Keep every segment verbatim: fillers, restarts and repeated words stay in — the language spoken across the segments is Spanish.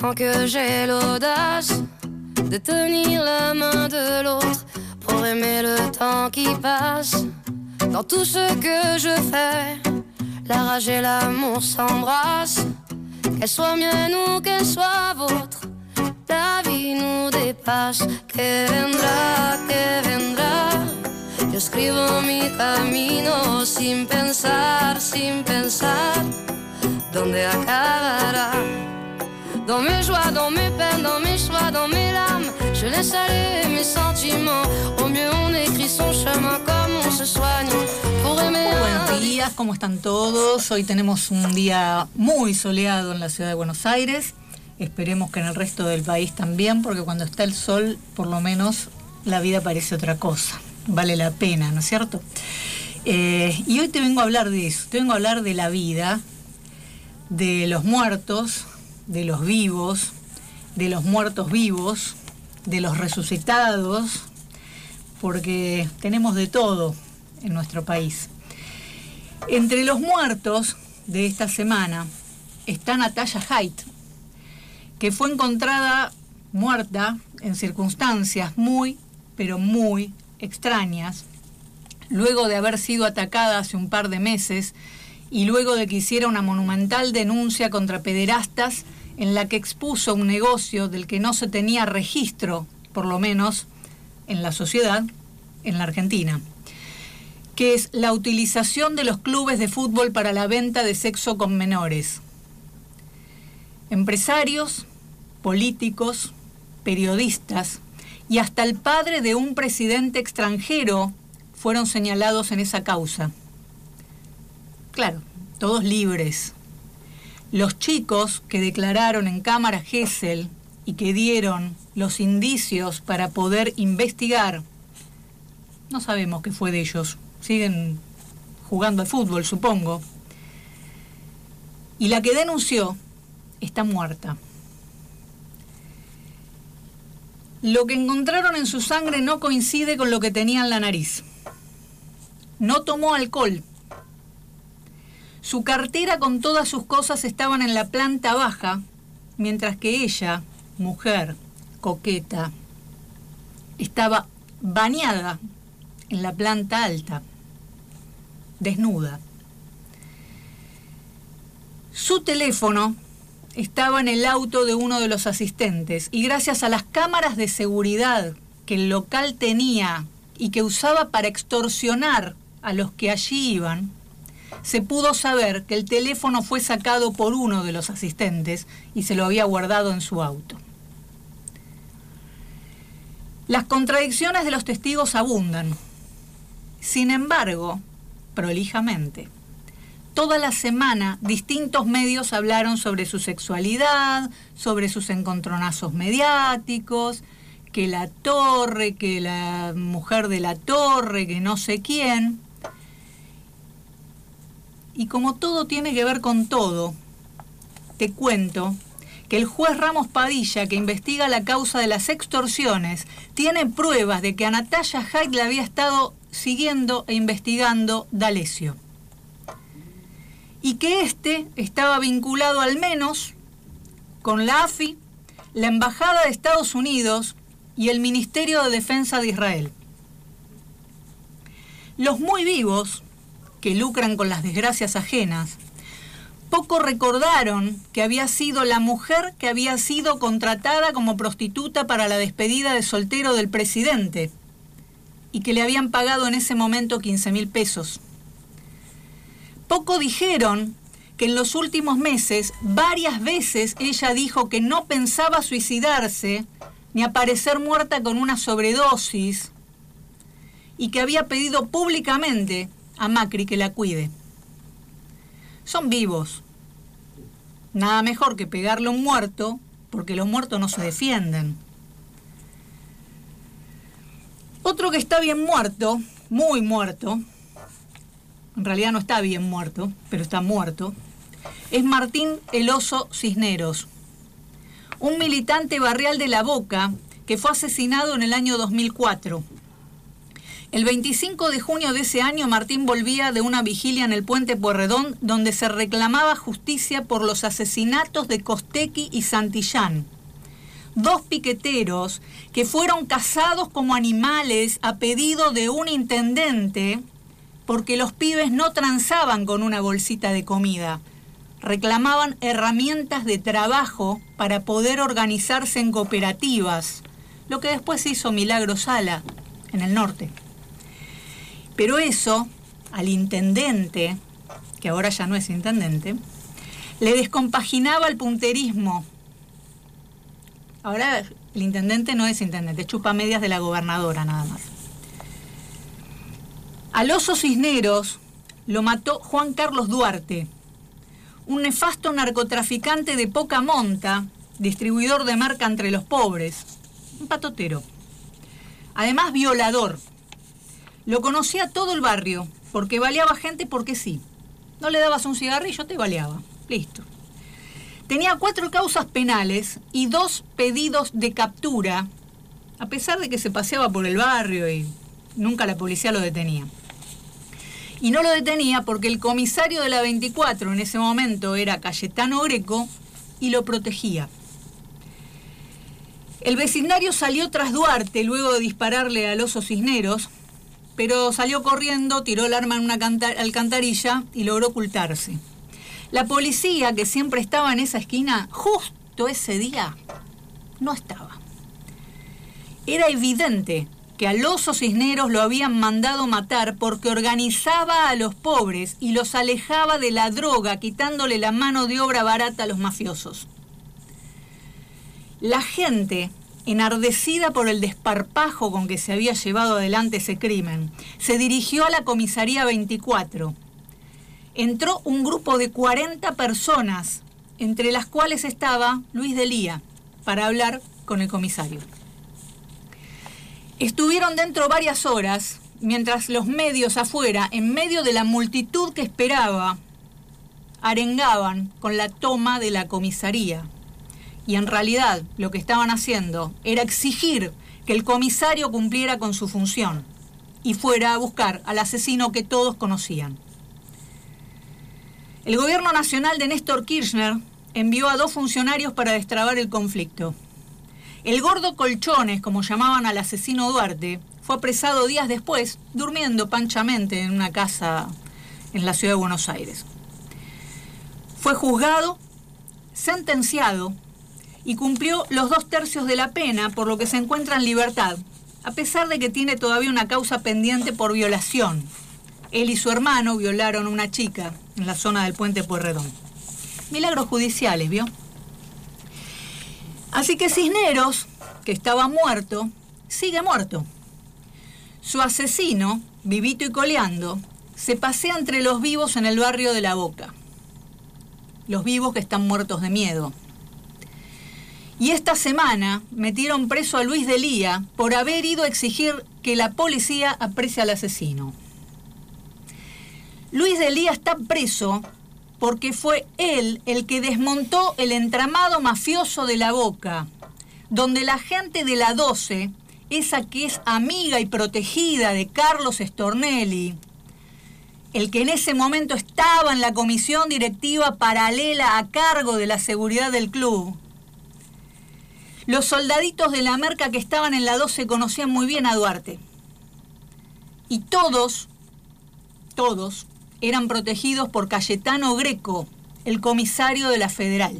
Quand que j'ai l'audace de tenir la main de l'autre pour aimer le temps qui passe. Dans tout ce que je fais, la rage et l'amour s'embrassent. Qu'elle soit mienne ou qu'elle soit vôtre, la vie nous dépasse. Que vendrá, que vendrá. Yo escribo mi camino sin pensar, sin pensar dónde acabará. Dans mes joies, dans mes peines, dans mes choix, dans mes larmes, je laisse aller mes sentiments. Au mieux on écrit son chemin comme on se soigne pour aimer. Buenos días, ¿cómo están todos? Hoy tenemos un día muy soleado en la ciudad de Buenos Aires. Esperemos que en el resto del país también, porque cuando está el sol, por lo menos la vida parece otra cosa. Vale la pena, ¿no es cierto? Eh, y hoy te vengo a hablar de eso, te vengo a hablar de la vida, de los muertos, de los vivos, de los muertos vivos, de los resucitados, porque tenemos de todo en nuestro país. Entre los muertos de esta semana está Natalia Haidt, que fue encontrada muerta en circunstancias muy, pero muy extrañas, luego de haber sido atacada hace un par de meses y luego de que hiciera una monumental denuncia contra pederastas en la que expuso un negocio del que no se tenía registro, por lo menos en la sociedad, en la Argentina, que es la utilización de los clubes de fútbol para la venta de sexo con menores. Empresarios, políticos, periodistas y hasta el padre de un presidente extranjero fueron señalados en esa causa. Claro, todos libres. Los chicos que declararon en cámara Gesell y que dieron los indicios para poder investigar, no sabemos qué fue de ellos. Siguen jugando al fútbol, supongo. Y la que denunció está muerta. Lo que encontraron en su sangre no coincide con lo que tenía en la nariz. No tomó alcohol. Su cartera con todas sus cosas estaban en la planta baja, mientras que ella, mujer, coqueta, estaba bañada en la planta alta, desnuda. Su teléfono estaba en el auto de uno de los asistentes y gracias a las cámaras de seguridad que el local tenía y que usaba para extorsionar a los que allí iban, se pudo saber que el teléfono fue sacado por uno de los asistentes y se lo había guardado en su auto. Las contradicciones de los testigos abundan. Sin embargo, prolijamente, toda la semana distintos medios hablaron sobre su sexualidad, sobre sus encontronazos mediáticos, que la torre, que la mujer de la torre, que no sé quién. Y como todo tiene que ver con todo, te cuento que el juez Ramos Padilla, que investiga la causa de las extorsiones, tiene pruebas de que a Natalia Haidt la había estado siguiendo e investigando D'Alessio. Y que éste estaba vinculado al menos con la A F I, la Embajada de Estados Unidos y el Ministerio de Defensa de Israel. Los muy vivos, que lucran con las desgracias ajenas, poco recordaron que había sido la mujer que había sido contratada como prostituta para la despedida de soltero del presidente y que le habían pagado en ese momento quince mil pesos. Poco dijeron que en los últimos meses varias veces ella dijo que no pensaba suicidarse ni aparecer muerta con una sobredosis y que había pedido públicamente a Macri que la cuide. Son vivos. Nada mejor que pegarle a un muerto, porque los muertos no se defienden. Otro que está bien muerto, muy muerto, en realidad no está bien muerto, pero está muerto, es Martín El Oso Cisneros, un militante barrial de La Boca que fue asesinado en el año dos mil cuatro, El veinticinco de junio de ese año, Martín volvía de una vigilia en el puente Pueyrredón, donde se reclamaba justicia por los asesinatos de Costecchi y Santillán. Dos piqueteros que fueron cazados como animales a pedido de un intendente porque los pibes no transaban con una bolsita de comida. Reclamaban herramientas de trabajo para poder organizarse en cooperativas, lo que después hizo Milagro Sala en el norte. Pero eso, al intendente, que ahora ya no es intendente, le descompaginaba el punterismo. Ahora el intendente no es intendente, chupa medias de la gobernadora nada más. Al oso Cisneros lo mató Juan Carlos Duarte, un nefasto narcotraficante de poca monta, distribuidor de merca entre los pobres, un patotero. Además, violador. Lo conocía todo el barrio, porque baleaba gente porque sí. No le dabas un cigarrillo, te baleaba. Listo. Tenía cuatro causas penales y dos pedidos de captura, a pesar de que se paseaba por el barrio y nunca la policía lo detenía. Y no lo detenía porque el comisario de la veinticuatro en ese momento era Cayetano Greco y lo protegía. El vecindario salió tras Duarte luego de dispararle al oso Cisneros, pero salió corriendo, tiró el arma en una alcantarilla y logró ocultarse. La policía, que siempre estaba en esa esquina, justo ese día no estaba. Era evidente que al oso Cisneros lo habían mandado matar porque organizaba a los pobres y los alejaba de la droga, quitándole la mano de obra barata a los mafiosos. La gente, enardecida por el desparpajo con que se había llevado adelante ese crimen, se dirigió a la comisaría veinticuatro. Entró un grupo de cuarenta personas, entre las cuales estaba Luis de Lía, para hablar con el comisario. Estuvieron dentro varias horas, mientras los medios afuera, en medio de la multitud que esperaba, arengaban con la toma de la comisaría. Y en realidad lo que estaban haciendo era exigir que el comisario cumpliera con su función y fuera a buscar al asesino que todos conocían. El gobierno nacional de Néstor Kirchner envió a dos funcionarios para destrabar el conflicto. El gordo Colchones, como llamaban al asesino Duarte, fue apresado días después, durmiendo panchamente en una casa en la ciudad de Buenos Aires. Fue juzgado, sentenciado y cumplió los dos tercios de la pena, por lo que se encuentra en libertad, a pesar de que tiene todavía una causa pendiente por violación. Él y su hermano violaron a una chica en la zona del puente Pueyrredón. Milagros judiciales, ¿vio? Así que Cisneros, que estaba muerto, sigue muerto. Su asesino, vivito y coleando, se pasea entre los vivos en el barrio de La Boca. Los vivos que están muertos de miedo. Y esta semana metieron preso a Luis de Lía por haber ido a exigir que la policía aprecie al asesino. Luis de Lía está preso porque fue él el que desmontó el entramado mafioso de La Boca, donde la gente de la doce, esa que es amiga y protegida de Carlos Stornelli, el que en ese momento estaba en la comisión directiva paralela a cargo de la seguridad del club. Los soldaditos de la merca que estaban en la doce conocían muy bien a Duarte. Y todos, todos, eran protegidos por Cayetano Greco, el comisario de la Federal.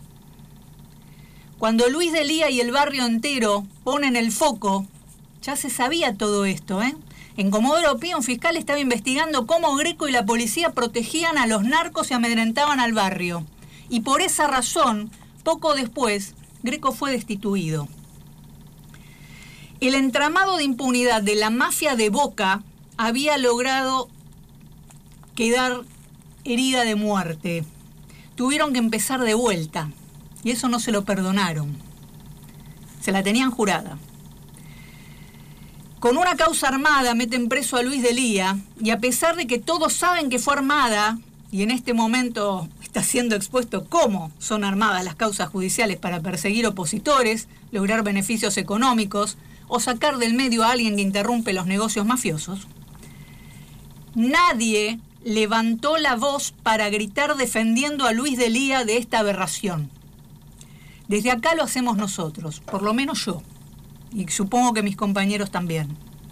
Cuando Luis de Lía y el barrio entero ponen el foco, ya se sabía todo esto, ¿eh? En Comodoro Pi, un fiscal estaba investigando cómo Greco y la policía protegían a los narcos y amedrentaban al barrio. Y por esa razón, poco después, Greco fue destituido. El entramado de impunidad de la mafia de Boca había logrado quedar herida de muerte. Tuvieron que empezar de vuelta y eso no se lo perdonaron. Se la tenían jurada. Con una causa armada meten preso a Luis de Lía y a pesar de que todos saben que fue armada y en este momento está siendo expuesto cómo son armadas las causas judiciales para perseguir opositores, lograr beneficios económicos o sacar del medio a alguien que interrumpe los negocios mafiosos, nadie levantó la voz para gritar defendiendo a Luis D'Elia de esta aberración. Desde acá lo hacemos nosotros, por lo menos yo, y supongo que mis compañeros también.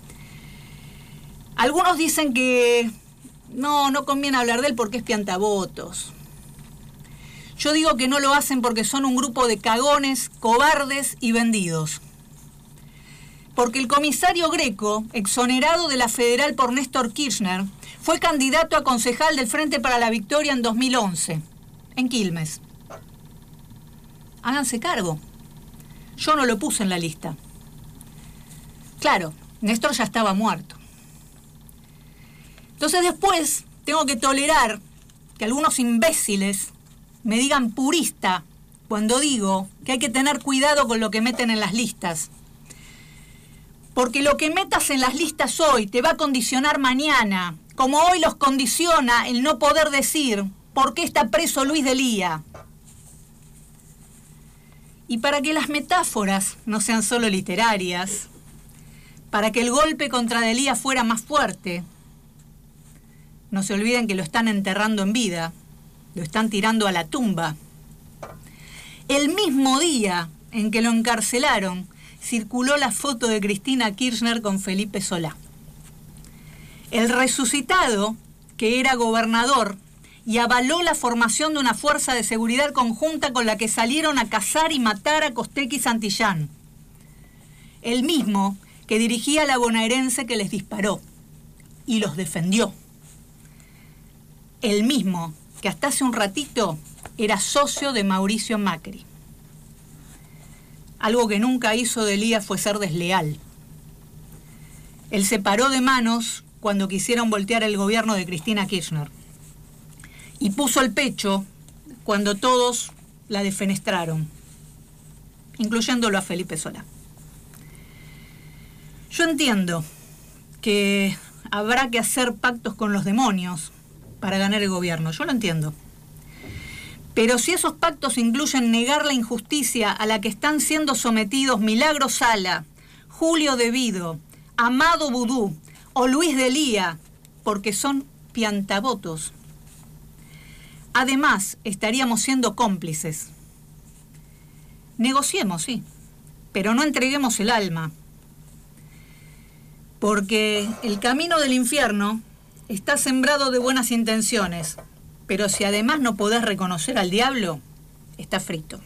Algunos dicen que no, no conviene hablar de él porque es piantavotos. Yo digo que no lo hacen porque son un grupo de cagones, cobardes y vendidos. Porque el comisario Greco, exonerado de la federal por Néstor Kirchner, fue candidato a concejal del Frente para la Victoria en dos mil once, en Quilmes. Háganse cargo. Yo no lo puse en la lista. Claro, Néstor ya estaba muerto. Entonces después tengo que tolerar que algunos imbéciles me digan purista cuando digo que hay que tener cuidado con lo que meten en las listas. Porque lo que metas en las listas hoy te va a condicionar mañana, como hoy los condiciona el no poder decir por qué está preso Luis D'Elia. Y para que las metáforas no sean solo literarias, para que el golpe contra D'Elia fuera más fuerte, no se olviden que lo están enterrando en vida, lo están tirando a la tumba. El mismo día en que lo encarcelaron, circuló la foto de Cristina Kirchner con Felipe Solá. El resucitado, que era gobernador y avaló la formación de una fuerza de seguridad conjunta con la que salieron a cazar y matar a Costecchi y Santillán. El mismo que dirigía a la bonaerense que les disparó y los defendió. El mismo que hasta hace un ratito era socio de Mauricio Macri. Algo que nunca hizo D'Elia fue ser desleal. Él se paró de manos cuando quisieron voltear el gobierno de Cristina Kirchner y puso el pecho cuando todos la defenestraron, incluyéndolo a Felipe Solá. Yo entiendo que habrá que hacer pactos con los demonios para ganar el gobierno, yo lo entiendo. Pero si esos pactos incluyen negar la injusticia a la que están siendo sometidos Milagro Sala, Julio De Vido, Amado Vudú o Luis D'Elia, porque son piantavotos, además estaríamos siendo cómplices. Negociemos, sí, pero no entreguemos el alma, porque el camino del infierno está sembrado de buenas intenciones, pero si además no podés reconocer al diablo, está frito.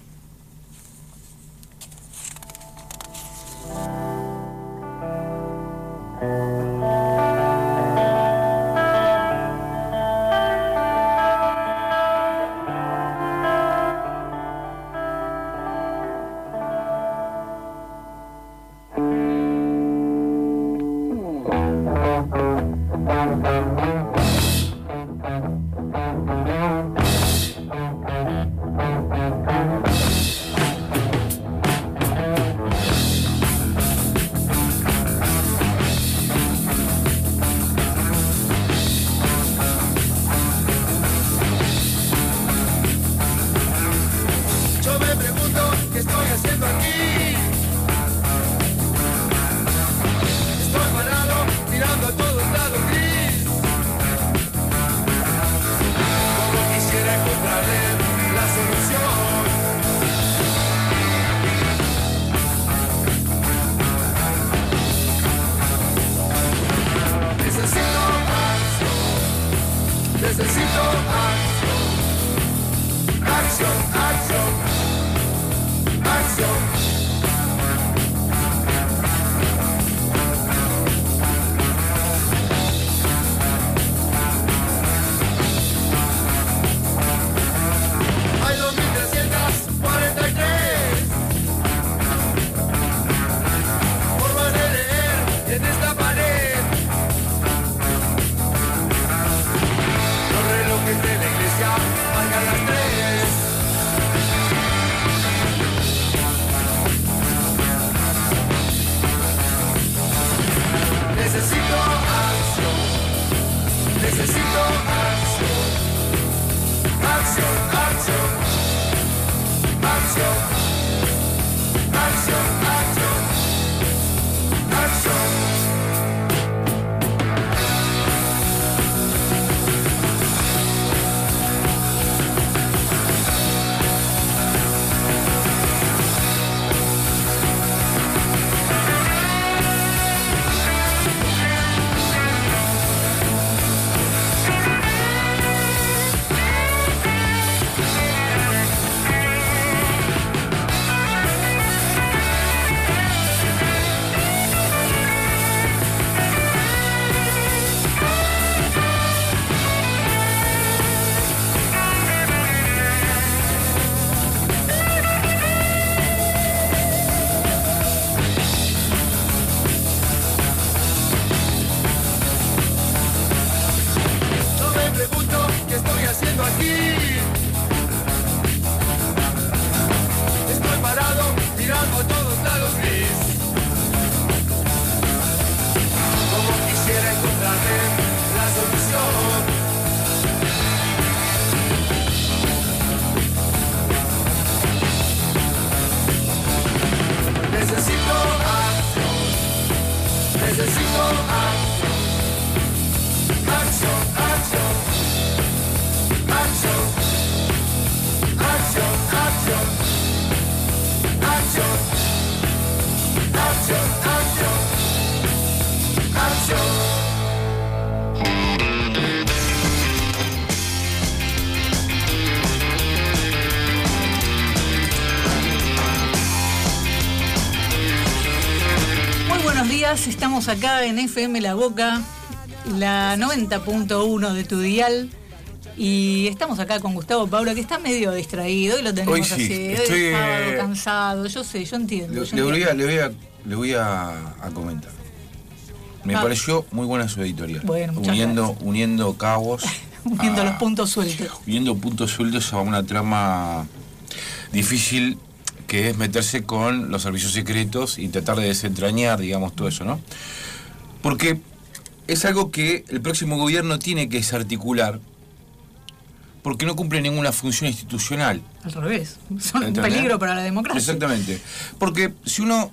buenos días. Estamos acá en F M La Boca, la noventa punto uno de tu dial. Y estamos acá con Gustavo Paula, que está medio distraído y lo tenemos hoy sí, así. Estoy, hoy es sábado, cansado. Yo sé, yo entiendo. Le, yo le, voy, a, entiendo. le, voy, a, le voy a, a comentar. Me ah. pareció muy buena su editorial. Bueno, muchas uniendo, gracias. uniendo cabos. Uniendo a, los puntos sueltos. Uniendo puntos sueltos a una trama difícil que es meterse con los servicios secretos y tratar de desentrañar, digamos, todo eso, ¿no? Porque es algo que el próximo gobierno tiene que desarticular, porque no cumple ninguna función institucional. Al revés, son ¿Entendés? un peligro para la democracia. Exactamente. Porque si uno...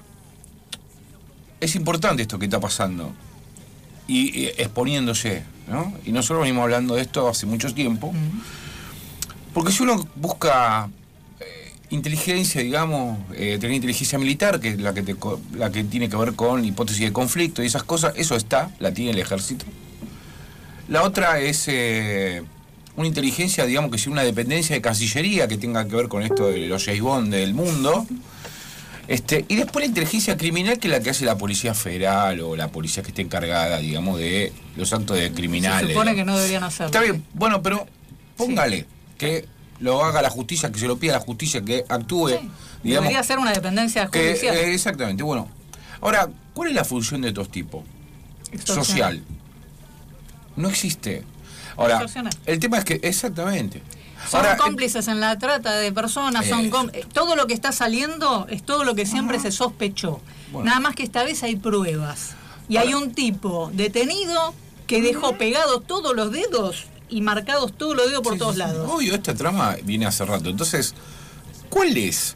Es importante esto que está pasando, y, y exponiéndose, ¿no? Y nosotros venimos hablando de esto hace mucho tiempo, uh-huh. Porque si uno busca eh, inteligencia, digamos, eh, tener inteligencia militar, que es la que, te, la que tiene que ver con hipótesis de conflicto y esas cosas, eso está, la tiene el ejército. La otra es... Eh, una inteligencia, digamos que si una dependencia de Cancillería que tenga que ver con esto de los James Bond del mundo, este, y después la inteligencia criminal, que es la que hace la Policía Federal o la policía que esté encargada, digamos, de los actos de criminales. Se supone ¿no? que no deberían hacerlo. Está bien, bueno, pero póngale sí. que lo haga la justicia, que se lo pida la justicia, que actúe, sí. digamos. Debería ser una dependencia judicial. Que, eh, exactamente, bueno. Ahora, ¿cuál es la función de estos tipos? Social. No existe. Ahora, el tema es que, exactamente. Son Ahora, cómplices en la trata de personas, son com- todo lo que está saliendo es todo lo que siempre uh-huh. se sospechó. Bueno. Nada más que esta vez hay pruebas. Y Ahora, hay un tipo detenido que dejó pegados todos los dedos y marcados todos los dedos por sí, todos sí, lados. Obvio, esta trama viene hace rato. Entonces, ¿cuál es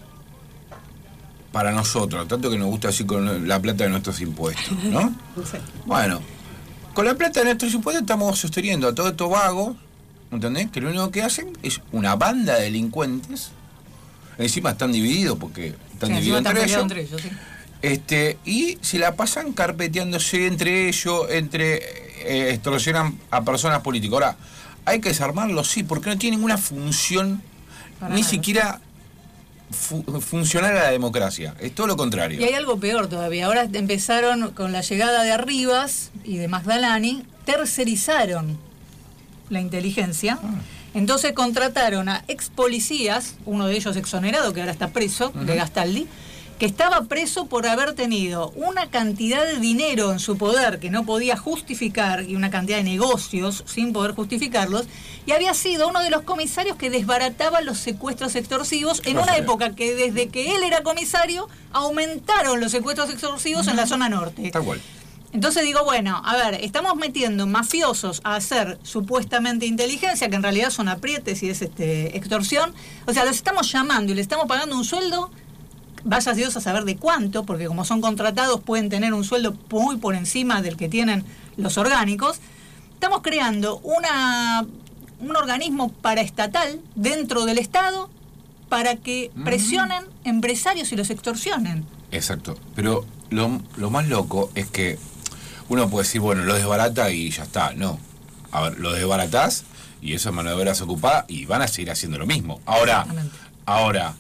para nosotros, tanto que nos gusta así con la plata de nuestros impuestos, ¿no? Sí. Bueno, con la plata de nuestros impuestos estamos sosteniendo a todos estos vagos, ¿entendés? Que lo único que hacen es una banda de delincuentes. Encima están divididos porque están sí, divididos entre ellos. Entre ellos sí. Este, y se la pasan carpeteándose entre ellos, entre eh, extorsionan a personas políticas. Ahora, hay que desarmarlos, sí, porque no tienen ninguna función, Para ni nada. siquiera fu- funcional a la democracia. Es todo lo contrario. Y hay algo peor todavía. Ahora empezaron con la llegada de Arribas y de Magdalani, tercerizaron la inteligencia. Ah. Entonces contrataron a ex policías, uno de ellos exonerado, que ahora está preso, uh-huh. de Gastaldi, que estaba preso por haber tenido una cantidad de dinero en su poder que no podía justificar y una cantidad de negocios sin poder justificarlos, y había sido uno de los comisarios que desbarataba los secuestros extorsivos en una época que desde que él era comisario aumentaron los secuestros extorsivos uh-huh. en la zona norte. Tal cual. Entonces digo, bueno, a ver, estamos metiendo mafiosos a hacer supuestamente inteligencia, que en realidad son aprietes y es este extorsión. O sea, los estamos llamando y les estamos pagando un sueldo, vaya Dios a saber de cuánto, porque como son contratados pueden tener un sueldo muy por encima del que tienen los orgánicos. Estamos creando una un organismo paraestatal dentro del Estado para que presionen mm. empresarios y los extorsionen. Exacto, pero lo, lo más loco es que uno puede decir, bueno, lo desbarata y ya está. No. A ver, lo desbaratás y eso es mano de obra ocupada y van a seguir haciendo lo mismo. Ahora, ahora,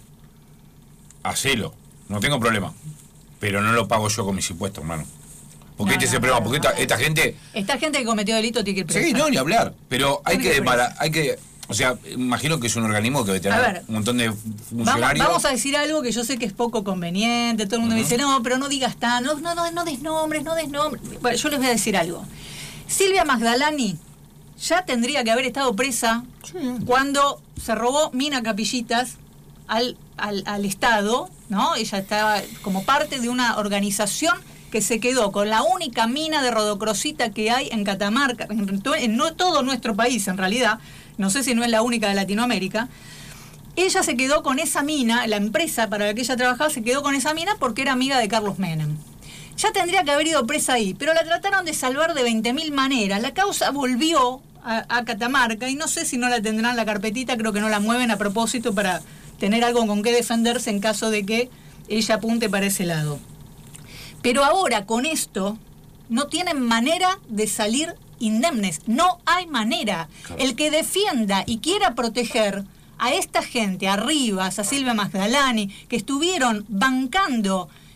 hacelo. No tengo problema. Pero no lo pago yo con mis impuestos, hermano. Porque no, este no, es el problema. Porque no, esta, esta gente... Esta gente que cometió delito tiene que ir presa. Sí, no, ni hablar. Pero hay que, para, hay que... O sea, imagino que es un organismo que debe tener ver, un montón de funcionarios. Vamos, vamos a decir algo que yo sé que es poco conveniente. Todo el mundo uh-huh. me dice, no, pero no digas tan, no, no, no, no des nombres, no des nombres. Bueno, yo les voy a decir algo. Silvia Magdalani ya tendría que haber estado presa sí. cuando se robó Mina Capillitas al, al, al Estado, ¿no? Ella estaba como parte de una organización que se quedó con la única mina de rodocrosita que hay en Catamarca, en, en no todo nuestro país en realidad. No sé si no es la única de Latinoamérica. Ella se quedó con esa mina, la empresa para la que ella trabajaba se quedó con esa mina porque era amiga de Carlos Menem. Ya tendría que haber ido presa ahí, pero la trataron de salvar de veinte mil maneras. La causa volvió a, a Catamarca y no sé si no la tendrán en la carpetita, creo que no la mueven a propósito para tener algo con qué defenderse en caso de que ella apunte para ese lado. Pero ahora con esto no tienen manera de salir indemnes, no hay manera. Claro. El que defienda y quiera proteger a esta gente, a Rivas, a Silvia Magdalani, que estuvieron bancando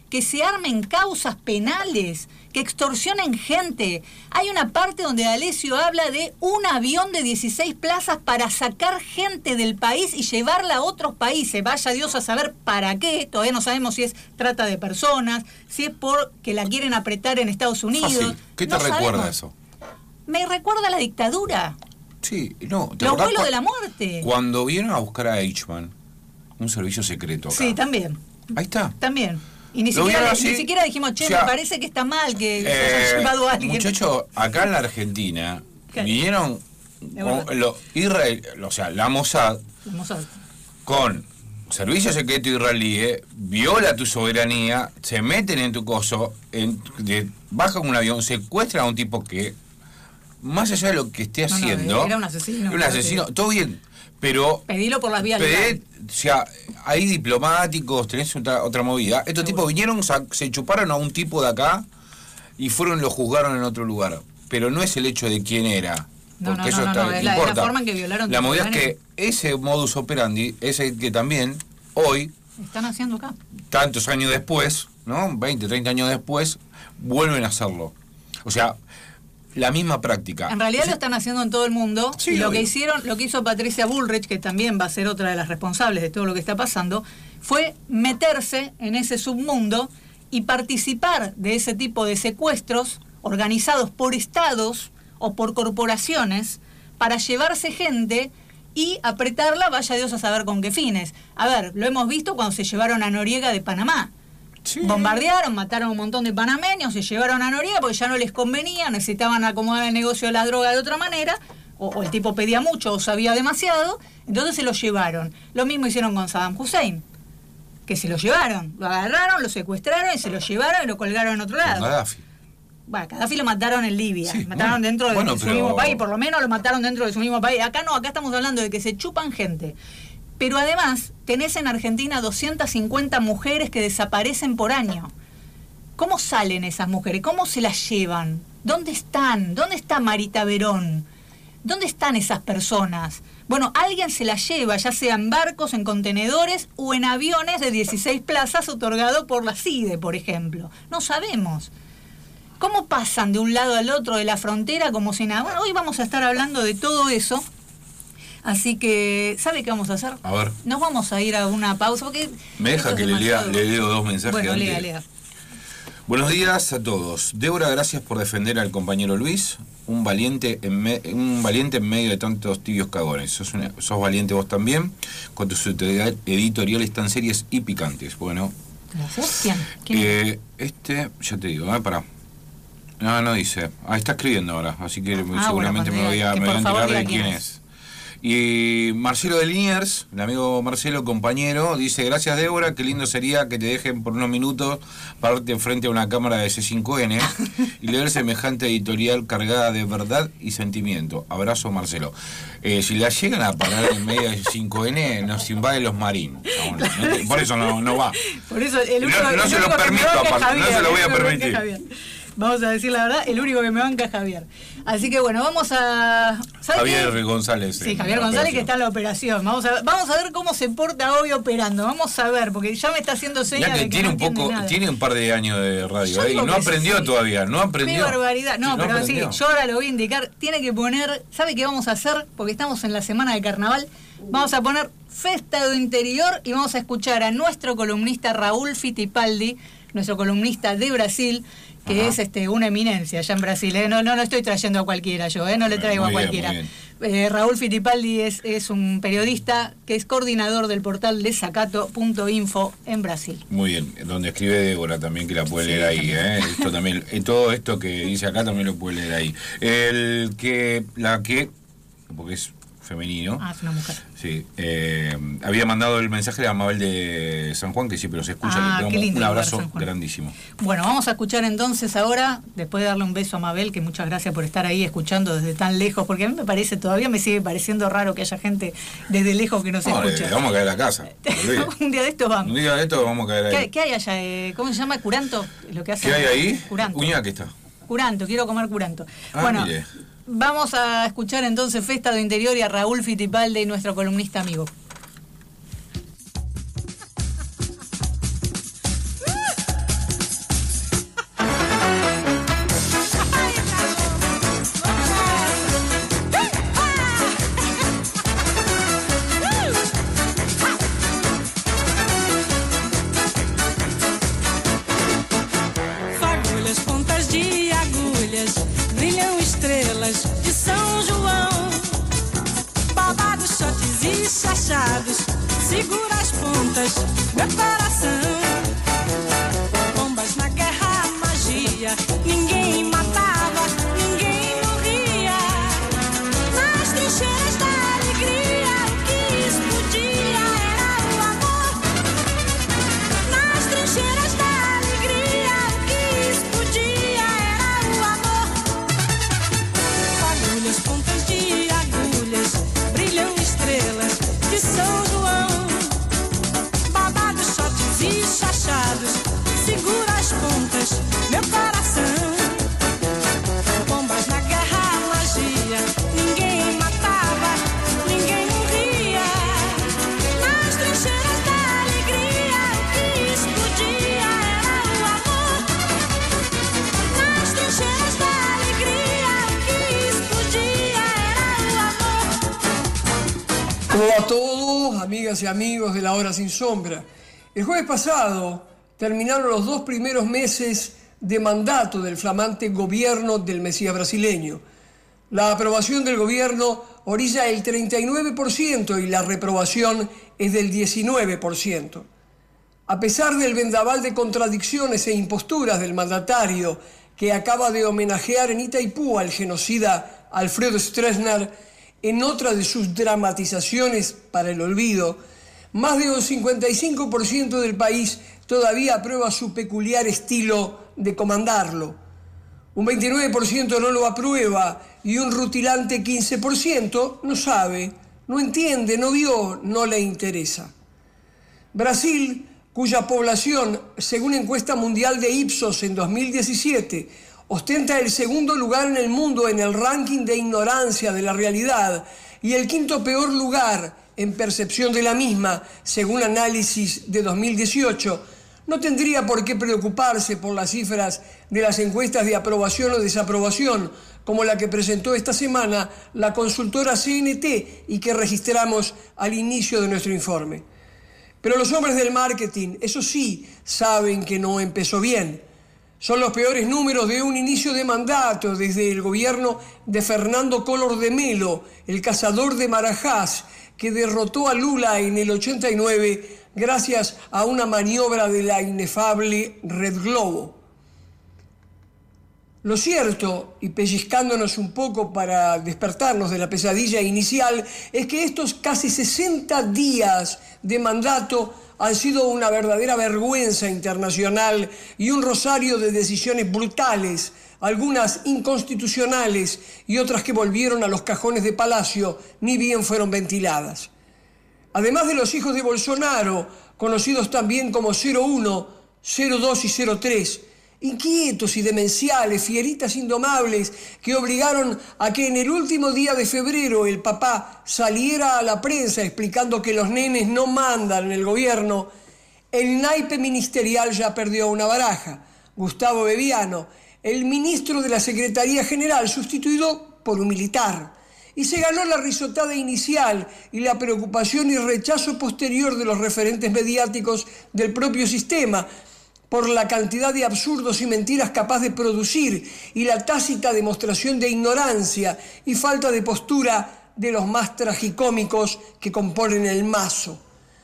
que se armen causas penales, que extorsionen gente. Hay una parte donde D'Alessio habla de un avión de dieciséis plazas para sacar gente del país y llevarla a otros países. Vaya Dios a saber para qué. Todavía no sabemos si es trata de personas, si es porque la quieren apretar en Estados Unidos. Fácil. ¿Qué te no recuerda sabemos. eso? Me recuerda a la dictadura. Sí, no. ¿te Los acordás vuelos cu- de la muerte. Cuando vieron a buscar a Eichmann, un servicio secreto acá. Sí, también. Ahí está. También. Y ni Lo siquiera, vieron ni así, siquiera dijimos, che, o sea, me parece que está mal que se Eh, haya llevado a alguien. Muchachos, acá en la Argentina Claro. vinieron De con verdad. lo, Israel, o sea, la Mossad Vamos a- con servicio secreto israelí, eh, viola tu soberanía, se meten en tu coso, en, de, bajan un avión, secuestran a un tipo que, más allá de lo que esté No, no, haciendo, era un asesino, era un claro asesino, que- todo bien, pero Pedilo por las vías pedí- legales. o sea, hay diplomáticos, tenés otra, otra movida. Estos Seguro. tipos vinieron, sa- se chuparon a un tipo de acá y fueron lo juzgaron en otro lugar. Pero no es el hecho de quién era. No, Porque no, eso no, está, no, es la- es la importa. forma en que violaron La tu movida es soberanía. que ese modus operandi es el que también hoy, Están haciendo acá. tantos años después, ¿no? veinte, treinta años después, vuelven a hacerlo. O sea, la misma práctica. En realidad O sea, lo están haciendo en todo el mundo. Sí, y lo obvio. que hicieron, lo que hizo Patricia Bullrich, que también va a ser otra de las responsables de todo lo que está pasando, fue meterse en ese submundo y participar de ese tipo de secuestros organizados por estados o por corporaciones para llevarse gente y apretarla, vaya Dios a saber con qué fines. A ver, lo hemos visto cuando se llevaron a Noriega de Panamá. sí. Bombardearon, mataron a un montón de panameños, se llevaron a Noriega porque ya no les convenía, necesitaban acomodar el negocio de la droga de otra manera, o, o el tipo pedía mucho o sabía demasiado, entonces se lo llevaron. Lo mismo hicieron con Saddam Hussein, que se lo llevaron, lo agarraron, lo secuestraron y se lo llevaron y lo colgaron en otro Con lado. Gaddafi. Bueno, Gaddafi lo mataron en Libia, Sí, mataron bueno, dentro de, bueno, de su pero- mismo país, por lo menos lo mataron dentro de su mismo país. Acá no, acá estamos hablando de que se chupan gente. Pero además, tenés en Argentina doscientas cincuenta mujeres que desaparecen por año. ¿Cómo salen esas mujeres? ¿Cómo se las llevan? ¿Dónde están? ¿Dónde está Marita Verón? ¿Dónde están esas personas? Bueno, alguien se las lleva, ya sea en barcos, en contenedores o en aviones de dieciséis plazas otorgado por la C I D E, por ejemplo. No sabemos. ¿Cómo pasan de un lado al otro de la frontera como si nada? Bueno, hoy vamos a estar hablando de todo eso. Así que, ¿sabe qué vamos a hacer? A ver. Nos vamos a ir a una pausa porque... ¿Me deja esto es que le lea, demasiado. le leo dos mensajes Bueno, antes? lea, lea. Buenos días a todos. Débora, gracias por defender al compañero Luis, un valiente en, me- un valiente en medio de tantos tibios cagones. Sos, una- sos valiente vos también, con tus editoriales tan serias y picantes. Bueno, Gracias. ¿Quién? ¿Quién es? eh, este, ya te digo, eh, pará. No, no dice. Ah, está escribiendo ahora, así que seguramente bueno, me voy a, que me voy a por favor enterar de diga quién quién es. Y Marcelo de Liniers, el amigo Marcelo, compañero, dice: gracias Débora, qué lindo sería que te dejen por unos minutos pararte frente a una cámara de C cinco N y leer semejante editorial cargada de verdad y sentimiento. Abrazo Marcelo. Eh, si la llegan a parar en medio de C cinco N, nos invaden los marines. No, no, no, por eso no, no va. Por eso el No- único, no el se lo único que me permito, banca es aparte, no Javier, se lo voy a el único que me banca permitir. es Javier. Vamos a decir la verdad, el único que me banca es Javier. Así que bueno, vamos a... ¿sabe Javier qué? González. Sí, en Javier la González que operación. está en la operación. Vamos a, vamos a ver cómo se porta hoy operando. Vamos a ver, porque ya me está haciendo señas Ya que de que tiene no un entiende poco, nada. tiene un par de años de radio, Yo ¿eh? Y digo no que aprendió sí. todavía, no aprendió. Qué barbaridad. No, Sí, pero aprendió. sí, yo ahora lo voy a indicar. Tiene que poner, ¿sabe qué vamos a hacer? Porque estamos en la semana de carnaval. Vamos a poner Festa do Interior y vamos a escuchar a nuestro columnista Raúl Fittipaldi, nuestro columnista de Brasil, que Ajá. es este una eminencia allá en Brasil. ¿eh? No, no, no estoy trayendo a cualquiera yo, ¿eh? No le Muy traigo a bien, cualquiera. muy Eh, Raúl Fittipaldi es, es un periodista que es coordinador del portal desacato punto info en Brasil. Muy bien, donde escribe Débora también, que la puede leer ahí, ¿eh? Esto también, eh, todo esto que dice acá también lo puede leer ahí. El que, la que, porque es femenino, Ah, es una mujer. sí, eh, había mandado el mensaje de Amabel de San Juan, que sí, pero se escucha, Ah, le qué pegamos lindo un lugar, abrazo San Juan. grandísimo. Bueno, vamos a escuchar entonces ahora, después de darle un beso a Mabel, que muchas gracias por estar ahí escuchando desde tan lejos, porque a mí me parece, todavía me sigue pareciendo raro que haya gente desde lejos que nos No, le, escucha. le vamos a caer a la casa. olvide. Un día de estos Un vamos. día de esto vamos a caer ¿Qué, ahí. qué hay allá? Eh, ¿Cómo se llama? ¿Curanto? Lo que hace ¿Qué hay ahí? Curanto. Uña, ¿qué está? Curanto, quiero comer curanto. Ah, bueno, mire. vamos a escuchar entonces Festa do Interior y a Raúl Fittipaldi, nuestro columnista amigo. pontas, meu coração. Bombas na guerra, magia, ninguém matava, ninguém morria. Nas trincheiras da alegria, o que explodia era o amor. Nas trincheiras da alegria, o que explodia era o amor. Fagulhas, pontas de agulhas, brilham estrelas de São João. Babados, shots e chachados, segura as pontas, meu coração. Bombas na guerra, magia, ninguém matava, ninguém morria. Nas trincheiras da alegria, o que explodia era o amor. Nas trincheiras da alegria, o que explodia era o amor. ¿Cómo va todo, amigas y amigos de La Hora Sin Sombra? El jueves pasado terminaron los dos primeros meses de mandato del flamante gobierno del Mesías brasileño. La aprobación del gobierno orilla el treinta y nueve por ciento y la reprobación es del diecinueve por ciento. A pesar del vendaval de contradicciones e imposturas del mandatario que acaba de homenajear en Itaipú al genocida Alfredo Stroessner, en otra de sus dramatizaciones para el olvido, más de un cincuenta y cinco por ciento del país todavía aprueba su peculiar estilo de comandarlo. Un veintinueve por ciento no lo aprueba y un rutilante quince por ciento no sabe, no entiende, no vio, no le interesa. Brasil, cuya población, según encuesta mundial de Ipsos en dos mil diecisiete, ostenta el segundo lugar en el mundo en el ranking de ignorancia de la realidad y el quinto peor lugar en percepción de la misma, según análisis de dos mil dieciocho, no tendría por qué preocuparse por las cifras de las encuestas de aprobación o desaprobación, como la que presentó esta semana la consultora C N T y que registramos al inicio de nuestro informe. Pero los hombres del marketing, eso sí, saben que no empezó bien. Son los peores números de un inicio de mandato desde el gobierno de Fernando Collor de Mello, el cazador de Marajás, que derrotó a Lula en el ochenta y nueve gracias a una maniobra de la inefable Red Globo. Lo cierto, y pellizcándonos un poco para despertarnos de la pesadilla inicial, es que estos casi sesenta días de mandato han sido una verdadera vergüenza internacional y un rosario de decisiones brutales, algunas inconstitucionales y otras que volvieron a los cajones de Palacio, ni bien fueron ventiladas. Además de los hijos de Bolsonaro, conocidos también como cero uno, cero dos y cero tres, inquietos y demenciales, fieritas indomables, que obligaron a que en el último día de febrero el papá saliera a la prensa explicando que los nenes no mandan en el gobierno, el naipe ministerial ya perdió una baraja. Gustavo Bebiano, el ministro de la Secretaría General, sustituido por un militar, y se ganó la risotada inicial y la preocupación y rechazo posterior de los referentes mediáticos del propio sistema, por la cantidad de absurdos y mentiras capaz de producir y la tácita demostración de ignorancia y falta de postura de los más tragicómicos que componen el mazo.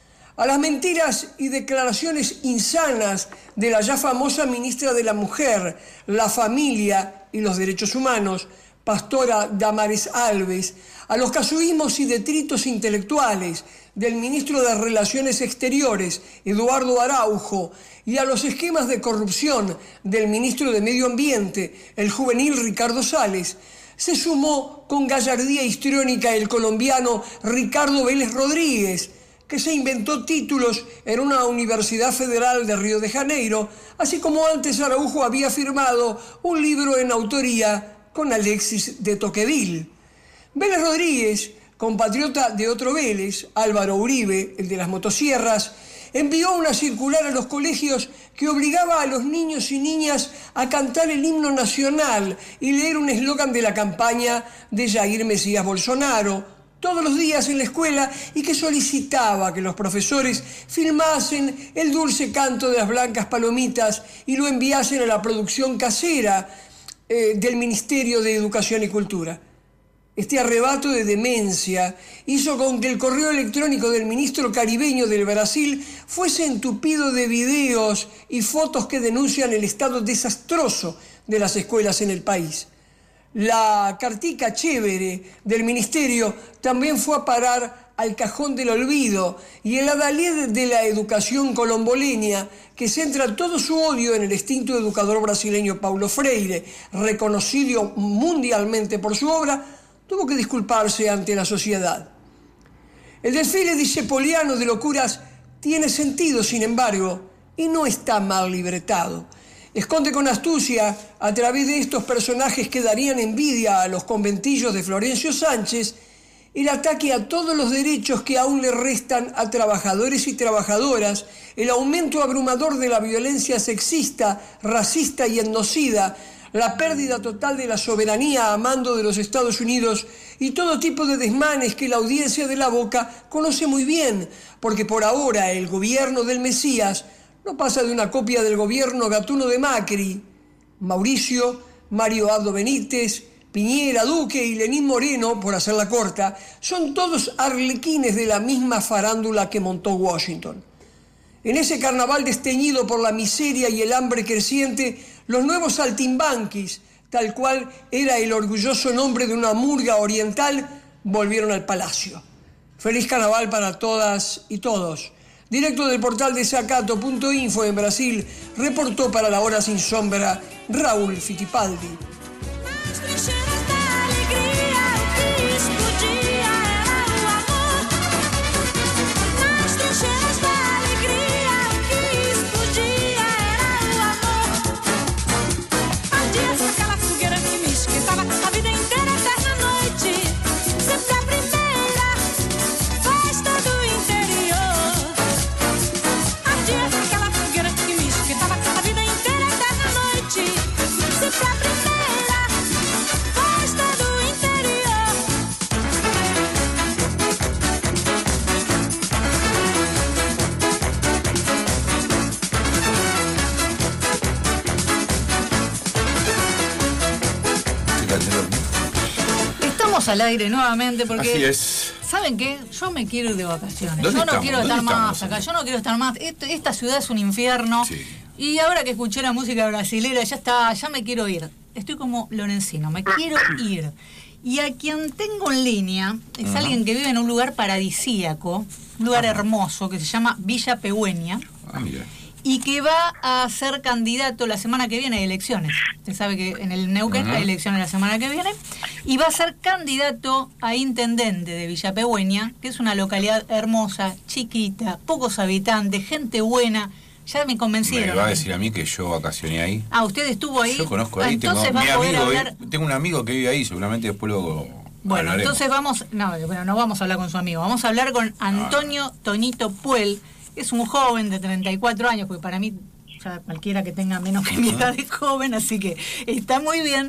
A las mentiras y declaraciones insanas de la ya famosa ministra de la Mujer, la Familia y los Derechos Humanos, Pastora Damares Alves, a los casuísmos y detritos intelectuales del ministro de Relaciones Exteriores, Eduardo Araujo, y a los esquemas de corrupción del ministro de Medio Ambiente, el juvenil Ricardo Salles, se sumó con gallardía histriónica el colombiano Ricardo Vélez Rodríguez, que se inventó títulos en una universidad federal de Río de Janeiro, así como antes Araujo había firmado un libro en autoría con Alexis de Tocqueville. Vélez Rodríguez, compatriota de otro Vélez, Álvaro Uribe, el de las motosierras, envió una circular a los colegios que obligaba a los niños y niñas a cantar el himno nacional y leer un eslogan de la campaña de Jair Mesías Bolsonaro todos los días en la escuela y que solicitaba que los profesores filmasen el dulce canto de las blancas palomitas y lo enviasen a la producción casera eh, del Ministerio de Educación y Cultura. Este arrebato de demencia hizo con que el correo electrónico del ministro caribeño del Brasil fuese entupido de videos y fotos que denuncian el estado desastroso de las escuelas en el país. La cartica chévere del ministerio también fue a parar al cajón del olvido y el adalid de la educación colomboleña, que centra todo su odio en el extinto educador brasileño Paulo Freire, reconocido mundialmente por su obra, tuvo que disculparse ante la sociedad. El desfile discepoliano de locuras tiene sentido, sin embargo, y no está mal libretado. Esconde con astucia, a través de estos personajes que darían envidia a los conventillos de Florencio Sánchez, el ataque a todos los derechos que aún le restan a trabajadores y trabajadoras, el aumento abrumador de la violencia sexista, racista y etnocida, la pérdida total de la soberanía a mando de los Estados Unidos y todo tipo de desmanes que la audiencia de La Boca conoce muy bien, porque por ahora el gobierno del Mesías no pasa de una copia del gobierno gatuno de Macri. Mauricio, Mario Abdo Benítez, Piñera, Duque y Lenín Moreno, por hacerla corta, son todos arlequines de la misma farándula que montó Washington. En ese carnaval desteñido por la miseria y el hambre creciente, los nuevos saltimbanquis, tal cual era el orgulloso nombre de una murga oriental, volvieron al palacio. Feliz carnaval para todas y todos. Directo del portal de Sacato punto info en Brasil, reportó para La Hora Sin Sombra Raúl Fittipaldi. Al aire nuevamente porque así es. ¿Saben qué? Yo me quiero ir de vacaciones. Yo no estamos? quiero estar más estamos? acá. Yo no quiero estar más. Esto, esta ciudad es un infierno. Sí. Y ahora que escuché la música brasilera, ya está, ya me quiero ir. Estoy como Lorenzino, me quiero ir. Y a quien tengo en línea es uh-huh. alguien que vive en un lugar paradisíaco, un lugar uh-huh. hermoso que se llama Villa Peueña. Ah, mira. Y que va a ser candidato la semana que viene de elecciones. Usted sabe que en el Neuquén uh-huh. hay elecciones la semana que viene. Y va a ser candidato a intendente de Villa Peueña, que es una localidad hermosa, chiquita, pocos habitantes, gente buena. Ya me convencieron. Me va a decir a mí que yo vacacioné ahí. Ah, ¿usted estuvo ahí? Yo conozco ahí. Entonces tengo, va mi a poder amigo, hablar... tengo un amigo que vive ahí, seguramente después luego Bueno, hablaremos. entonces vamos... No, bueno, no vamos a hablar con su amigo. Vamos a hablar con Antonio ah. Toñito Puel. Es un joven de treinta y cuatro años, porque para mí... cualquiera que tenga menos que mi edad es joven, así que está muy bien.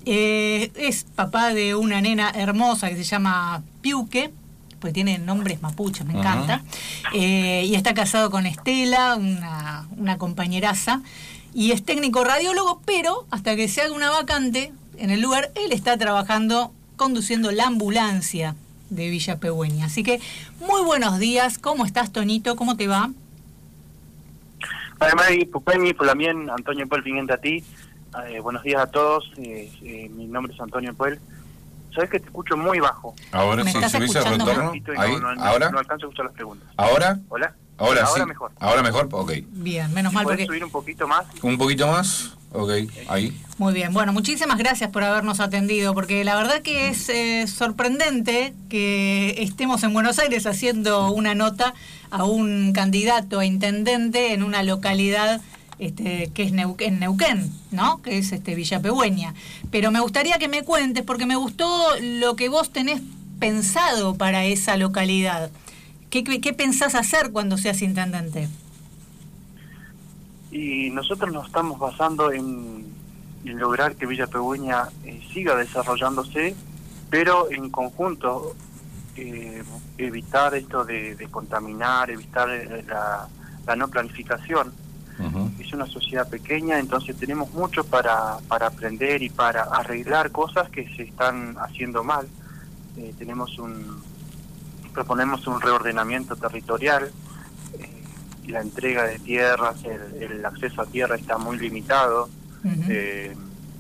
Eh, es papá de una nena hermosa que se llama Piuque, pues tiene nombres mapuches, me encanta. Uh-huh. Eh, y está casado con Estela, una, una compañeraza, y es técnico radiólogo, pero hasta que se haga una vacante en el lugar, él está trabajando, conduciendo la ambulancia de Villa Peueña. Así que, muy buenos días. ¿Cómo estás, Tonito? ¿Cómo te va? Además, Pupeni, Pulamien, Antonio Puel, Pimienta a ti. Eh, buenos días a todos. Eh, eh, mi nombre es Antonio Puel. Sabes que te escucho muy bajo. Ahora sí, subís el retorno. Ahí, no, no, ahora. No alcanzo a escuchar las preguntas. ¿Ahora? Hola. Ahora, ahora sí. mejor. Ahora mejor, ok. Bien, menos mal porque... ¿Puedes subir un poquito más? Un poquito más, ok, ahí. Muy bien, bueno, muchísimas gracias por habernos atendido, porque la verdad que es eh, sorprendente que estemos en Buenos Aires haciendo una nota a un candidato a intendente en una localidad este, que es Neuquén, Neuquén, ¿no? Que es este Villa Peueña. Pero me gustaría que me cuentes, porque me gustó lo que vos tenés pensado para esa localidad. ¿Qué, qué, qué pensás hacer cuando seas intendente? Y nosotros nos estamos basando en, en lograr que Villa Peueña eh, siga desarrollándose, pero en conjunto eh, evitar esto de, de contaminar, evitar la, la no planificación. Uh-huh. Es una sociedad pequeña, entonces tenemos mucho para, para aprender y para arreglar cosas que se están haciendo mal. eh, tenemos un proponemos un reordenamiento territorial, eh, y la entrega de tierras, el, el acceso a tierra está muy limitado. Uh-huh. eh,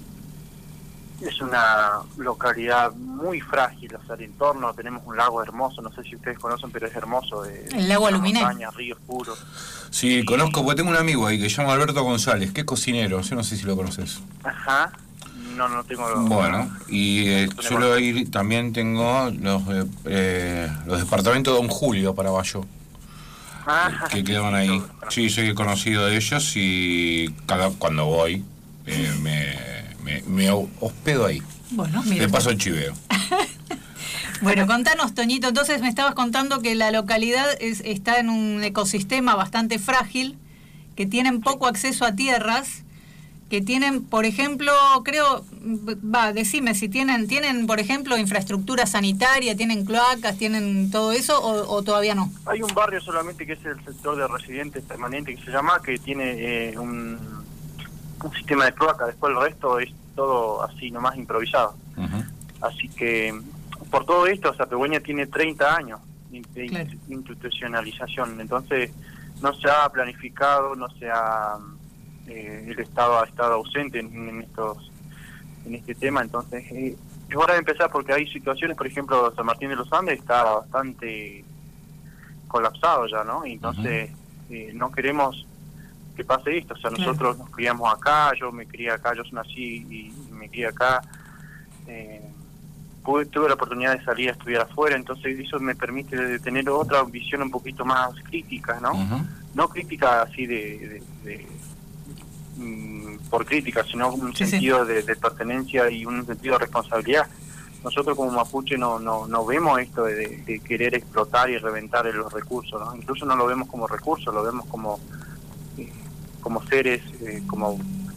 es una localidad muy frágil, o sea, el entorno, tenemos un lago hermoso, no sé si ustedes conocen, pero es hermoso. De, el lago Aluminé. Montañas, ríos puros. Sí, y... conozco, porque tengo un amigo ahí que se llama Alberto González, que es cocinero, yo no sé si lo conoces. Ajá, no, no tengo... Bueno, y eh, suelo ir, también tengo los, eh, eh, los departamentos de Don Julio para Bayo, ah, que quedaban ahí. Sí, soy conocido de ellos y cada cuando voy eh, me... Me, me hospedo ahí. Bueno, mira. Le paso el chiveo. Bueno, contanos, Toñito, entonces me estabas contando que la localidad es, está en un ecosistema bastante frágil, que tienen poco acceso a tierras, que tienen, por ejemplo, creo, va, decime si tienen, tienen, por ejemplo, infraestructura sanitaria, tienen cloacas, tienen todo eso, o, o todavía no. Hay un barrio solamente que es el sector de residentes permanentes que se llama, que tiene eh, un... un sistema de cloaca, después el resto es todo así nomás improvisado. Uh-huh. Así que por todo esto, o sea, Pigüeña tiene treinta años de claro. institucionalización, entonces no se ha planificado, no se ha eh, el Estado ha estado ausente en, en estos en este tema, entonces eh, es hora de empezar porque hay situaciones, por ejemplo, San Martín de los Andes está bastante colapsado ya, ¿no? Y entonces uh-huh. eh, no queremos que pase esto, o sea, claro. nosotros nos criamos acá, yo me crié acá, yo nací y me crié acá, eh, pude, tuve la oportunidad de salir a estudiar afuera, entonces eso me permite tener otra visión un poquito más crítica, ¿no? Uh-huh. No crítica así de, de, de, de mm, por crítica, sino un sí, sentido sí. De, de pertenencia y un sentido de responsabilidad. Nosotros como mapuche no no, no vemos esto de, de querer explotar y reventar los recursos, ¿no? Incluso no lo vemos como recursos, lo vemos como como seres, eh, como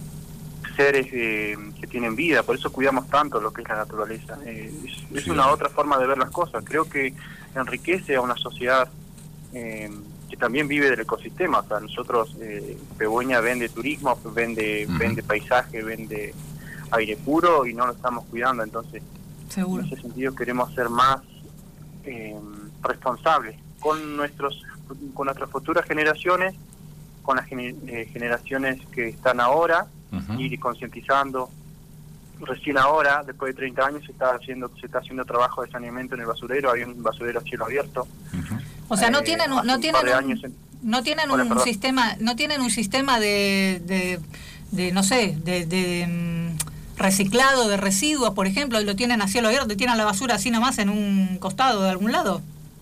seres eh, que tienen vida, por eso cuidamos tanto lo que es la naturaleza. Eh, es, es sí. una otra forma de ver las cosas, creo que enriquece a una sociedad eh, que también vive del ecosistema, o sea, nosotros, eh, Pigüeña vende turismo, vende, uh-huh. vende paisaje, vende aire puro y no lo estamos cuidando, entonces seguro. En ese sentido queremos ser más eh, responsables con nuestros con nuestras futuras generaciones, con las gener- eh, generaciones que están ahora, uh-huh. ir concientizando. Recién ahora, después de treinta años, se está haciendo se está haciendo trabajo de saneamiento en el basurero, hay un basurero a cielo abierto. Uh-huh. O sea, no eh, tienen un, no tienen un, en... no tienen Hola, un perdón. sistema, no tienen un sistema de de, de no sé, de, de um, reciclado de residuos, por ejemplo, y lo tienen a cielo abierto, tienen la basura así nomás en un costado de algún lado.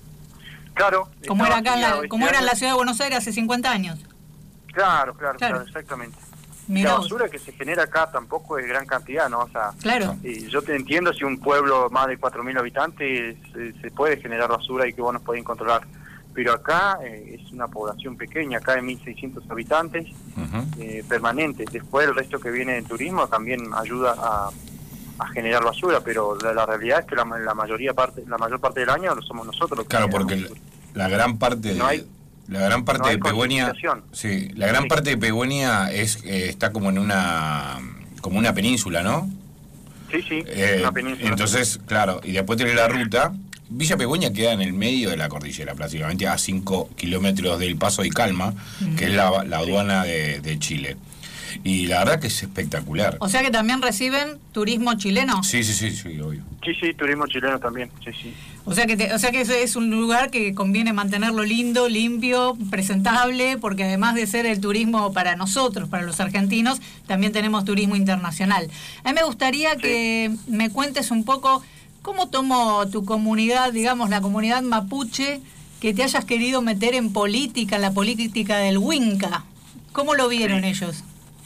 Claro. Como era acá en la, como era en la ciudad de Buenos Aires hace cincuenta años. Claro, claro, claro, claro, exactamente. Mirá. La basura que se genera acá tampoco es gran cantidad, ¿no? O sea, claro. eh, yo te entiendo si un pueblo más de cuatro mil habitantes eh, se puede generar basura y que vos no podés controlar. Pero acá eh, es una población pequeña, acá hay mil seiscientos habitantes uh-huh. eh, permanentes. Después el resto que viene del turismo también ayuda a, a generar basura, pero la, la realidad es que la, la mayoría parte la mayor parte del año lo somos nosotros. Claro, porque la, la gran parte... No hay, La gran parte no de Pigüeña, sí, la gran sí. parte de Pigüeña es eh, está como en una como una península, ¿no? Sí, sí, eh, una península. Entonces, claro, y después tiene la ruta. Villa Pigüeña queda en el medio de la cordillera, prácticamente a cinco kilómetros del Paso de Calma, uh-huh. que es la, la aduana de, de Chile. Y la verdad que es espectacular. O sea que también reciben turismo chileno. Sí, sí, sí, sí, obvio. Sí, sí, turismo chileno también, sí, sí. O sea que te, o sea que es un lugar que conviene mantenerlo lindo, limpio, presentable, porque además de ser el turismo para nosotros, para los argentinos, también tenemos turismo internacional. A mí me gustaría sí. que me cuentes un poco cómo tomó tu comunidad, digamos la comunidad mapuche, que te hayas querido meter en política, en la política del Huinca. ¿Cómo lo vieron sí. ellos?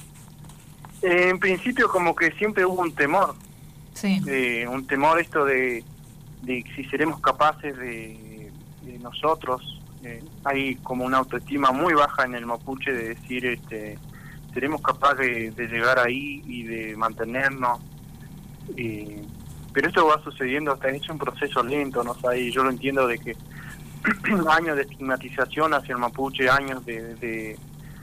Eh, en principio como que siempre hubo un temor, sí. eh, un temor esto de, de si seremos capaces de, de nosotros, eh, hay como una autoestima muy baja en el mapuche de decir, este, seremos capaces de, de llegar ahí y de mantenernos, eh, pero esto va sucediendo, hasta es un proceso lento, no sé, y yo lo entiendo de que años de estigmatización hacia el mapuche, años de, de,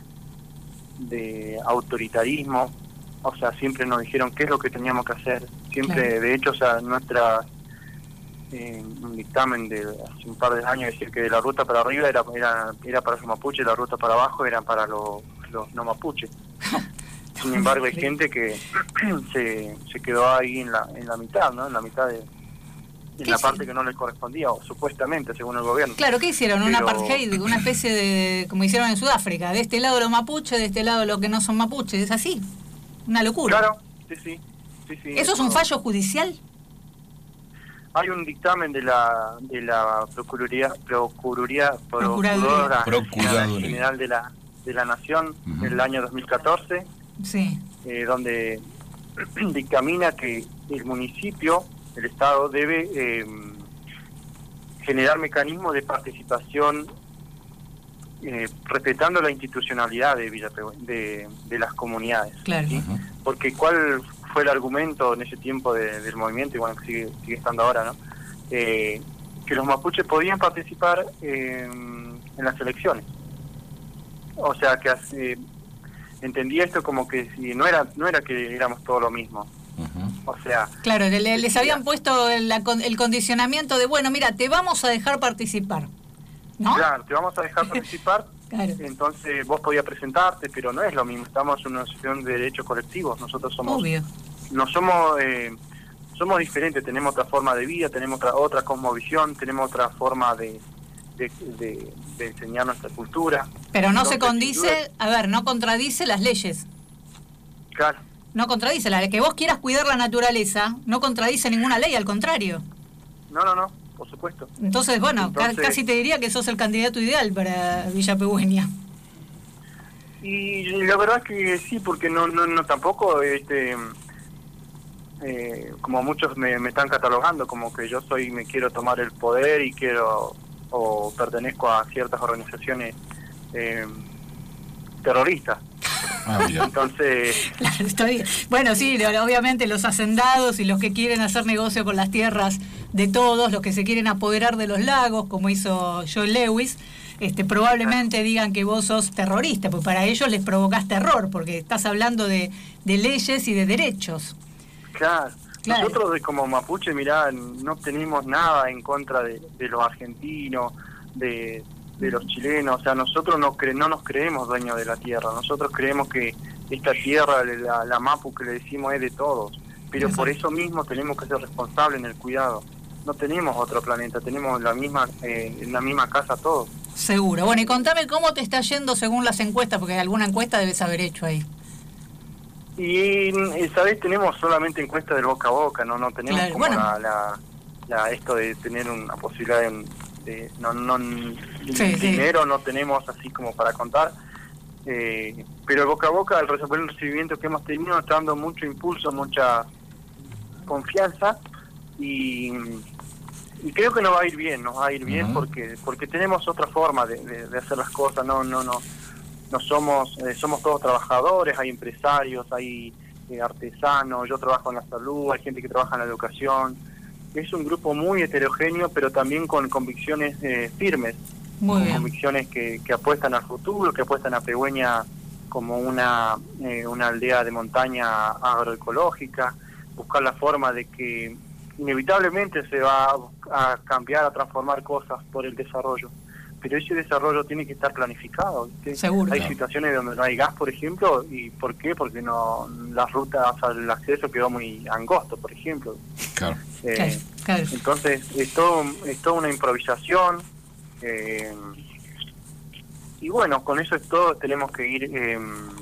de autoritarismo. O sea, siempre nos dijeron qué es lo que teníamos que hacer. Siempre, claro. de hecho, o sea, nuestra eh, un dictamen de hace un par de años, decir que de la ruta para arriba era era, era para los mapuches, la ruta para abajo era para los, los no mapuches. Sin embargo, hay gente que se, se quedó ahí en la en la mitad, ¿no? En la mitad de en la parte que no les correspondía, o supuestamente, según el gobierno. Claro, ¿qué hicieron? Pero... Una apartheid, una especie de, como hicieron en Sudáfrica, de este lado los mapuches, de este lado los que no son mapuches, es así, una locura. Claro, sí, sí. sí, sí ¿Eso es un fallo judicial? Hay un dictamen de la de la Procuraduría Procuraduría Procuraduría Procuraduría General de la de la Nación Uh-huh. del año dos mil catorce, Sí. eh, donde dictamina que el municipio, el Estado, debe eh, generar mecanismos de participación eh, respetando la institucionalidad de, Villa Pehue- de, de las comunidades. Claro. ¿sí? Ujú. Porque ¿cuál fue el argumento en ese tiempo de, del movimiento, y bueno, que sigue, sigue estando ahora, ¿no? Eh, que los mapuches podían participar eh, en las elecciones. O sea, que hace, entendía esto como que si no era no era que éramos todo lo mismo. Ujú. O sea... Claro, le- les habían puesto el, la con- el condicionamiento de, bueno, mira, te vamos a dejar participar, ¿no? Claro, te vamos a dejar participar, Claro. entonces vos podías presentarte, pero no es lo mismo, estamos en una asociación de derechos colectivos, nosotros somos... Obvio. No somos... Eh, somos diferentes, tenemos otra forma de vida, tenemos otra, otra cosmovisión, tenemos otra forma de, de, de, de enseñar nuestra cultura. Pero no se Entonces, condice, sin a ver, no contradice las leyes. duda, claro, No contradice, la que vos quieras cuidar la naturaleza, no contradice ninguna ley, al contrario. no, no, no, por supuesto. Entonces, bueno, ca- Entonces- casi te diría que sos el candidato ideal para Villa Pehue. Y la verdad es que sí, porque no no, no tampoco, este eh, como muchos me, me están catalogando, como que yo soy, me quiero tomar el poder y quiero, o pertenezco a ciertas organizaciones eh, terroristas. Ah, mira. Entonces, Claro, está bien. Bueno, sí, lo- obviamente los hacendados y los que quieren hacer negocio con las tierras de todos, los que se quieren apoderar de los lagos, como hizo John Lewis, este, probablemente digan que vos sos terrorista, porque para ellos les provocás terror, porque estás hablando de, de leyes y de derechos. claro, Claro. nosotros de como mapuche, mirá, no tenemos nada en contra de, de los argentinos, de, de los chilenos, o sea, nosotros no, cre no nos creemos dueños de la tierra, nosotros creemos que esta tierra, la, la mapu que le decimos, es de todos, pero Exacto. por eso mismo tenemos que ser responsables en el cuidado. No tenemos otro planeta, tenemos la misma eh, en la misma casa todos. Seguro. Bueno, y contame cómo te está yendo según las encuestas, porque alguna encuesta debes haber hecho ahí. Y, eh, ¿sabés? Tenemos solamente encuestas del boca a boca, no no tenemos Claro, como bueno. la, la, la- esto de tener una posibilidad de, de- no no Sí, sí. dinero no tenemos así como para contar, eh, pero el boca a boca, el resolver el recibimiento que hemos tenido está dando mucho impulso, mucha confianza, y, y creo que nos va a ir bien, nos va a ir bien Ujú. porque porque tenemos otra forma de, de, de hacer las cosas, no no no no somos eh, somos todos trabajadores, hay empresarios, hay eh, artesanos, yo trabajo en la salud, hay gente que trabaja en la educación. Es un grupo muy heterogéneo, pero también con convicciones eh, firmes, Muy con bien. convicciones que, que apuestan al futuro, que apuestan a Pehue como una eh, una aldea de montaña agroecológica, buscar la forma de que inevitablemente se va a cambiar, a transformar cosas por el desarrollo. Pero ese desarrollo tiene que estar planificado, ¿viste? Seguro. Hay Claro. situaciones donde no hay gas, por ejemplo, ¿y por qué? Porque no las rutas, o sea, el acceso quedó muy angosto, por ejemplo. Claro. Eh, Claro, claro. Entonces, es todo, es toda una improvisación, eh, y bueno, con eso es todo, tenemos que ir eh,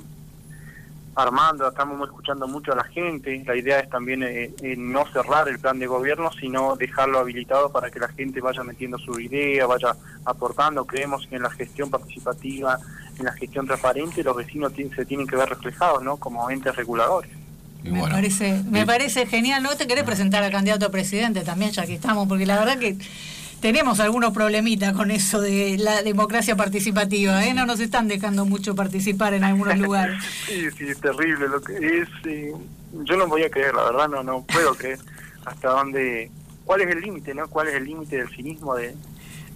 armando, estamos escuchando mucho a la gente, la idea es también eh, eh, no cerrar el plan de gobierno, sino dejarlo habilitado para que la gente vaya metiendo su idea, vaya aportando. Creemos que en la gestión participativa, en la gestión transparente, los vecinos tienen- se tienen que ver reflejados, ¿no?, como entes reguladores. Y Me bueno, parece, me y- parece genial. ¿No te querés presentar al candidato a presidente también, ya que estamos? Porque la verdad que tenemos algunos problemitas con eso de la democracia participativa, ¿eh? No nos están dejando mucho participar en algunos lugares. Sí, sí, es terrible lo que es. eh, yo no voy a creer, la verdad, no no puedo creer hasta dónde, cuál es el límite, ¿no? ¿Cuál es el límite del cinismo de,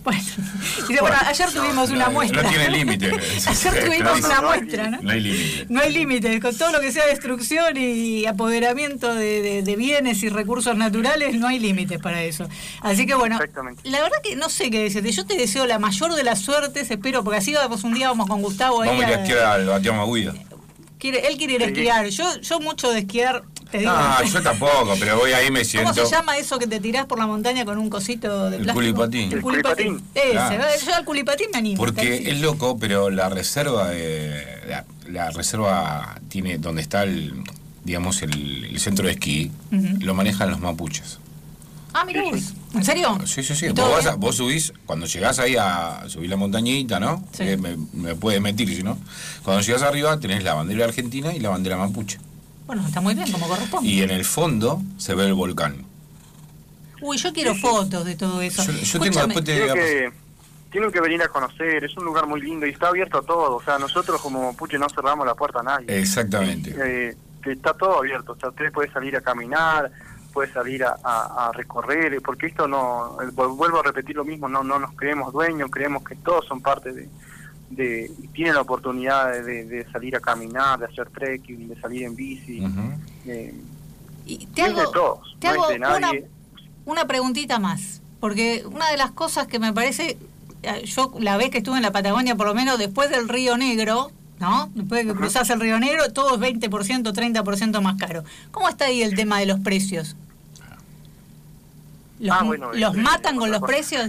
Bueno, dice, bueno, ayer tuvimos no, una no, muestra. No tiene límite. Ayer tuvimos una muestra, ¿no? No hay límite. No hay límite. Con todo lo que sea destrucción y apoderamiento de, de, de bienes y recursos naturales, no hay límites para eso. Así que bueno, la verdad que no sé qué decirte. Yo te deseo la mayor de las suertes, espero, porque así vamos un día, vamos con Gustavo ahí. Vamos a ir a esquiar al Bastián Maguida. Quiere, él quiere ir a esquiar. Yo, yo mucho de esquiar. Te digo, no, yo tampoco, pero voy ahí me siento. ¿Cómo se llama eso que te tirás por la montaña con un cosito de el plástico? Culipatín. El culipatín. Ese, claro. Yo al culipatín me animo. Porque es loco, pero la reserva de, la, la reserva tiene donde está el, digamos, el, el centro de esquí, uh-huh. lo manejan los mapuches. Ah, mira vos. ¿En serio? Sí, sí, sí. Vos, vas a, vos subís, cuando llegás ahí a subir la montañita, ¿no? Sí. Eh, me, me puedes mentir, si no. Cuando llegás arriba tenés la bandera argentina y la bandera mapuche. Bueno, está muy bien, como corresponde. Y en el fondo se ve el volcán. Uy, yo quiero fotos de todo eso. Yo, yo tengo después te... que, tienen que venir a conocer, es un lugar muy lindo y está abierto a todo. O sea, nosotros como mapuche no cerramos la puerta a nadie. Exactamente. Eh, que está todo abierto. O sea, usted puede salir a caminar, puede salir a, a, a recorrer, porque esto no, vuelvo a repetir lo mismo, no, no nos creemos dueños, creemos que todos son parte de... de y tienen la oportunidad de, de salir a caminar, de hacer trekking, de salir en bici. Uh-huh. eh, y te hago, es de todos, te no hago es de nadie. una, una preguntita más, porque una de las cosas que me parece, yo la vez que estuve en la Patagonia, por lo menos después del Río Negro, ¿no? Después de que uh-huh. cruzás el Río Negro, todo es veinte por ciento, treinta por ciento más caro. ¿Cómo está ahí el tema de los precios? ¿Los, ah, bueno, ¿los eh, matan eh, con los cosa. precios?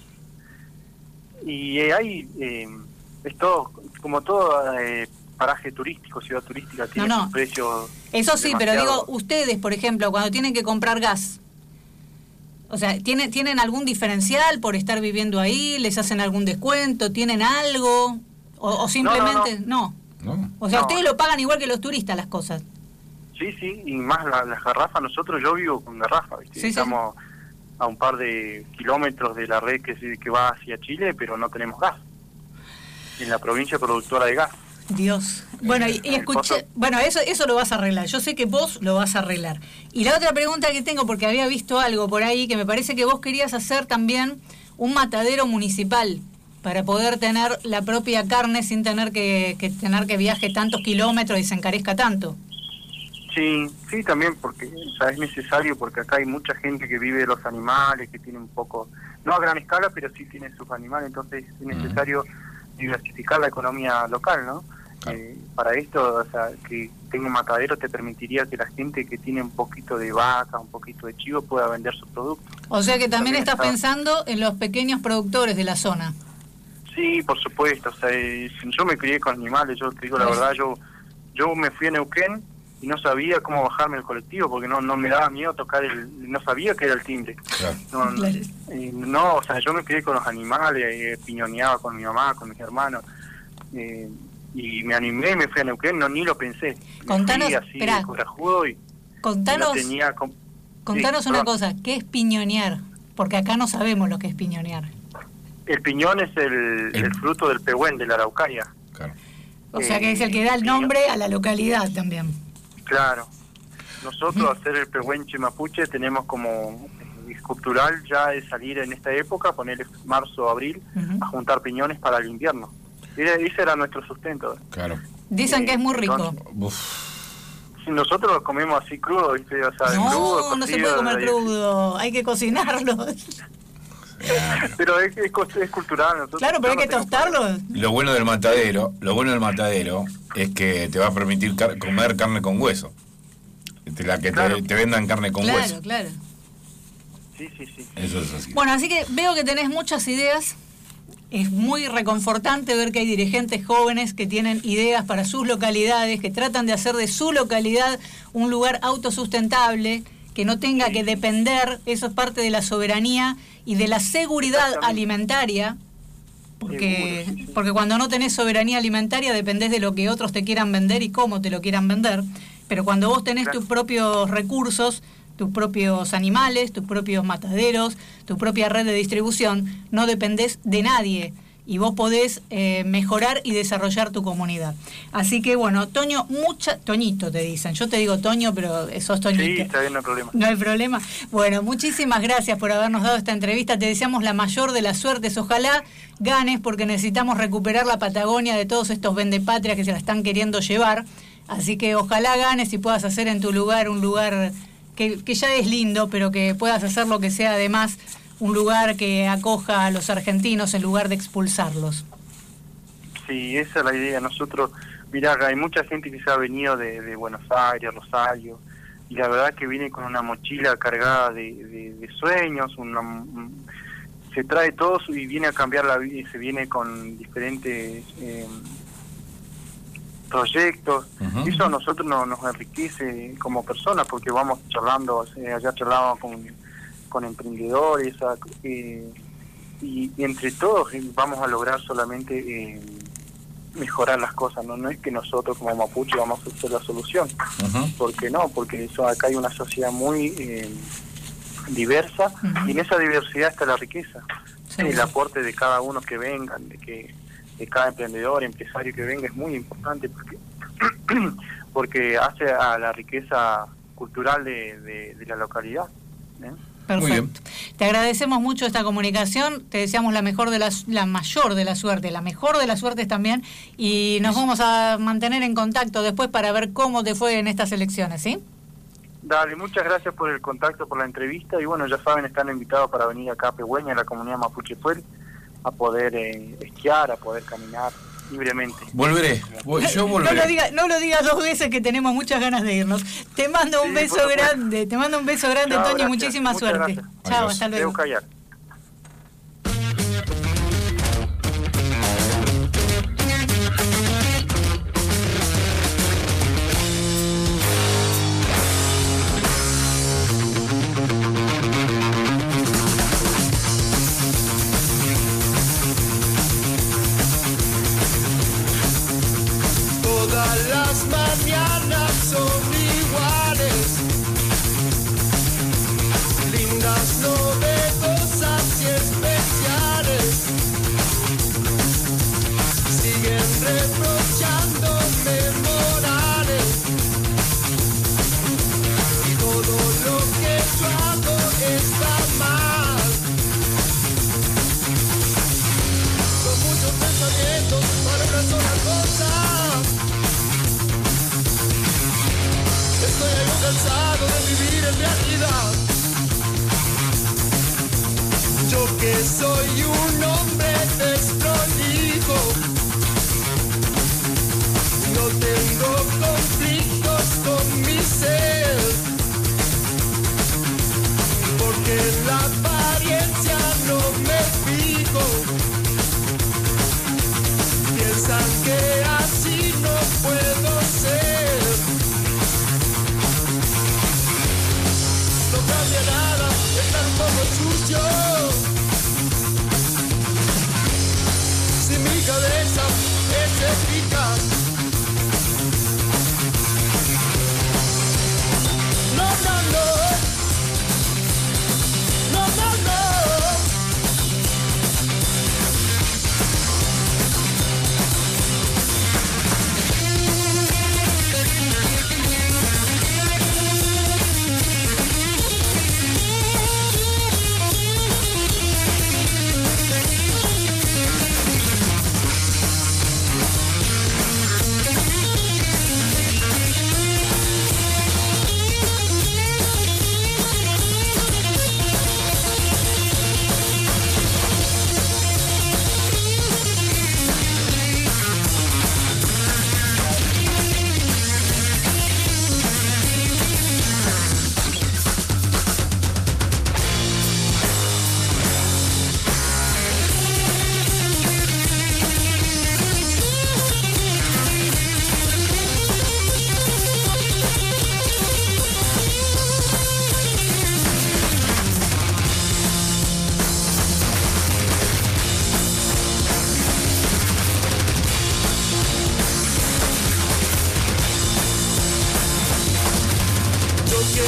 Y eh, hay... Eh, es todo, como todo eh, paraje turístico, ciudad turística, tiene no, no. sus precios. Eso sí, demasiado... pero digo, ustedes, por ejemplo, cuando tienen que comprar gas, o sea, ¿tienen, ¿tienen algún diferencial por estar viviendo ahí? ¿Les hacen algún descuento? ¿Tienen algo? ¿O, o simplemente no? No, no. no. O sea, no. ustedes lo pagan igual que los turistas las cosas. Sí, sí, y más las la garrafas, nosotros yo vivo con garrafas, ¿viste? Sí, estamos sí. a un par de kilómetros de la red que, que va hacia Chile, pero no tenemos gas. En la provincia productora de gas. Dios. Bueno, y, y escuché, bueno, eso eso lo vas a arreglar. Yo sé que vos lo vas a arreglar. Y la otra pregunta que tengo, porque había visto algo por ahí, que me parece que vos querías hacer también un matadero municipal para poder tener la propia carne sin tener que, que tener que viaje tantos kilómetros y se encarezca tanto. Sí, sí, también porque o sea, es necesario, porque acá hay mucha gente que vive de los animales, que tiene un poco, no a gran escala, pero sí tiene sus animales, entonces es necesario uh-huh. diversificar la economía local, ¿no? Claro. Eh, para esto, o sea, que tenga un matadero te permitiría que la gente que tiene un poquito de vaca, un poquito de chivo, pueda vender sus productos. O sea que también, también estás está... pensando en los pequeños productores de la zona. Sí, por supuesto, o sea, yo me crié con animales, yo te digo la verdad, yo yo me fui a Neuquén y no sabía cómo bajarme el colectivo porque no no me daba miedo tocar el, no sabía que era el timbre. Claro. No, claro. Eh, no, o sea, yo me crié con los animales, eh, piñoneaba con mi mamá, con mis hermanos, eh, y me animé y me fui a Neuquén, no ni lo pensé. Contanos, me fui así de corajudo y contanos, no tenía com- contanos sí, una perdón. cosa, ¿qué es piñonear? Porque acá no sabemos lo que es piñonear. El piñón es el, el... el fruto del pehuen, de la araucaria. Claro. O sea que es el que da el nombre a la localidad también. Claro. Nosotros, uh-huh. hacer el pehuenche mapuche, tenemos como cultural ya de salir en esta época, ponerle marzo o abril, uh-huh. a juntar piñones para el invierno. Ese era nuestro sustento. Claro. Dicen eh, que es muy rico. Entonces, si nosotros lo comemos así crudo, ¿viste? O sea, no, crudo, cocido, no se puede comer crudo, hay que cocinarlo. Claro. Pero es, es, es cultural. Nosotros claro, pero hay que tostarlo. Lo bueno del matadero, lo bueno del matadero es que te va a permitir car- comer carne con hueso. Te, la que claro. te, te vendan carne con claro, hueso. Claro, claro. Sí, sí, sí. Eso es así. Bueno, así que veo que tenés muchas ideas. Es muy reconfortante ver que hay dirigentes jóvenes que tienen ideas para sus localidades, que tratan de hacer de su localidad un lugar autosustentable, que no tenga que depender, eso es parte de la soberanía y de la seguridad alimentaria, porque, Seguro, sí, sí. porque cuando no tenés soberanía alimentaria dependés de lo que otros te quieran vender y cómo te lo quieran vender, pero cuando vos tenés claro. tus propios recursos, tus propios animales, tus propios mataderos, tu propia red de distribución, no dependés de nadie. y vos podés eh, mejorar y desarrollar tu comunidad. Así que bueno, Toño, mucha, Toñito te dicen, yo te digo Toño, pero sos Toñito. Sí, está bien, no hay problema. No hay problema. Bueno, muchísimas gracias por habernos dado esta entrevista, te deseamos la mayor de las suertes, ojalá ganes porque necesitamos recuperar la Patagonia de todos estos vendepatrias que se la están queriendo llevar, así que ojalá ganes y puedas hacer en tu lugar un lugar que, que ya es lindo, pero que puedas hacer lo que sea además un lugar que acoja a los argentinos en lugar de expulsarlos. Sí, esa es la idea. Nosotros, mirá, hay mucha gente que se ha venido de, de Buenos Aires, Rosario, y la verdad que viene con una mochila cargada de, de, de sueños, una, un, se trae todo y viene a cambiar la vida, se viene con diferentes eh, proyectos. Uh-huh. Eso a nosotros no, nos enriquece como personas porque vamos charlando, eh, allá charlábamos con con emprendedores eh, y, y entre todos vamos a lograr solamente eh, mejorar las cosas, ¿no? No es que nosotros como mapuche vamos a hacer la solución, uh-huh. porque no, porque eso acá hay una sociedad muy eh, diversa, uh-huh. y en esa diversidad está la riqueza, sí. El aporte de cada uno que vengan, de que de cada emprendedor, empresario que venga es muy importante porque porque hace a la riqueza cultural de, de, de la localidad, ¿eh? Perfecto. Te agradecemos mucho esta comunicación, te deseamos la mejor de las, la mayor de la suerte, la mejor de las suertes también, y nos vamos a mantener en contacto después para ver cómo te fue en estas elecciones, ¿sí? Dale, muchas gracias por el contacto, por la entrevista, y bueno, ya saben, están invitados para venir acá a Pehuen, a la comunidad Mapuche Puel, a poder eh, esquiar, a poder caminar libremente. Volveré, yo volveré. No lo digas no lo diga dos veces que tenemos muchas ganas de irnos. Te mando un sí, beso grande, te mando un beso grande, Chao, Toño, muchísima Muchas suerte. Gracias. Chao, hasta luego. Las mañanas son iguales, lindas, novedosas y especiales. Siguen reprochándome morales y todo lo que yo hago está mal. Con muchos pensamientos para una sola cosa. Estoy algo cansado de vivir en realidad. Yo que soy un hombre desprolijo, no tengo conflictos con mi ser, porque en la apariencia no me fijo. Piensan que así no puedo ser. No cambia nada, estar un poco sucio. Si mi cabeza es eficaz. No, no, no. No, no, no.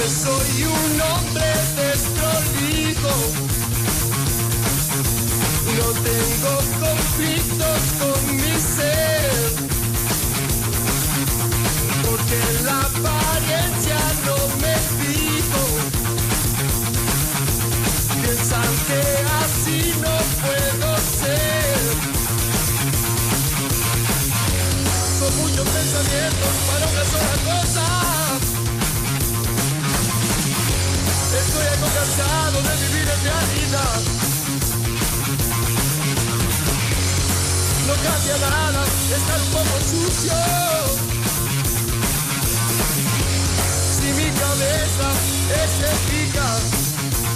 Soy un hombre desprolijo, no tengo conflictos con mi ser, porque la apariencia no me fijo. Piensan que así no puedo ser, con muchos pensamientos para una sola cosa. Estoy algo cansado de vivir en realidad. No cambia nada estar un poco sucio, si mi cabeza es eficaz.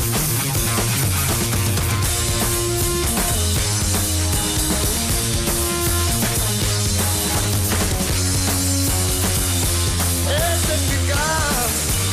Es eficaz.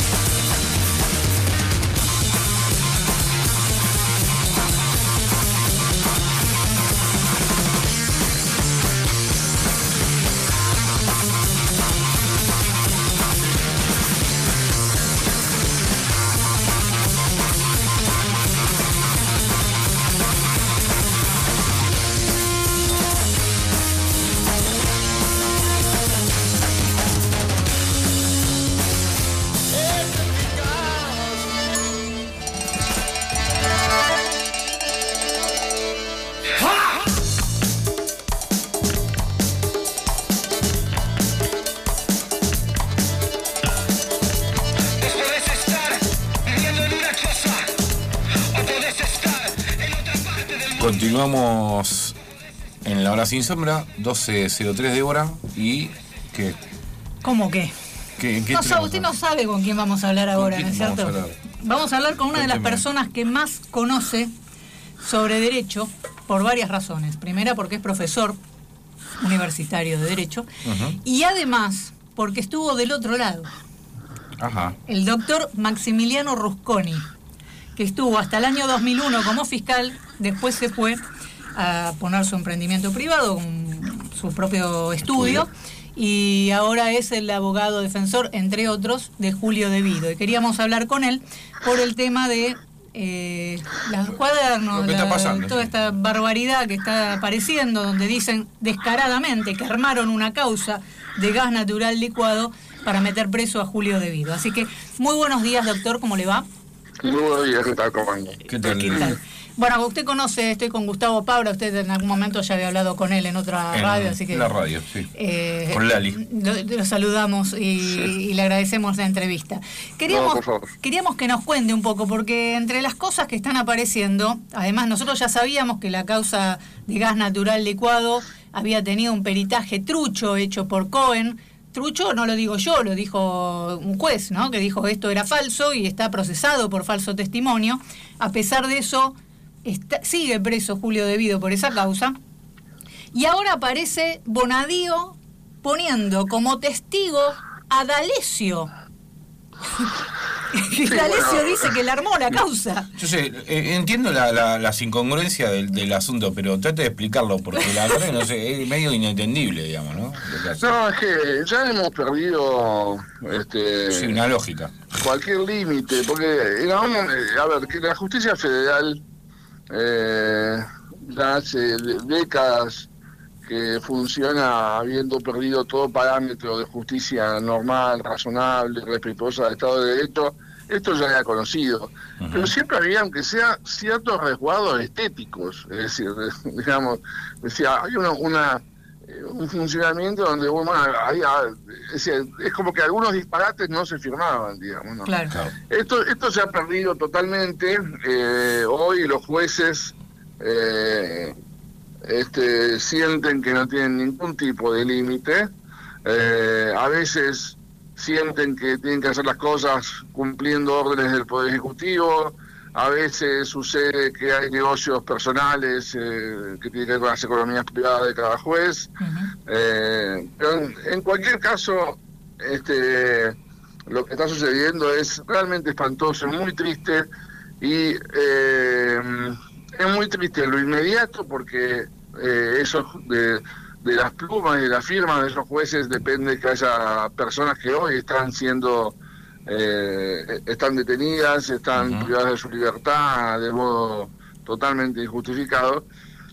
Continuamos en la hora sin sombra, doce cero tres de hora. ¿Y qué? ¿Cómo qué? ¿Qué, qué no sabe, usted no sabe con quién vamos a hablar ahora, ¿no es cierto? Vamos a hablar, vamos a hablar con una de las personas que más conoce sobre derecho por varias razones. Primera, porque es profesor universitario de derecho, uh-huh. Y además porque estuvo del otro lado. Ajá. El doctor Maximiliano Rusconi, que estuvo hasta el año dos mil uno como fiscal, después se fue a poner su emprendimiento privado, un, su propio estudio, y ahora es el abogado defensor, entre otros, de Julio De Vido. Y queríamos hablar con él por el tema de eh, los cuadernos, la, pasando, toda sí. esta barbaridad que está apareciendo, donde dicen descaradamente que armaron una causa de gas natural licuado para meter preso a Julio De Vido. Así que, muy buenos días, doctor, ¿cómo le va? Muy buenos días, ¿qué tal, compañero? ¿Qué tal? ¿Qué tal? Bueno, usted conoce, estoy con Gustavo Pabra, usted en algún momento ya había hablado con él en otra en radio, así que... En la radio, sí. Eh, con Lali. Lo, lo saludamos y, sí. y le agradecemos la entrevista. Queríamos, no, por favor. queríamos que nos cuente un poco, porque entre las cosas que están apareciendo, además nosotros ya sabíamos que la causa de gas natural licuado había tenido un peritaje trucho hecho por Cohen. Trucho no lo digo yo, lo dijo un juez, ¿no? Que dijo que esto era falso y está procesado por falso testimonio. A pesar de eso, está, sigue preso Julio De Vido por esa causa. Y ahora aparece Bonadío poniendo como testigo a D'Alessio. Sí, D'Alessio bueno, dice que le armó la causa. Yo sé, eh, entiendo la, la, las incongruencias del, del asunto, pero trate de explicarlo, porque la verdad, no sé, es medio inentendible, digamos, ¿no? No, es que ya hemos perdido este, sí, una lógica. Cualquier límite, porque, no, a ver, que la justicia federal eh, ya hace décadas que funciona habiendo perdido todo parámetro de justicia normal, razonable, respetuosa del Estado de Derecho. Esto ya era conocido, uh-huh. Pero siempre había, aunque sea, ciertos resguardos estéticos, es decir, digamos, decía, hay una, una un funcionamiento donde, bueno, hay, es, decir, es como que algunos disparates no se firmaban, digamos, ¿no? Claro. Esto, esto se ha perdido totalmente. Eh, hoy los jueces eh, este, sienten que no tienen ningún tipo de límite, eh, a veces sienten que tienen que hacer las cosas cumpliendo órdenes del Poder Ejecutivo, a veces sucede que hay negocios personales eh, que tienen que ver con las economías privadas de cada juez, uh-huh. eh, pero en, en cualquier caso, este, lo que está sucediendo es realmente espantoso, muy triste, y eh, es muy triste en lo inmediato porque eh, eso de... de las plumas y de las firmas de esos jueces depende que haya personas que hoy están siendo, eh, están detenidas, están uh-huh. privadas de su libertad de modo totalmente injustificado.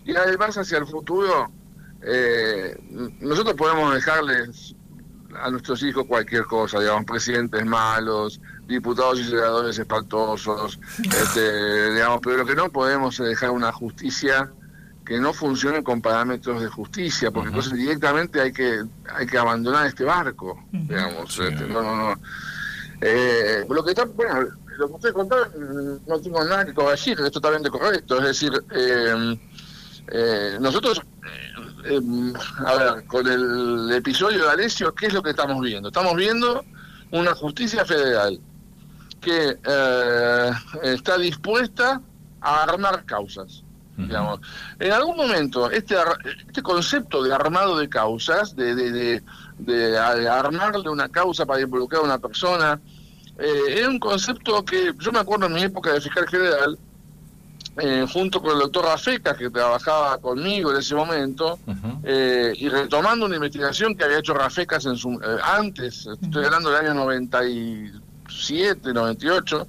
Y además hacia el futuro, eh, nosotros podemos dejarles a nuestros hijos cualquier cosa, digamos, presidentes malos, diputados y senadores espantosos, este, digamos, pero lo que no podemos es dejar una justicia que no funcione con parámetros de justicia, porque uh-huh. entonces directamente hay que hay que abandonar este barco, uh-huh. digamos, sí. este, no, no, no. Eh, lo que está, bueno, lo que ustedes contaron, no tengo nada que corregir, es totalmente correcto, es decir, eh, eh, nosotros, eh, eh, a ver, con el episodio de Alessio, ¿qué es lo que estamos viendo? Estamos viendo una justicia federal que eh, está dispuesta a armar causas. Uh-huh. Digamos. En algún momento este este concepto de armado de causas, de, de, de, de armarle una causa para involucrar a una persona, eh, era un concepto que yo me acuerdo en mi época de fiscal general, eh, junto con el doctor Rafecas, que trabajaba conmigo en ese momento, uh-huh. eh, y retomando una investigación que había hecho Rafecas en su, eh, antes, uh-huh. estoy hablando del año noventa y siete, noventa y ocho,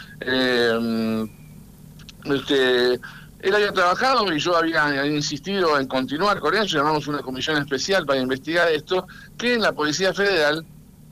eh, este él había trabajado y yo había insistido en continuar con eso, llamamos una comisión especial para investigar esto, que en la Policía Federal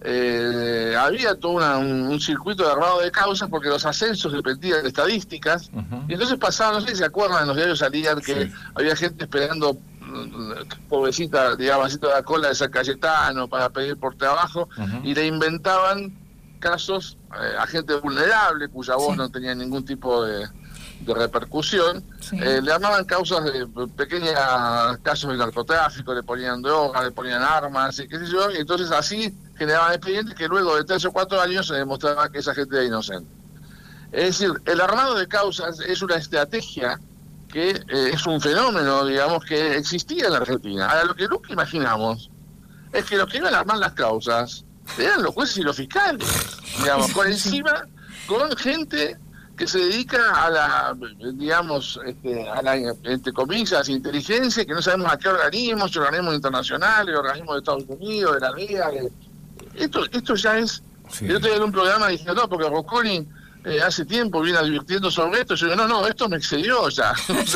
eh, había todo una, un, un circuito de armado de causas porque los ascensos dependían de estadísticas, uh-huh. y entonces pasaba, no sé si se acuerdan, en los diarios salían que sí. había gente esperando, pobrecita, digamos así, toda la cola de San Cayetano para pedir por trabajo, uh-huh. y le inventaban casos eh, a gente vulnerable cuya voz sí. no tenía ningún tipo de... de repercusión, sí. eh, le armaban causas de pequeños casos de narcotráfico, le ponían drogas, le ponían armas, y qué sé yo, y entonces así generaban expedientes que luego de tres o cuatro años se demostraba que esa gente era inocente. Es decir, el armado de causas es una estrategia que eh, es un fenómeno, digamos, que existía en la Argentina. Ahora, lo que nunca imaginamos es que los que iban a armar las causas eran los jueces y los fiscales, digamos, por encima, con gente que se dedica a la, digamos, este, a la, entre comillas, inteligencia, que no sabemos a qué organismos, organismos internacionales, organismos de Estados Unidos, de la D E A. De, esto esto ya es... Sí. Yo estoy en un programa diciendo, no, porque Rocconi eh, hace tiempo viene advirtiendo sobre esto. Yo digo, no, no, esto me excedió ya.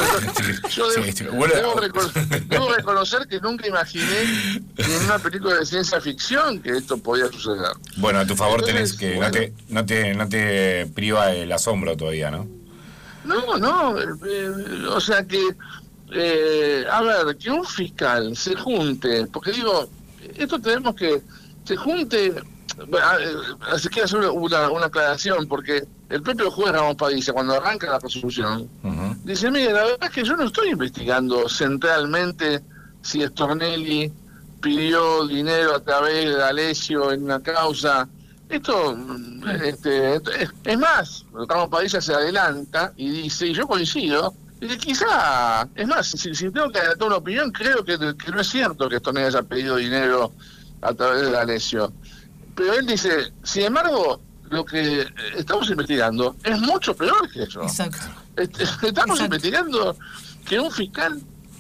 Yo debo, sí, bueno. debo, recono debo reconocer que nunca imaginé en una película de ciencia ficción que esto podía suceder. Bueno, a tu favor Entonces, tenés que bueno, no, te, no, te, no te priva el asombro todavía, ¿no? No, no, eh, o sea que, eh, a ver, que un fiscal se junte, porque digo, esto tenemos que, se junte... Así que hacer una, una aclaración, porque el propio juez Ramos Padilla, cuando arranca la resolución, uh-huh. dice, mire, la verdad es que yo no estoy investigando centralmente si Stornelli pidió dinero a través de Alessio en una causa. Esto, este, es, es más, Ramos Padilla se adelanta y dice, y yo coincido, y quizá, es más, si, si tengo que dar una opinión, creo que, que no es cierto que Stornelli haya pedido dinero a través de Alessio. Pero él dice, sin embargo, lo que estamos investigando es mucho peor que eso. Exacto. Este, estamos Exacto. investigando que un fiscal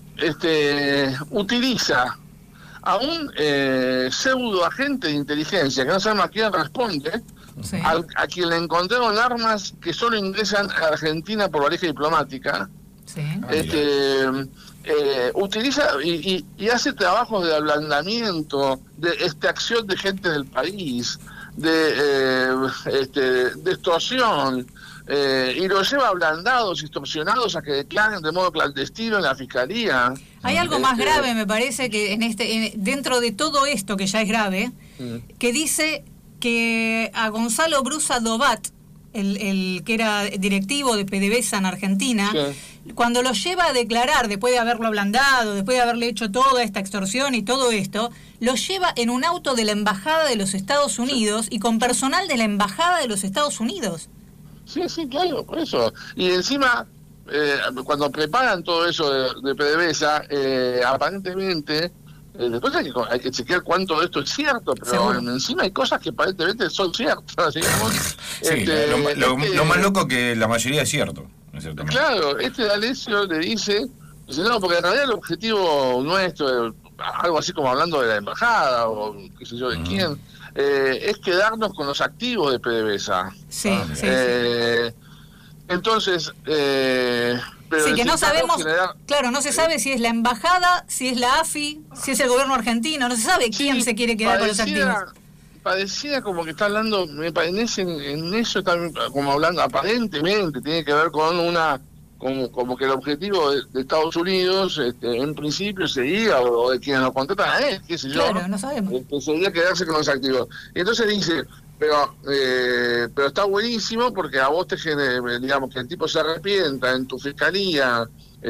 este, utiliza a un eh, pseudo agente de inteligencia, que no sabemos a quién responde, sí. a, a quien le encontraron armas que solo ingresan a Argentina por valija diplomática. Sí. Este, eh, utiliza y, y, y hace trabajos de ablandamiento, de extracción de gente del país, de, eh, este, de extorsión, eh, y los lleva ablandados, extorsionados a que declaren de modo clandestino en la fiscalía. Hay algo este, más grave, me parece, que en este en, dentro de todo esto, que ya es grave, mm. que dice que a Gonzalo Brusa Dobat, el, el que era directivo de PDVSA en Argentina, sí. cuando lo lleva a declarar, después de haberlo ablandado, después de haberle hecho toda esta extorsión y todo esto, lo lleva en un auto de la Embajada de los Estados Unidos y con personal de la Embajada de los Estados Unidos. Sí, sí, claro, por eso. Y encima, eh, cuando preparan todo eso de, de PDVSA, eh, aparentemente... Eh, después hay que, hay que chequear cuánto de esto es cierto, pero ¿seguro? Encima hay cosas que aparentemente son ciertas, digamos. Sí, este, lo, lo, este, lo más loco que la mayoría es cierto, ¿no es cierto? Claro, este Alessio le dice, dice, no, porque en realidad el objetivo nuestro, algo así como hablando de la embajada, o qué sé yo de uh-huh. quién, eh, es quedarnos con los activos de PDVSA. Sí, ah, sí, eh, sí. Entonces, eh, Pero sí, que no sabemos, generar, claro, no se sabe si es la embajada, si es la A F I, si es el gobierno argentino, no se sabe quién sí, se quiere quedar con los activos. Parecía como que está hablando, me parece en, en eso está como hablando, aparentemente tiene que ver con una, como, como que el objetivo de, de Estados Unidos, este, en principio sería, o de quienes lo contratan a él, qué sé yo, claro, no sabemos. Este, sería quedarse con los activos. Y entonces dice, pero eh, pero está buenísimo porque a vos te genera, digamos, que el tipo se arrepienta en tu fiscalía.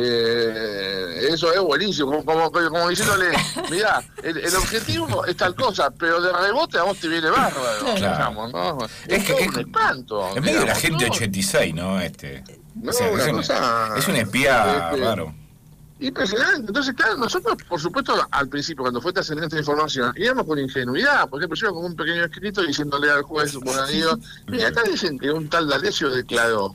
Eh, eso es buenísimo, como, como, como diciéndole, mirá, el, el objetivo es tal cosa, pero de rebote a vos te viene bárbaro, claro. digamos, ¿no? Es, es que es un espanto. En medio de la gente ochenta y seis, ¿no? Este, no, o sea, una es, un, cosa, es un espía este, raro. Impresionante. Entonces, claro, nosotros, por supuesto, al principio, cuando fue trascendente esta información, íbamos con ingenuidad. Por ejemplo, yo iba con un pequeño escrito diciéndole al juez, bueno, digo, mira, acá dicen que un tal D'Alessio declaró.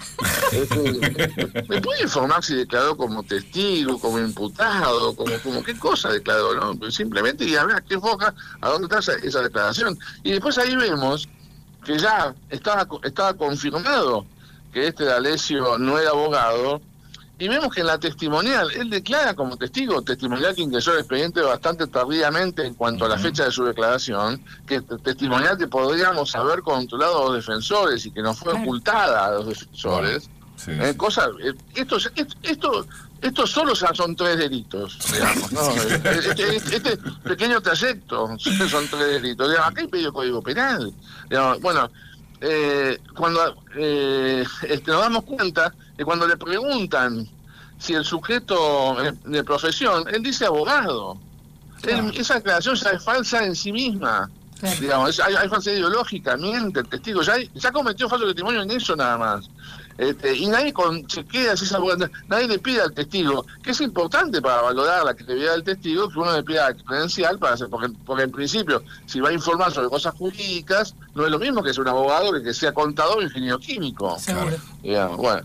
Este, ¿me puede informar si declaró como testigo, como imputado, como, como qué cosa declaró, no? Pues simplemente, y a ver, qué foca, a dónde está esa, esa declaración. Y después ahí vemos que ya estaba, estaba confirmado que este D'Alessio no era abogado. Y vemos que en la testimonial, él declara como testigo, testimonial que ingresó al expediente bastante tardíamente en cuanto a la fecha de su declaración, que testimonial que podríamos haber controlado a los defensores y que no fue ocultada a los defensores. Sí, eh, sí. Cosa, eh, esto, esto, esto solo son tres delitos, digamos, ¿no? este, este, este pequeño trayecto son tres delitos. Digamos, acá hay pedido código penal. Digamos, bueno, eh, cuando eh, este, nos damos cuenta que cuando le preguntan si el sujeto de profesión, él dice abogado. Claro. Él, esa declaración ya es falsa en sí misma. Claro. Digamos, es, hay, hay falsedad ideológica, miente el testigo, ya, hay, ya cometió falso testimonio en eso nada más. Este, y nadie con, se queda si es abogado, nadie le pide al testigo, que es importante para valorar la credibilidad del testigo, que uno le pida credencial para hacer, porque, porque en principio, si va a informar sobre cosas jurídicas, no es lo mismo que ser un abogado que que sea contador o ingeniero químico. Seguro. Digamos, bueno.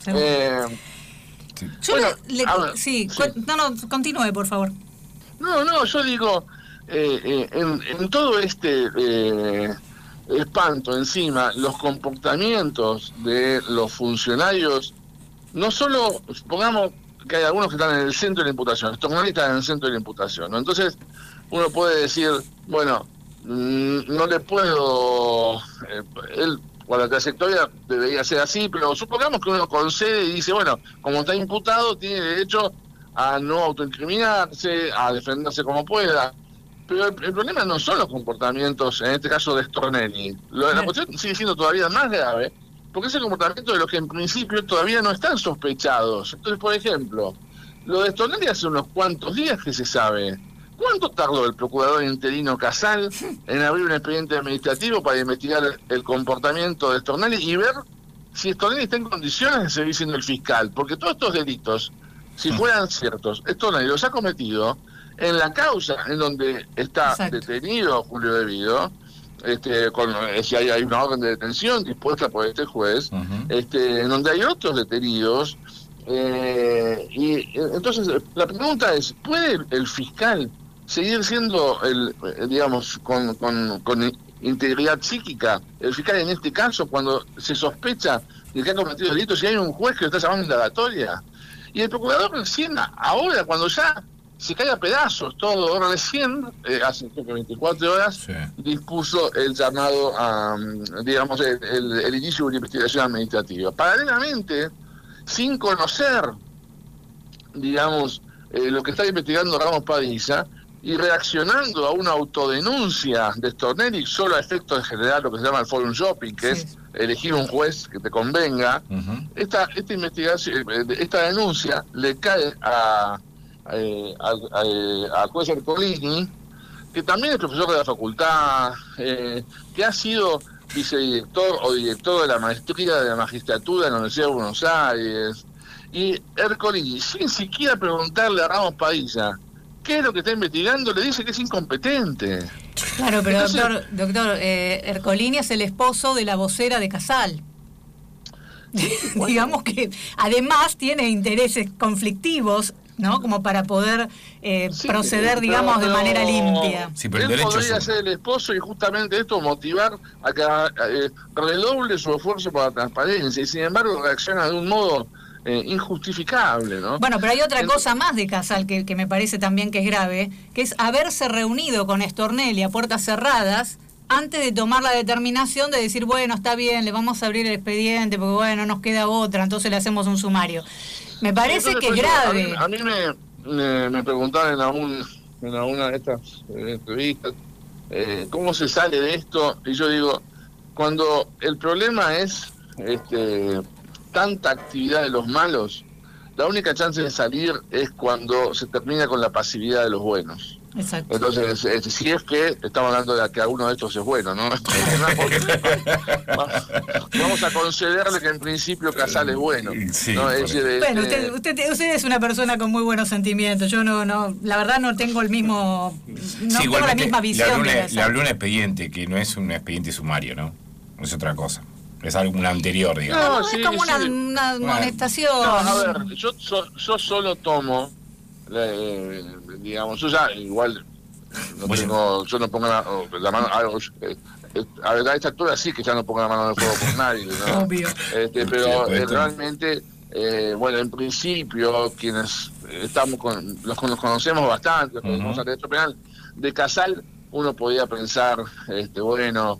Eh, yo bueno, le, le, ver, sí, sí, no, no, continúe, por favor. No, no, yo digo, eh, eh, en, en todo este eh, espanto encima, los comportamientos de los funcionarios, no solo, supongamos que hay algunos que están en el centro de la imputación, estos no están en el centro de la imputación, ¿no? Entonces uno puede decir, bueno, mmm, no le puedo, eh, él, bueno, la trayectoria debería ser así, pero supongamos que uno concede y dice, bueno, como está imputado, tiene derecho a no autoincriminarse, a defenderse como pueda. Pero el, el problema no son los comportamientos, en este caso de Stornelli. Lo, la cuestión sigue siendo todavía más grave, porque es el comportamiento de los que en principio todavía no están sospechados. Entonces, por ejemplo, lo de Stornelli hace unos cuantos días que se sabe. ¿Cuánto tardó el procurador interino Casal en abrir un expediente administrativo para investigar el comportamiento de Stornelli y ver si Stornelli está en condiciones de seguir siendo el fiscal? Porque todos estos delitos, si fueran ciertos, Stornelli los ha cometido en la causa en donde está Exacto. detenido Julio De Vido, este, con, si hay, hay una orden de detención dispuesta por este juez, uh-huh. este, en donde hay otros detenidos. Eh, y entonces la pregunta es, ¿puede el, el fiscal seguir siendo, el, digamos, con, con, con integridad psíquica, el fiscal en este caso, cuando se sospecha de que ha cometido delitos y hay un juez que lo está llamando indagatoria? Y el procurador recién, ahora, cuando ya se cae a pedazos todo, recién, eh, hace veinticuatro horas, sí. dispuso el llamado a, digamos, el, el, el inicio de una investigación administrativa. Paralelamente, sin conocer, digamos, eh, lo que está investigando Ramos Padilla, y reaccionando a una autodenuncia de Stornelli solo a efectos de generar lo que se llama el forum shopping, que sí. es elegir un juez que te convenga, uh-huh. esta esta investigación, esta denuncia le cae a, a, a, a juez Ercolini, que también es profesor de la facultad, eh, que ha sido vicedirector o director de la maestría de la magistratura en la Universidad de Buenos Aires, y Ercolini, sin siquiera preguntarle a Ramos Padilla qué es lo que está investigando, le dice que es incompetente. Claro, pero Entonces, doctor, doctor eh, Ercolini es el esposo de la vocera de Casal. Bueno. Digamos que además tiene intereses conflictivos, ¿no? Como para poder eh, sí, proceder, digamos, pero, de manera limpia. Sí, pero él podría ser el esposo y justamente esto motivar a que eh, redoble su esfuerzo para la transparencia, y sin embargo reacciona de un modo eh, injustificable, ¿no? Bueno, pero hay otra Entonces, cosa más de Casal que, que me parece también que es grave, que es haberse reunido con Stornelli a puertas cerradas antes de tomar la determinación de decir, bueno, está bien, le vamos a abrir el expediente porque, bueno, nos queda otra, entonces le hacemos un sumario. Me parece entonces, que es pues, grave. A mí, a mí me, me, me preguntaron en, algún, en alguna de estas eh, entrevistas eh, cómo se sale de esto, y yo digo, cuando el problema es este, tanta actividad de los malos, la única chance de salir es cuando se termina con la pasividad de los buenos. Exacto. Entonces, eh, si es que estamos hablando de que alguno de estos es bueno, ¿no? Vamos a concederle que en principio Casal es bueno. Sí, ¿no? Es decir, Bueno, este, usted, usted, usted es una persona con muy buenos sentimientos. Yo no, no, la verdad no tengo el mismo, no Sí, tengo la igualmente, misma le visión. habló, de una- esa. le habló un expediente, que no es un expediente sumario, ¿no? Es otra cosa. Es algo anterior, digamos. No, sí, es como una, sí. una amonestación. no, a ver, yo, so- yo solo tomo, eh, digamos, yo ya igual no Pues- tengo, yo no pongo la, la mano, algo, eh, eh, a ver, a esta altura sí que ya no pongo la mano en el fuego por nadie, ¿no? Obvio. Este, Sí, pero pues eh, esto- realmente, eh, bueno, en principio, quienes estamos con, los que nos conocemos bastante, los que Ujú. conocemos al derecho penal, de Casal uno podía pensar, este, bueno,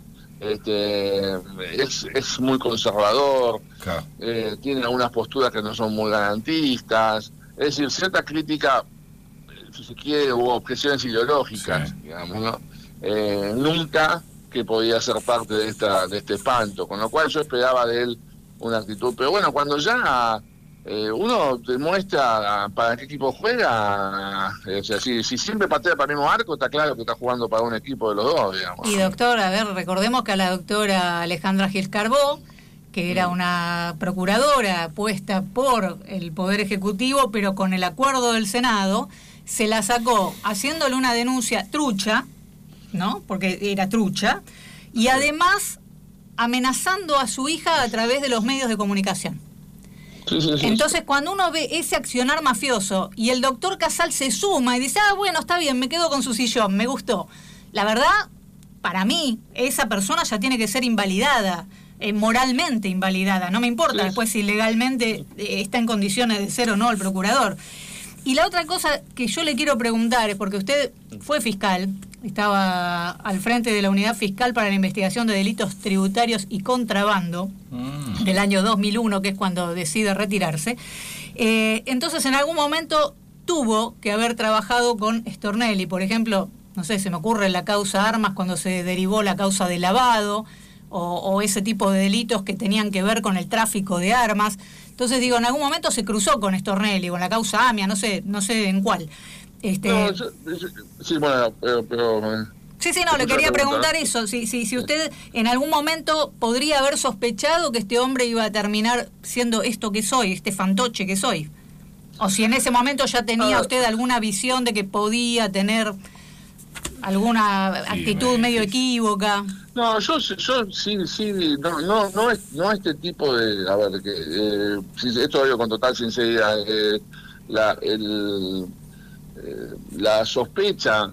este, es, es muy conservador, Claro. eh, tiene algunas posturas que no son muy garantistas, es decir, cierta crítica, eh, si se quiere, hubo objeciones ideológicas, Sí. digamos, ¿no? Eh, nunca que podía ser parte de esta de este espanto, con lo cual yo esperaba de él una actitud, pero bueno, cuando ya eh, uno demuestra para qué equipo juega, eh, o sea, si, si siempre patea para el mismo arco, está claro que está jugando para un equipo de los dos, digamos. Y doctor, a ver, recordemos que a la doctora Alejandra Gil Carbó, que era una procuradora puesta por el Poder Ejecutivo, pero con el acuerdo del Senado, se la sacó haciéndole una denuncia trucha, ¿no? Porque era trucha, y además amenazando a su hija a través de los medios de comunicación. Sí, sí, sí. Entonces, cuando uno ve ese accionar mafioso y el doctor Casal se suma y dice, ah, bueno, está bien, me quedo con su sillón, me gustó. La verdad, para mí, esa persona ya tiene que ser invalidada, eh, moralmente invalidada. No me importa Sí. después si legalmente eh, está en condiciones de ser o no el procurador. Y la otra cosa que yo le quiero preguntar es, porque usted fue fiscal, estaba al frente de la Unidad Fiscal para la Investigación de Delitos Tributarios y Contrabando, Mm. del año dos mil uno, que es cuando decide retirarse. Eh, entonces, en algún momento tuvo que haber trabajado con Stornelli, por ejemplo, no sé, se me ocurre la causa Armas cuando se derivó la causa de lavado, o, o ese tipo de delitos que tenían que ver con el tráfico de armas. Entonces, digo, en algún momento se cruzó con Stornelli, con la causa AMIA, no sé, no sé en cuál. Este, No, yo- yo- sí, bueno, pero... pero, eh, Sí, sí, no, le Escucha quería la pregunta, preguntar ¿no? eso, si, si, si usted en algún momento podría haber sospechado que este hombre iba a terminar siendo esto que soy, este fantoche que soy. O si en ese momento ya tenía Ah. usted alguna visión de que podía tener alguna Sí, actitud me- medio sí. equívoca. No, yo, yo sí, sí, no, no, no, es, no este tipo de, a ver, que, eh, sí, esto lo digo con total sinceridad, eh, la, el, eh, la sospecha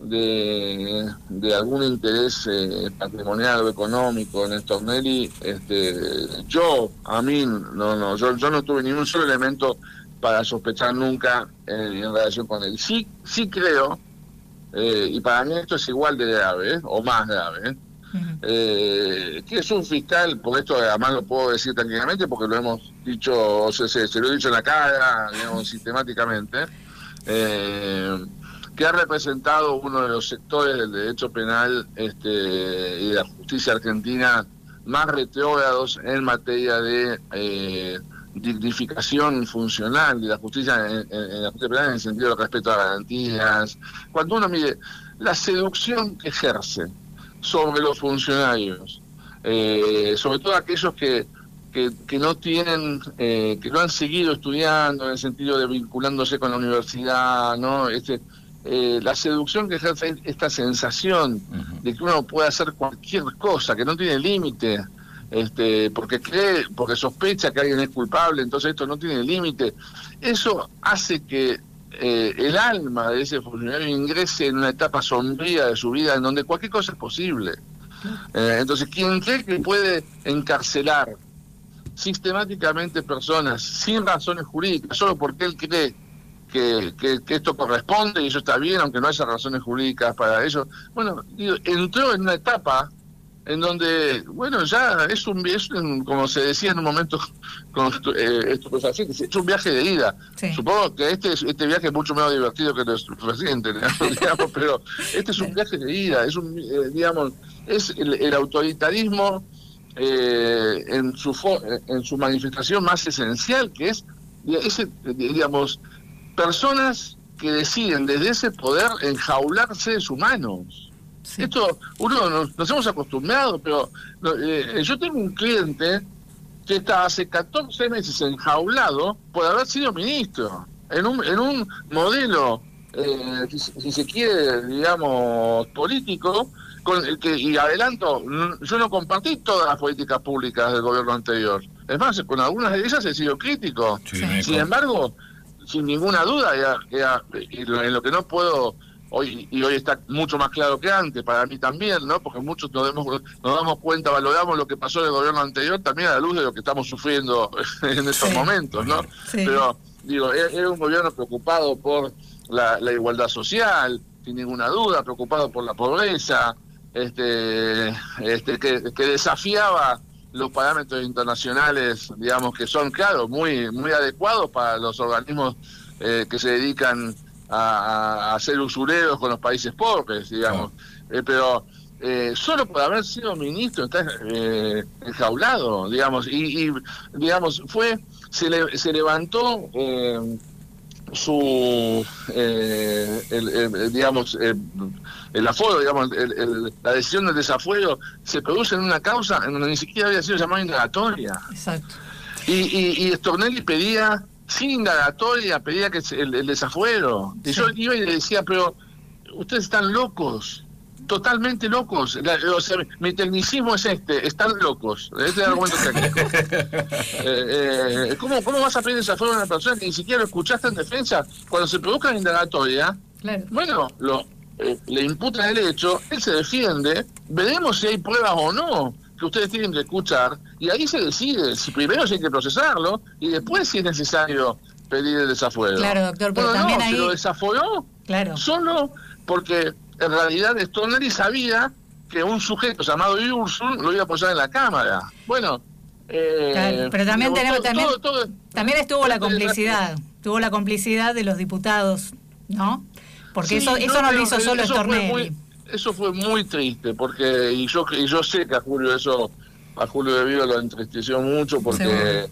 de, de algún interés eh, patrimonial o económico en Stornelli, este, yo, a mí, no, no, yo, yo no tuve ningún solo elemento para sospechar nunca en, en relación con él. Sí, sí creo, eh, y para mí esto es igual de grave, ¿eh? O más grave, ¿eh? Ujú. Eh, que es un fiscal, por esto además lo puedo decir tranquilamente porque lo hemos dicho, o sea, se, se lo he dicho en la cara, digamos, sistemáticamente, eh, que ha representado uno de los sectores del derecho penal este, y de la justicia argentina más retrógrados en materia de eh, dignificación funcional de la justicia en, en, en la justicia penal en el sentido de respeto a garantías. Cuando uno mire la seducción que ejerce sobre los funcionarios, eh, sobre todo aquellos que, que, que no tienen, eh, que no han seguido estudiando en el sentido de vinculándose con la universidad, ¿no? Este, eh, la seducción que ejerce esta sensación Ujú. de que uno puede hacer cualquier cosa, que no tiene límite, este, porque cree, porque sospecha que alguien es culpable, entonces esto no tiene límite. Eso hace que Eh, el alma de ese funcionario ingrese en una etapa sombría de su vida en donde cualquier cosa es posible. Eh, entonces, quien cree que puede encarcelar sistemáticamente personas sin razones jurídicas, solo porque él cree que, que, que esto corresponde y eso está bien, aunque no haya razones jurídicas para ello. Bueno, digo, entró en una etapa en donde, bueno, ya es un, es un como se decía en un momento con eh, estupefacientes, es un viaje de ida. Sí. Supongo que este este viaje es mucho menos divertido que nuestro reciente, digamos, pero este es un viaje de ida, es un, eh, digamos, es el, el autoritarismo eh, en su fo en su manifestación más esencial, que es, ese, digamos, personas que deciden desde ese poder enjaular seres humanos. Sí. Esto, uno nos, nos hemos acostumbrado, pero eh, yo tengo un cliente que está hace catorce meses enjaulado por haber sido ministro, en un, en un modelo, eh, si, si se quiere, digamos, político, con el que, y adelanto, yo no compartí todas las políticas públicas del gobierno anterior. Es más, con algunas de ellas he sido crítico. Sí, sin embargo, sin ninguna duda, ya, ya, y lo, en lo que no puedo... Hoy, y hoy está mucho más claro que antes, para mí también, ¿no? Porque muchos nos damos, nos damos cuenta, valoramos lo que pasó en el gobierno anterior también a la luz de lo que estamos sufriendo en estos sí. momentos, ¿no? Sí. Pero, digo, era un gobierno preocupado por la, la igualdad social, sin ninguna duda, preocupado por la pobreza, este, este que, que desafiaba los parámetros internacionales, digamos, que son, claro, muy, muy adecuados para los organismos eh, que se dedican a, a ser usureros con los países pobres, digamos. Oh. Eh, pero eh, solo por haber sido ministro está eh, enjaulado, digamos, y, y digamos, fue, se, le, se levantó eh, su, eh, el, el, digamos, eh, el aforo, digamos, el, el, la decisión del desafuero se produce en una causa en donde ni siquiera había sido llamada indagatoria. Exacto. Y, y, y Stornelli pedía sin indagatoria, pedía que el, el desafuero. Y sí. Yo iba y le decía, pero ustedes están locos, totalmente locos. La, o sea, mi tecnicismo es este, están locos. Este es el argumento técnico. eh, eh, ¿cómo, ¿Cómo vas a pedir desafuero a una persona que ni siquiera lo escuchaste en defensa? Cuando se produzca la indagatoria, claro. bueno, lo, eh, le imputan el hecho, él se defiende, veremos si hay pruebas o no que ustedes tienen que escuchar, y ahí se decide si primero si hay que procesarlo y después si es necesario pedir el desafuero. Claro, doctor, pero bueno, también no, ahí... se lo desaforó claro. solo porque en realidad Stornelli sabía que un sujeto llamado Ursul lo iba a apoyar en la Cámara. Bueno, eh, claro, pero también tenemos todo, también, todo, todo, también estuvo la complicidad, tuvo la complicidad de los diputados, ¿no? Porque sí, eso eso no, no lo hizo solo Stornelli. Eso fue muy triste, porque y yo y yo sé que a Julio eso a Julio de Vido lo entristeció mucho, porque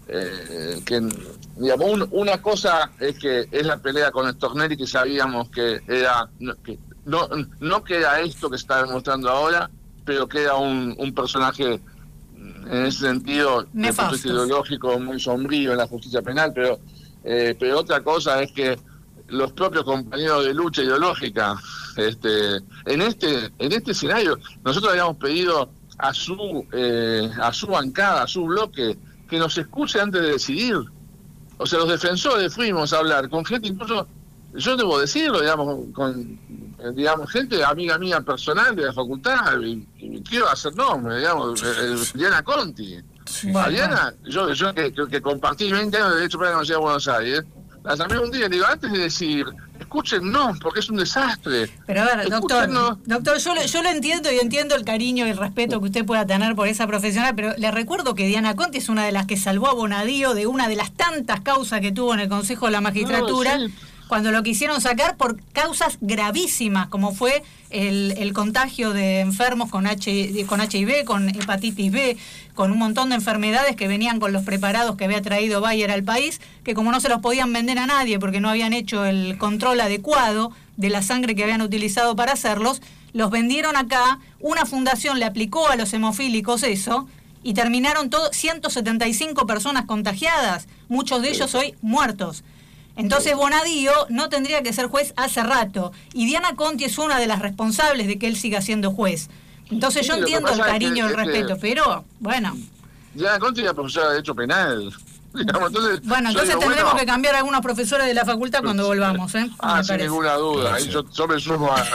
eh, que digamos un, una cosa es que es la pelea con Stornelli, que sabíamos que era que no no que era esto que se está demostrando ahora, pero que era un, un personaje en ese sentido de punto de vista ideológico muy sombrío en la justicia penal, pero eh, pero otra cosa es que los propios compañeros de lucha ideológica, este, en este, en este escenario, nosotros habíamos pedido a su, eh, a su bancada, a su bloque, que nos escuche antes de decidir. O sea, los defensores fuimos a hablar con gente, incluso, yo debo decirlo, digamos, con, digamos, gente amiga mía personal de la facultad, y, y quiero hacer nombre, digamos, eh, Diana Conti. Sí, a Diana, yo, yo que, que, que compartí veinte años de Derecho Penal en la Universidad de Buenos Aires, la llamé un día y le digo, antes de decir, escúchennos, porque es un desastre. Pero a ver, doctor, doctor yo, lo, yo lo entiendo y entiendo el cariño y el respeto que usted pueda tener por esa profesional, pero le recuerdo que Diana Conti es una de las que salvó a Bonadío de una de las tantas causas que tuvo en el Consejo de la Magistratura, no, sí. cuando lo quisieron sacar por causas gravísimas, como fue el, el contagio de enfermos con, H, con H I V, con hepatitis B, con un montón de enfermedades que venían con los preparados que había traído Bayer al país, que como no se los podían vender a nadie porque no habían hecho el control adecuado de la sangre que habían utilizado para hacerlos, los vendieron acá, una fundación le aplicó a los hemofílicos eso, y terminaron todo, ciento setenta y cinco personas contagiadas, muchos de ellos hoy muertos. Entonces Bonadío no tendría que ser juez hace rato, y Diana Conti es una de las responsables de que él siga siendo juez. Entonces sí, yo entiendo el cariño y el respeto, que, pero bueno. Diana Conti era profesora de Derecho Penal. Digamos, entonces, bueno, entonces digo, tendremos bueno, que cambiar a algunos profesores de la facultad cuando volvamos, ¿eh? Ah, Me sin parece. ninguna duda. Ahí yo, yo me sumo a...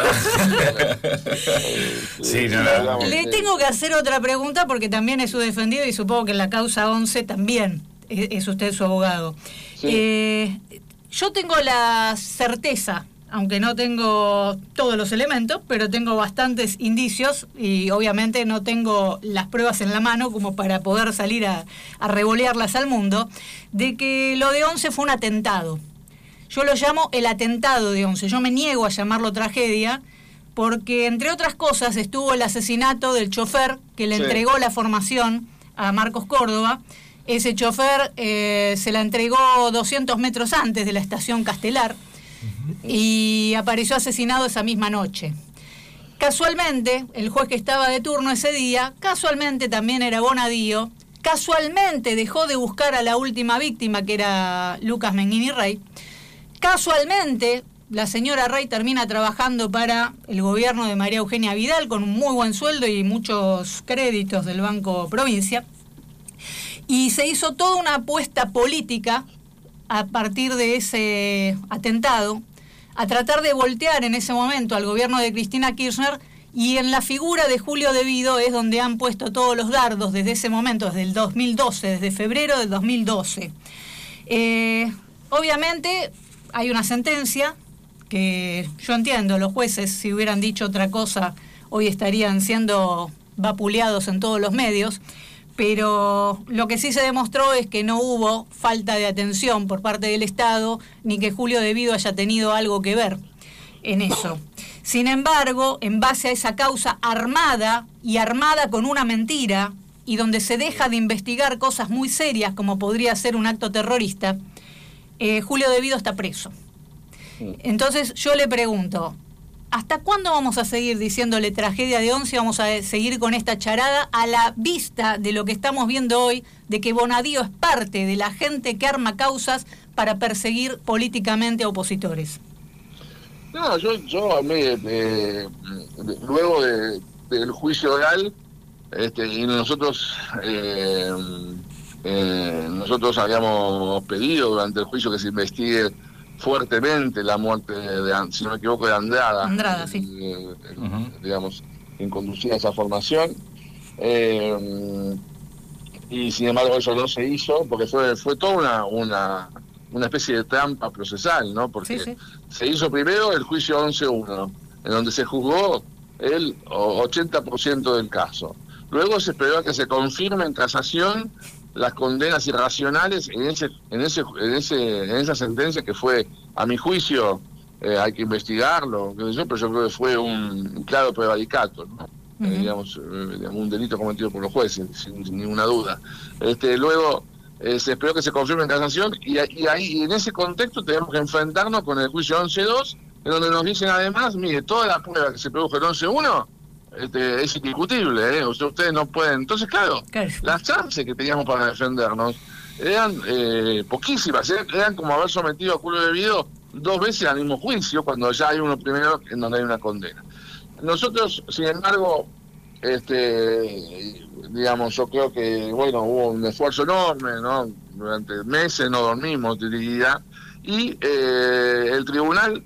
Sí, no, no, digamos, Le eh, tengo que hacer otra pregunta porque también es su defendido y supongo que en la causa once también es, es usted su abogado. Sí. Eh, yo tengo la certeza, aunque no tengo todos los elementos, pero tengo bastantes indicios y obviamente no tengo las pruebas en la mano como para poder salir a, a revolearlas al mundo, de que lo de once fue un atentado. Yo lo llamo el atentado de once. Yo me niego a llamarlo tragedia porque, entre otras cosas, estuvo el asesinato del chofer que le Sí. entregó la formación a Marcos Córdoba. Ese chofer eh, se la entregó doscientos metros antes de la estación Castelar y apareció asesinado esa misma noche. Casualmente, el juez que estaba de turno ese día, casualmente también era Bonadío, casualmente dejó de buscar a la última víctima, que era Lucas Menguini Rey. Casualmente, la señora Rey termina trabajando para el gobierno de María Eugenia Vidal con un muy buen sueldo y muchos créditos del Banco Provincia. Y se hizo toda una apuesta política a partir de ese atentado, a tratar de voltear en ese momento al gobierno de Cristina Kirchner, y en la figura de Julio De Vido es donde han puesto todos los dardos desde ese momento, desde el dos mil doce, desde febrero del dos mil doce. Eh, obviamente hay una sentencia que yo entiendo, los jueces si hubieran dicho otra cosa hoy estarían siendo vapuleados en todos los medios, pero lo que sí se demostró es que no hubo falta de atención por parte del Estado, ni que Julio De Vido haya tenido algo que ver en eso. Sin embargo, en base a esa causa armada, y armada con una mentira, y donde se deja de investigar cosas muy serias, como podría ser un acto terrorista, eh, Julio De Vido está preso. Entonces yo le pregunto, ¿hasta cuándo vamos a seguir diciéndole tragedia de once? ¿Vamos a seguir con esta charada a la vista de lo que estamos viendo hoy, de que Bonadío es parte de la gente que arma causas para perseguir políticamente a opositores? No, yo, yo me, eh, luego de, del juicio oral, este, y nosotros eh, eh, nosotros habíamos pedido durante el juicio que se investigue fuertemente la muerte, de, si no me equivoco, de Andrada, Andrada, sí. eh, eh, uh-huh. digamos, quien conducía esa formación. Eh, y sin embargo eso no se hizo, porque fue fue toda una, una, una especie de trampa procesal, ¿no? Porque sí, sí. se hizo primero el juicio once uno, en donde se juzgó el ochenta por ciento del caso. Luego se esperó a que se confirme en casación las condenas irracionales en ese en ese en ese en esa sentencia que fue, a mi juicio, eh, hay que investigarlo, pero yo creo que fue un claro prevaricato, ¿no? Uh-huh. eh, digamos, eh, digamos un delito cometido por los jueces, sin, sin ninguna duda. Este luego eh, se esperó que se confirme en casación, y, y ahí y en ese contexto tenemos que enfrentarnos con el juicio once dos, en donde nos dicen además, mire, toda la prueba que se produjo en once uno Este, es indiscutible, ¿eh? O sea, ustedes no pueden. Entonces, claro, claro, las chances que teníamos para defendernos eran eh, poquísimas, ¿eh? Eran como haber sometido a Julio De Vido dos veces al mismo juicio, cuando ya hay uno primero en donde hay una condena. Nosotros, sin embargo, este, digamos, yo creo que, bueno, hubo un esfuerzo enorme, ¿no? Durante meses no dormimos, diría, y eh, el tribunal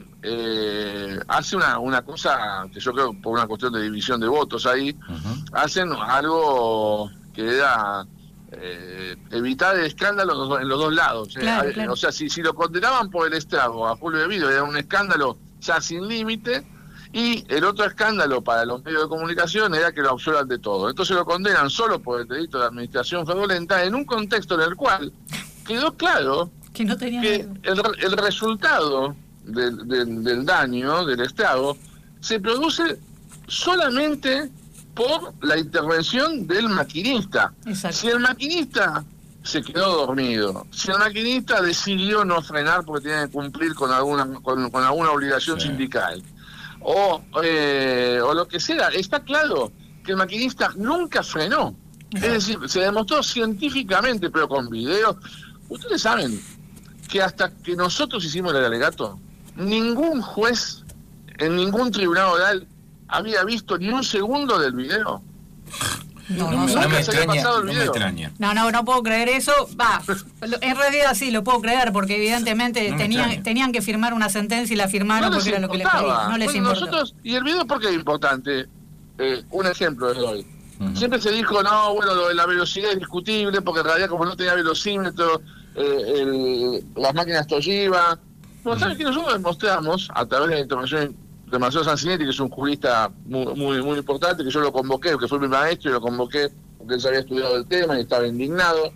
Eh, hace una, una cosa que yo creo por una cuestión de división de votos ahí, uh-huh. hacen algo que era eh, evitar el escándalo en los dos lados. Claro, eh, claro. O sea, si, si lo condenaban por el estrago a Julio De Vido, era un escándalo ya sin límite, y el otro escándalo para los medios de comunicación era que lo absuelvan de todo. Entonces lo condenan solo por el delito de administración fraudulenta, en un contexto en el cual quedó claro que, no tenía que el, el resultado Del, del, del daño, del estrago, se produce solamente por la intervención del maquinista. Exacto. Si el maquinista se quedó dormido, si el maquinista decidió no frenar porque tiene que cumplir con alguna con, con alguna obligación sí. sindical, o, eh, o lo que sea, está claro que el maquinista nunca frenó. Es decir, se demostró científicamente, pero con videos. Ustedes saben que hasta que nosotros hicimos el alegato, ningún juez en ningún tribunal oral había visto ni un segundo del video. No, no, No me- sé. no me se había extraña, pasado el no me video. extraña. No, no, no puedo creer eso. Va, lo- en realidad sí, lo puedo creer, porque evidentemente No me tenían, extraña. tenían que firmar una sentencia y la firmaron No les porque era lo que les importaba. pedían. No les Bueno, importó. nosotros, y el video, ¿por qué es importante? Eh, un ejemplo de hoy. Ujú. Siempre se dijo, no, bueno, lo de la velocidad es discutible, porque en realidad como no tenía velocímetro, eh, el- las máquinas Toshiba. No, ¿sabes qué? Nosotros demostramos, a través de la información de Marcelo Sancinetti, que es un jurista muy, muy, muy importante, que yo lo convoqué, que fue mi maestro, y lo convoqué porque él se había estudiado el tema y estaba indignado.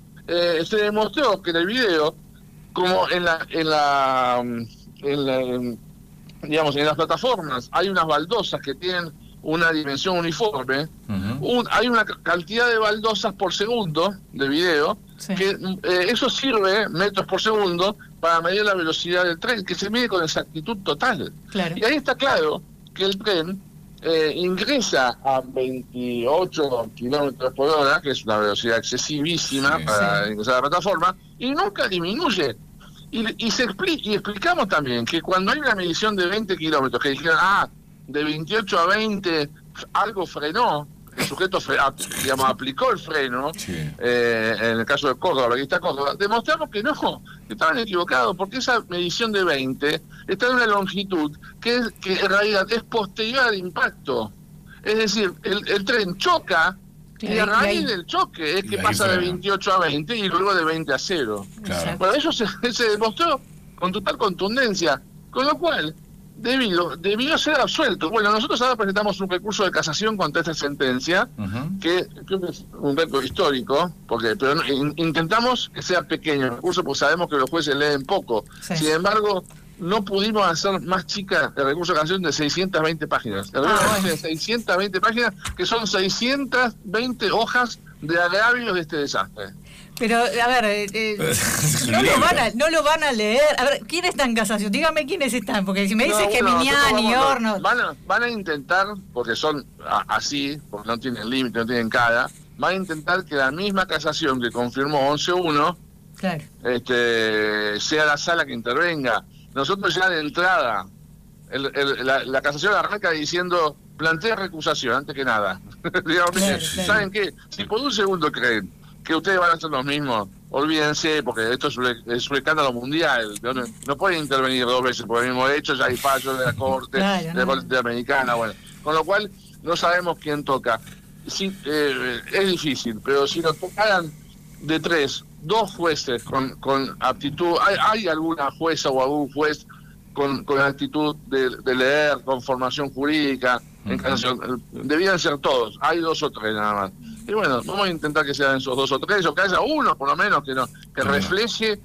Eh, se demostró que en el video, como en la, en la, en la en, digamos, en las plataformas hay unas baldosas que tienen una dimensión uniforme, Ujú. un- hay una c- cantidad de baldosas por segundo de video, Sí. que eh, eso sirve, metros por segundo, para medir la velocidad del tren, que se mide con exactitud total. Claro. Y ahí está claro que el tren eh, ingresa a veintiocho kilómetros por hora, que es una velocidad excesivísima Sí. para Sí. ingresar a la plataforma, y nunca disminuye. Y, y, se expli- y explicamos también que cuando hay una medición de veinte kilómetros, que dijeron, ah, de veintiocho a veinte, algo frenó, el sujeto fre- ap- digamos, aplicó el freno, Sí. eh, en el caso de Córdoba, la lista Córdoba, demostramos que no, que estaban equivocados, porque esa medición de veinte está en una longitud que, es, que en realidad es posterior al impacto. Es decir, el, el tren choca, y Claro, a y raíz ahí- del choque es y que ahí pasa de frena. veintiocho a veinte y luego de veinte a cero. Claro. Bueno, eso se, se demostró con total contundencia, con lo cual debió, debió ser absuelto. Bueno, nosotros ahora presentamos un recurso de casación contra esta sentencia, Ujú. que creo que es un récord histórico, porque pero no- in- intentamos que sea pequeño el recurso, porque sabemos que los jueces leen poco. Sí. Sin embargo, no pudimos hacer más chica el recurso de casación de seiscientas veinte páginas. El recurso de Ah, casación bueno. de seiscientas veinte páginas, que son seiscientas veinte hojas de agravios de este desastre. Pero, a ver, eh, eh, Es un no, lo libro. van a, no lo van a leer. A ver, ¿quién está en casación? Dígame quiénes están, porque si me dices No, que bueno, Minian nosotros y vamos- Hornos... Van a, van a intentar, porque son a- así, porque no tienen límite, no tienen cara, van a intentar que la misma casación que confirmó once uno Claro. este, sea la sala que intervenga. Nosotros ya de entrada, el- el- la, la casación arranca diciendo, plantea recusación antes que nada. Digamos, Claro, mire, claro. ¿saben qué? Si por un segundo creen que ustedes van a hacer lo mismo, olvídense, porque esto es un, es un escándalo mundial. No, no pueden intervenir dos veces por el mismo hecho, ya hay fallos de la Corte, Claro, de la no. Corte Interamericana, bueno. Con lo cual, no sabemos quién toca. Sí, eh, es difícil, pero si nos tocaran de tres, dos jueces con, con aptitud, hay, hay alguna jueza o algún juez con, con actitud de, de leer, con formación jurídica, en Ujú. casación, debían ser todos, hay dos o tres nada más. Y bueno, vamos a intentar que sean esos dos o tres, o que haya uno por lo menos que, no, que Ujú. refleje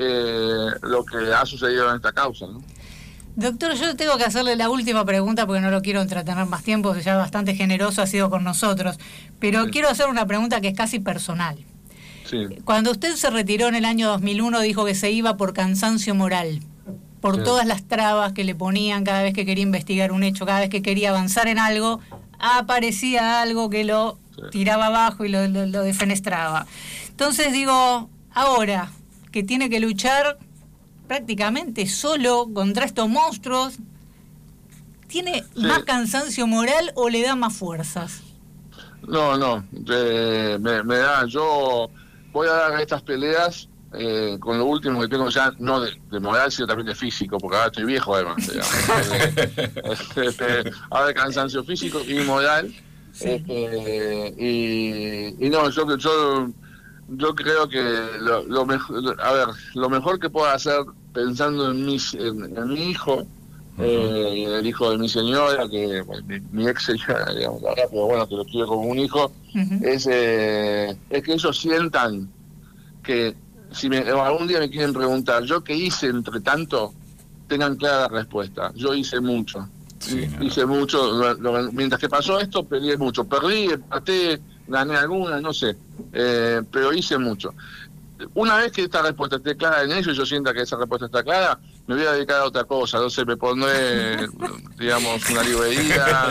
eh, lo que ha sucedido en esta causa, ¿no? Doctor, yo tengo que hacerle la última pregunta porque no lo quiero entretener más tiempo, ya bastante generoso ha sido con nosotros, pero Sí. quiero hacer una pregunta que es casi personal. Sí. Cuando usted se retiró en el año dos mil uno dijo que se iba por cansancio moral, por Sí. todas las trabas que le ponían cada vez que quería investigar un hecho, cada vez que quería avanzar en algo, aparecía algo que lo Sí. tiraba abajo y lo, lo, lo defenestraba. Entonces digo, ahora que tiene que luchar prácticamente solo contra estos monstruos, ¿tiene Sí. más cansancio moral o le da más fuerzas? No, no, eh, me, me da, yo voy a dar estas peleas eh, con lo último que tengo ya, no de, de moral, sino también de físico, porque ahora estoy viejo además, digamos. Eh, este, ahora de cansancio físico y moral, Sí. este, y, y no, yo, yo, yo creo que lo, lo mejor, a ver, lo mejor que puedo hacer pensando en, mis, en, en mi hijo, eh, el hijo de mi señora, que bueno, mi, mi ex señora, digamos, la verdad, pero bueno, que lo quiero como un hijo, Ujú. es, eh, es que ellos sientan que si me, algún día me quieren preguntar, ¿yo qué hice entre tanto? Tengan clara la respuesta. Yo hice mucho. Sí, no. Hice mucho. lo- lo- mientras que pasó esto, peleé mucho. Perdí, empaté, gané alguna, no sé. Eh, pero hice mucho. Una vez que esta respuesta esté clara en ellos y yo sienta que esa respuesta está clara, me voy a dedicar a otra cosa. No sé, me pondré, digamos, una librería.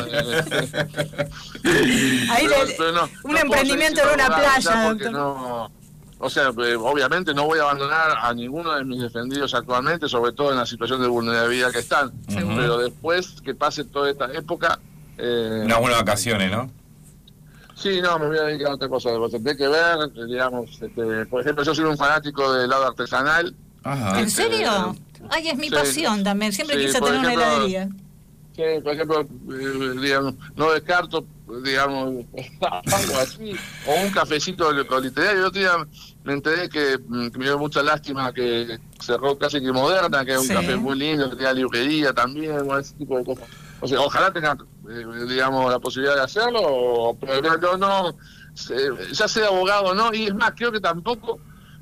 Ahí Pero- le- pero no, un no puedo emprendimiento seguir en una laburando playa, ya porque doctor. no- o sea, eh, obviamente no voy a abandonar a ninguno de mis defendidos actualmente, sobre todo en la situación de vulnerabilidad que están. Seguro. Pero después que pase toda esta época... Eh, Unas buenas vacaciones, ¿no? Sí, no, me voy a dedicar a otra cosa. Tendré que ver, digamos, este, por ejemplo, yo soy un fanático del helado artesanal. Ajá. ¿En Este, serio? Ay, es mi sí, pasión también. Siempre sí, quise por tener una ejemplo, heladería. Sí, por ejemplo, eh, digamos, no descarto, digamos, algo así, o un cafecito de literario. El otro día me enteré que, que me dio mucha lástima que cerró Casi que Moderna, que es un Sí. café muy lindo, que tenía librería también, o ese tipo de cosas. O sea, ojalá tengan, eh, digamos, la posibilidad de hacerlo, o, pero yo no, eh, ya sea abogado o no, y es más, creo que tampoco.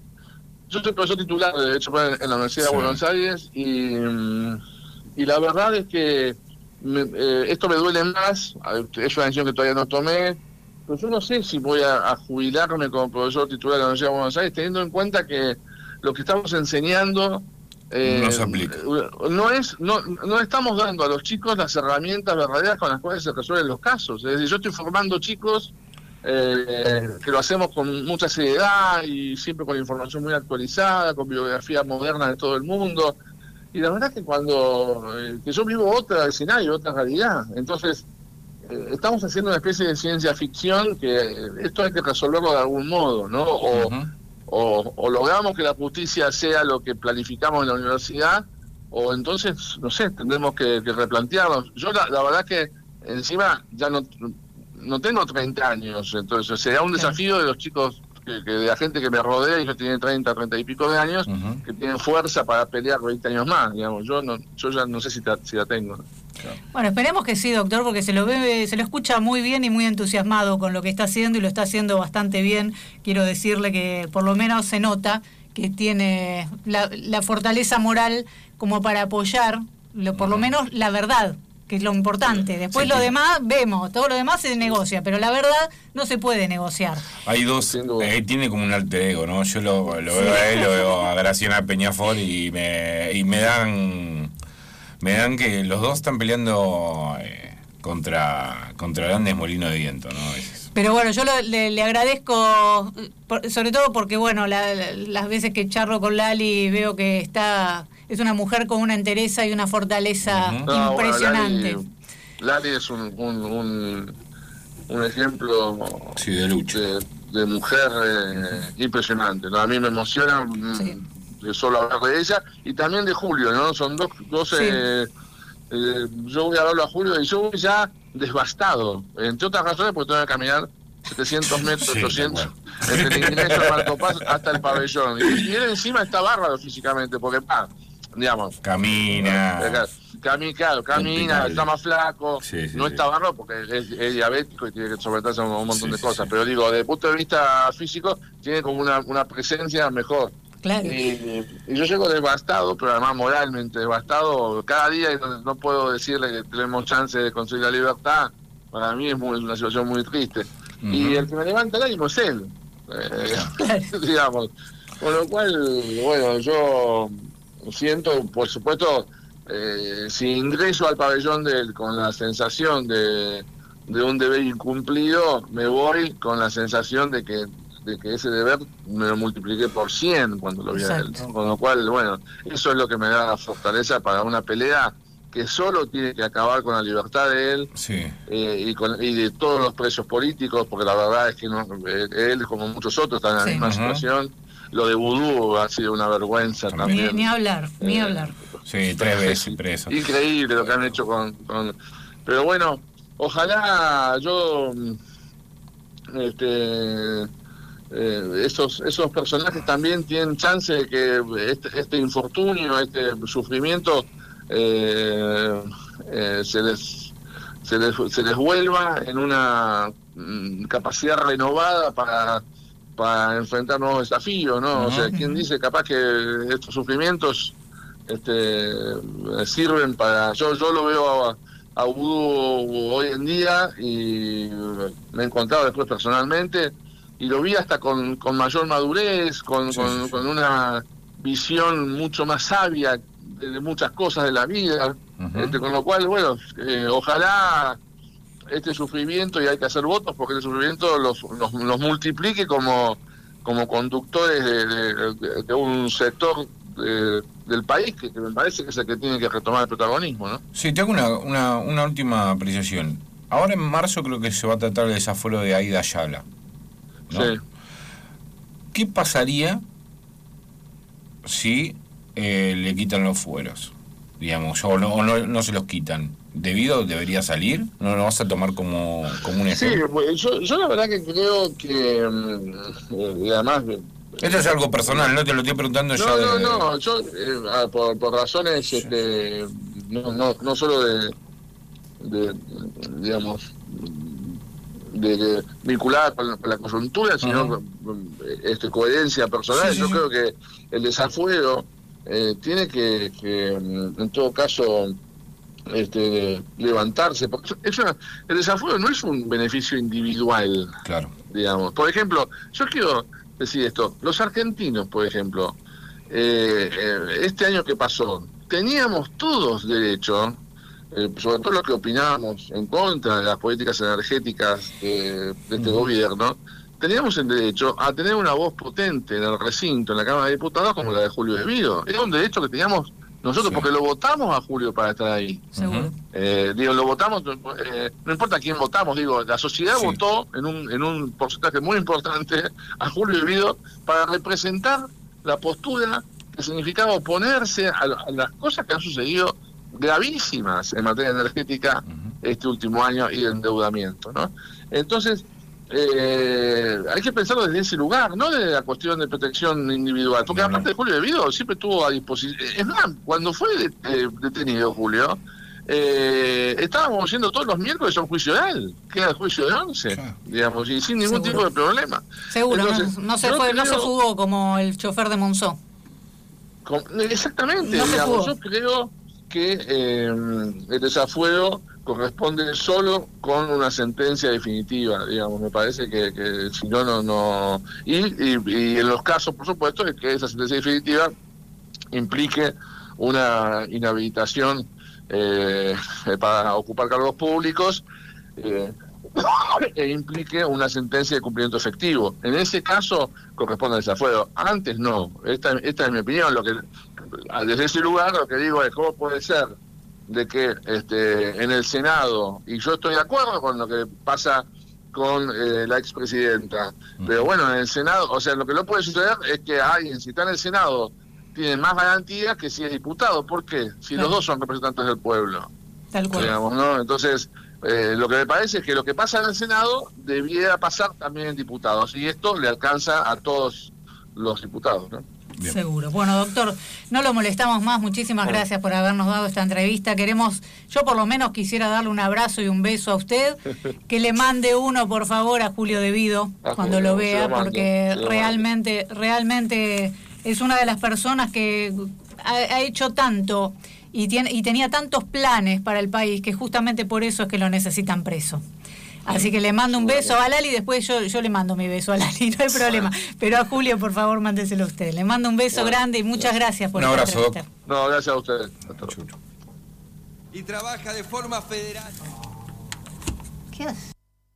Yo soy profesor titular de Derecho Penal en la Universidad Sí. de Buenos Aires y, y la verdad es que me, eh, esto me duele más, es una decisión que todavía no tomé, pero yo no sé si voy a, a jubilarme como profesor titular de la Universidad de Buenos Aires, teniendo en cuenta que lo que estamos enseñando eh, No se aplica. no es no, no estamos dando a los chicos las herramientas verdaderas con las cuales se resuelven los casos. Es decir, yo estoy formando chicos Eh, que lo hacemos con mucha seriedad y siempre con información muy actualizada, con biografía moderna de todo el mundo. Y la verdad que cuando eh, que yo vivo otra escenario, otra realidad. Entonces, eh, estamos haciendo una especie de ciencia ficción que eh, esto hay que resolverlo de algún modo, ¿no? O, Ujú. o, o logramos que la justicia sea lo que planificamos en la universidad, o entonces, no sé, tendremos que, que replantearnos. Yo la, la verdad que encima ya no... no tengo treinta años, entonces será un desafío de los chicos, que, que de la gente que me rodea, y yo tiene treinta, treinta y pico de años, Ujú. que tienen fuerza para pelear veinte años más, digamos. Yo no, yo ya no sé si, ta, si la tengo. Bueno, esperemos que sí, doctor, porque se lo ve, se lo escucha muy bien y muy entusiasmado con lo que está haciendo, y lo está haciendo bastante bien. Quiero decirle que por lo menos se nota que tiene la, la fortaleza moral como para apoyar, lo, por lo menos la verdad, que es lo importante. Después Sí, lo sí. demás, vemos, todo lo demás se negocia, pero la verdad no se puede negociar. Hay dos, Sin duda. eh, tiene como un alter ego, ¿no? Yo lo, lo veo a él, lo veo a Graciela Peñafort y me, y me dan me dan que los dos están peleando eh, contra contra grandes molinos de viento, ¿no? Es- Pero bueno, yo lo- le, le agradezco, por- sobre todo porque, bueno, la- la- las veces que charlo con Lali veo que está, es una mujer con una entereza y una fortaleza Ujú. No, impresionante. bueno, Lali, Lali es un, un, un, un ejemplo Sí, de lucha. de, de mujer eh, impresionante, ¿no? A mí me emociona mm, Sí. de solo hablar de ella, y también de Julio, ¿no? Son dos, dos Sí. eh, eh, yo voy a verlo a Julio y yo voy ya devastado, entre otras razones porque tengo que caminar setecientos metros, Sí, ochocientos, de desde el ingreso al Marco Paz hasta el pabellón. Y, y él encima está bárbaro físicamente, porque, pa, digamos, Camina. Camina, claro, camina, Impecable. está más flaco, Sí, sí, no sí. está bárbaro porque es, es diabético y tiene que someterse a un, un montón Sí, de sí, cosas, sí. pero digo, desde el punto de vista físico, tiene como una, una presencia mejor. Claro. Y, y yo llego devastado, pero además moralmente devastado. Cada día y no, no puedo decirle que tenemos chance de conseguir la libertad. Para mí es, muy, es una situación muy triste. Ujú. Y el que me levanta el ánimo es él. Eh, Claro. digamos. Con lo cual, bueno, yo siento, por supuesto, eh, si ingreso al pabellón de él con la sensación de, de un deber incumplido, me voy con la sensación de que de que ese deber me lo multipliqué por cien cuando lo vi a él, Exacto. ¿no? Con lo cual, bueno, eso es lo que me da la fortaleza para una pelea que solo tiene que acabar con la libertad de él Sí. eh, y, con, y de todos los presos políticos, porque la verdad es que no, eh, él, como muchos otros, está en la Sí. misma Ajá. situación. Lo de Vudú ha sido una vergüenza También. Ni, también. ni hablar, ni Eh, hablar. Sí, tres veces preso. Increíble lo que han hecho con, con... Pero bueno, ojalá yo... Este, eh, esos, esos personajes también tienen chance de que este, este infortunio, este sufrimiento eh, eh, se les se les, se les vuelva en una mm, capacidad renovada para para enfrentar nuevos desafíos, ¿no? O sea, ¿quién dice capaz que estos sufrimientos este, sirven para... Yo yo lo veo a, a Vudú hoy en día y me he encontrado después personalmente y lo vi hasta con, con mayor madurez, con, Sí, con, sí, sí. con una visión mucho más sabia de, de muchas cosas de la vida, Ujú. este, con lo cual, bueno, eh, ojalá este sufrimiento, y hay que hacer votos porque este sufrimiento los, los, los multiplique como, como conductores de, de, de- de un sector de- del país que, que me parece que es el que tiene que retomar el protagonismo, ¿no? Sí, te hago una, una, una última apreciación. ahora en marzo creo que se va a tratar el desafuero de Aida Ayala, ¿no? Sí. ¿Qué pasaría si eh, le quitan los fueros? Digamos, o no, o no, no se los quitan. ¿Debido debería salir? ¿No lo vas a tomar como, como un ejemplo? Sí, pues, yo, yo la verdad que creo que, mm, y además... Esto es algo personal, no te lo estoy preguntando no, ya No, de... no, no, yo, eh, por, por razones, sí. este, no, no, no solo de, de digamos, de, de vinculadas con la, con la coyuntura, sino uh-huh. con este, coherencia personal. Sí, yo sí. creo que el desafuero eh, tiene que, que, en todo caso... Este, levantarse, porque eso, el desafuero no es un beneficio individual, claro, digamos. Por ejemplo, yo quiero decir esto, los argentinos, por ejemplo, eh, eh, este año que pasó, teníamos todos derecho, eh, sobre todo los que opinábamos en contra de las políticas energéticas de, de este uh-huh. gobierno, teníamos el derecho a tener una voz potente en el recinto, en la Cámara de Diputados, como la de Julio Devido. Era un derecho que teníamos nosotros, sí. porque lo votamos a Julio para estar ahí. Seguro. Eh, digo, lo votamos, eh, no importa quién votamos, digo, la sociedad sí. votó en un en un porcentaje muy importante a Julio Devido para representar la postura que significaba oponerse a, a las cosas que han sucedido gravísimas en materia energética uh-huh. este último año y de endeudamiento, ¿no? Entonces, Eh, hay que pensarlo desde ese lugar, no desde la cuestión de protección individual, porque no, aparte no. de Julio Devido siempre estuvo a disposición. Es más, cuando fue de, eh, detenido Julio, eh, estábamos yendo todos los miércoles a un juicio de él, que era el juicio de once, claro. digamos, y sin ningún Seguro. tipo de problema. Seguro, Entonces, no, no, se fue, creo, no se fugó como el chofer de Monzó. Con, exactamente, no digamos, yo creo que eh, el desafuero corresponde solo con una sentencia definitiva, digamos, me parece que, que si no, no, no... Y, y, y en los casos, por supuesto, es que esa sentencia definitiva implique una inhabilitación eh, para ocupar cargos públicos eh, e implique una sentencia de cumplimiento efectivo. En ese caso corresponde al desafuero. Antes no. Esta, esta es mi opinión. Lo que desde ese lugar lo que digo es cómo puede ser de que este en el Senado, y yo estoy de acuerdo con lo que pasa con eh, la expresidenta, uh-huh. pero bueno, en el Senado, o sea, lo que no puede suceder es que alguien, si está en el Senado, tiene más garantías que si es diputado. ¿Por qué? Si claro. los dos son representantes del pueblo. Tal cual. Digamos, ¿no? Entonces, eh, lo que me parece es que lo que pasa en el Senado debiera pasar también en diputados, y esto le alcanza a todos los diputados, ¿no? Bien. Seguro. Bueno, doctor, no lo molestamos más. Muchísimas bueno. gracias por habernos dado esta entrevista. Queremos, yo por lo menos quisiera darle un abrazo y un beso a usted. Que le mande uno, por favor, a Julio Devido a cuando Julio, lo vea, lo mando, porque realmente, realmente es una de las personas que ha, ha hecho tanto y, tiene, y tenía tantos planes para el país que justamente por eso es que lo necesitan preso. Así que le mando un beso a Lali, después yo yo le mando mi beso a Lali, no hay problema. Pero a Julio, por favor, mándeselo a usted. Le mando un beso bueno, grande y muchas gracias por un esta abrazo. entrevista. No, gracias a ustedes. Y trabaja de forma federal. ¿Qué hace?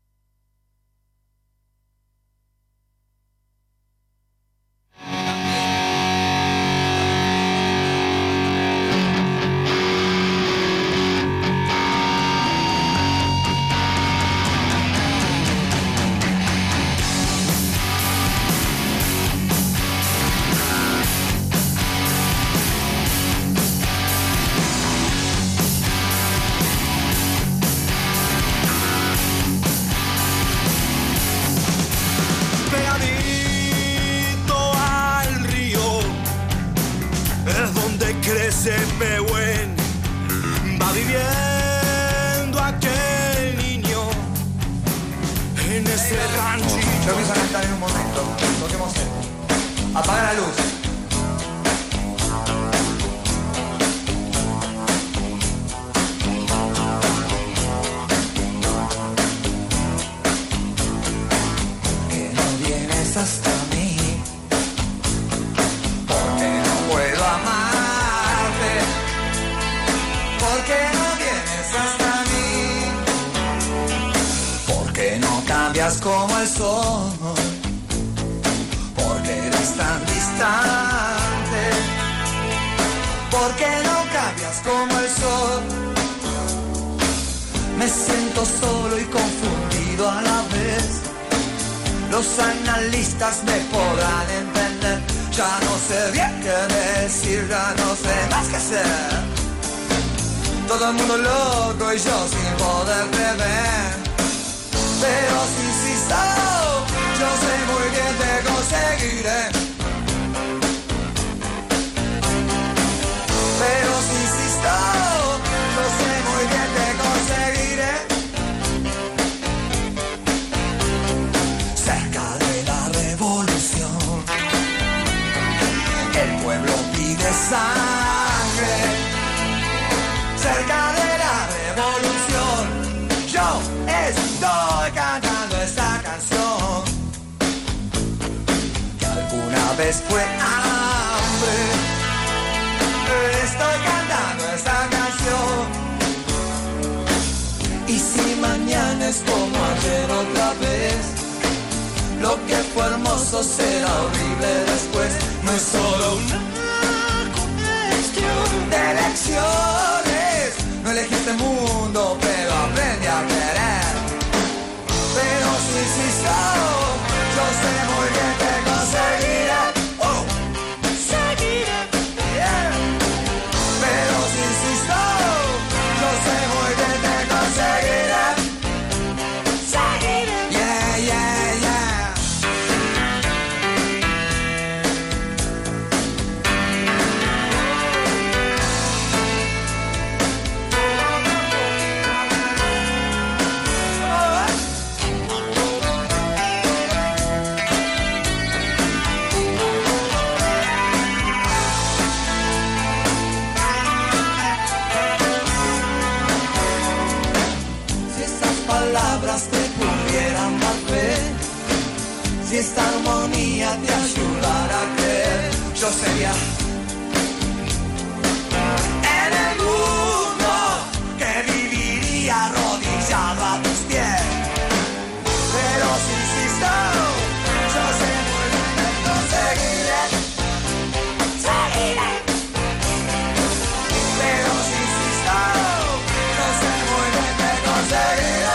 Pehuen va viviendo aquel niño en ese rancho. Yo empiezo a cantar en un momento. Toquemos esto. Apaga la luz. Que no vienes hasta mí, porque no puedo amar. Porque no vienes hasta mí, porque no cambias como el sol, porque eres tan distante, porque no cambias como el sol. Me siento solo Los analistas me podrán entender. Ya no sé bien qué decir, ya no sé más qué hacer. Todo el mundo loco y yo sin poder prever. Pero si insisto, yo sé muy bien te conseguiré. Pero si insisto, yo sé muy bien te conseguiré. Cerca de la revolución, el pueblo pide sangre. Cerca de la revolución, yo estoy cantando esta canción que alguna vez fue hambre. Estoy cantando esta canción. Y si mañana es como ayer otra vez, lo que fue hermoso será horrible después. No es solo una cuestión de elecciones. No elegí este mundo, pero aprendí a querer. Pero si insisto, yo sé muy bien que conseguiré. Oh, seguiré, yeah. Pero si insisto, yo sé muy bien que conseguiré. Seguiré, yeah, yeah, yeah. Te pudieran dar fe, si esta armonía te ayudara a creer, yo sería en el mundo que viviría arrodillado a tus pies. Pero si insisto, yo sé muy bien que conseguiré, seguiré. Pero si insisto, yo sé muy bien que conseguiré.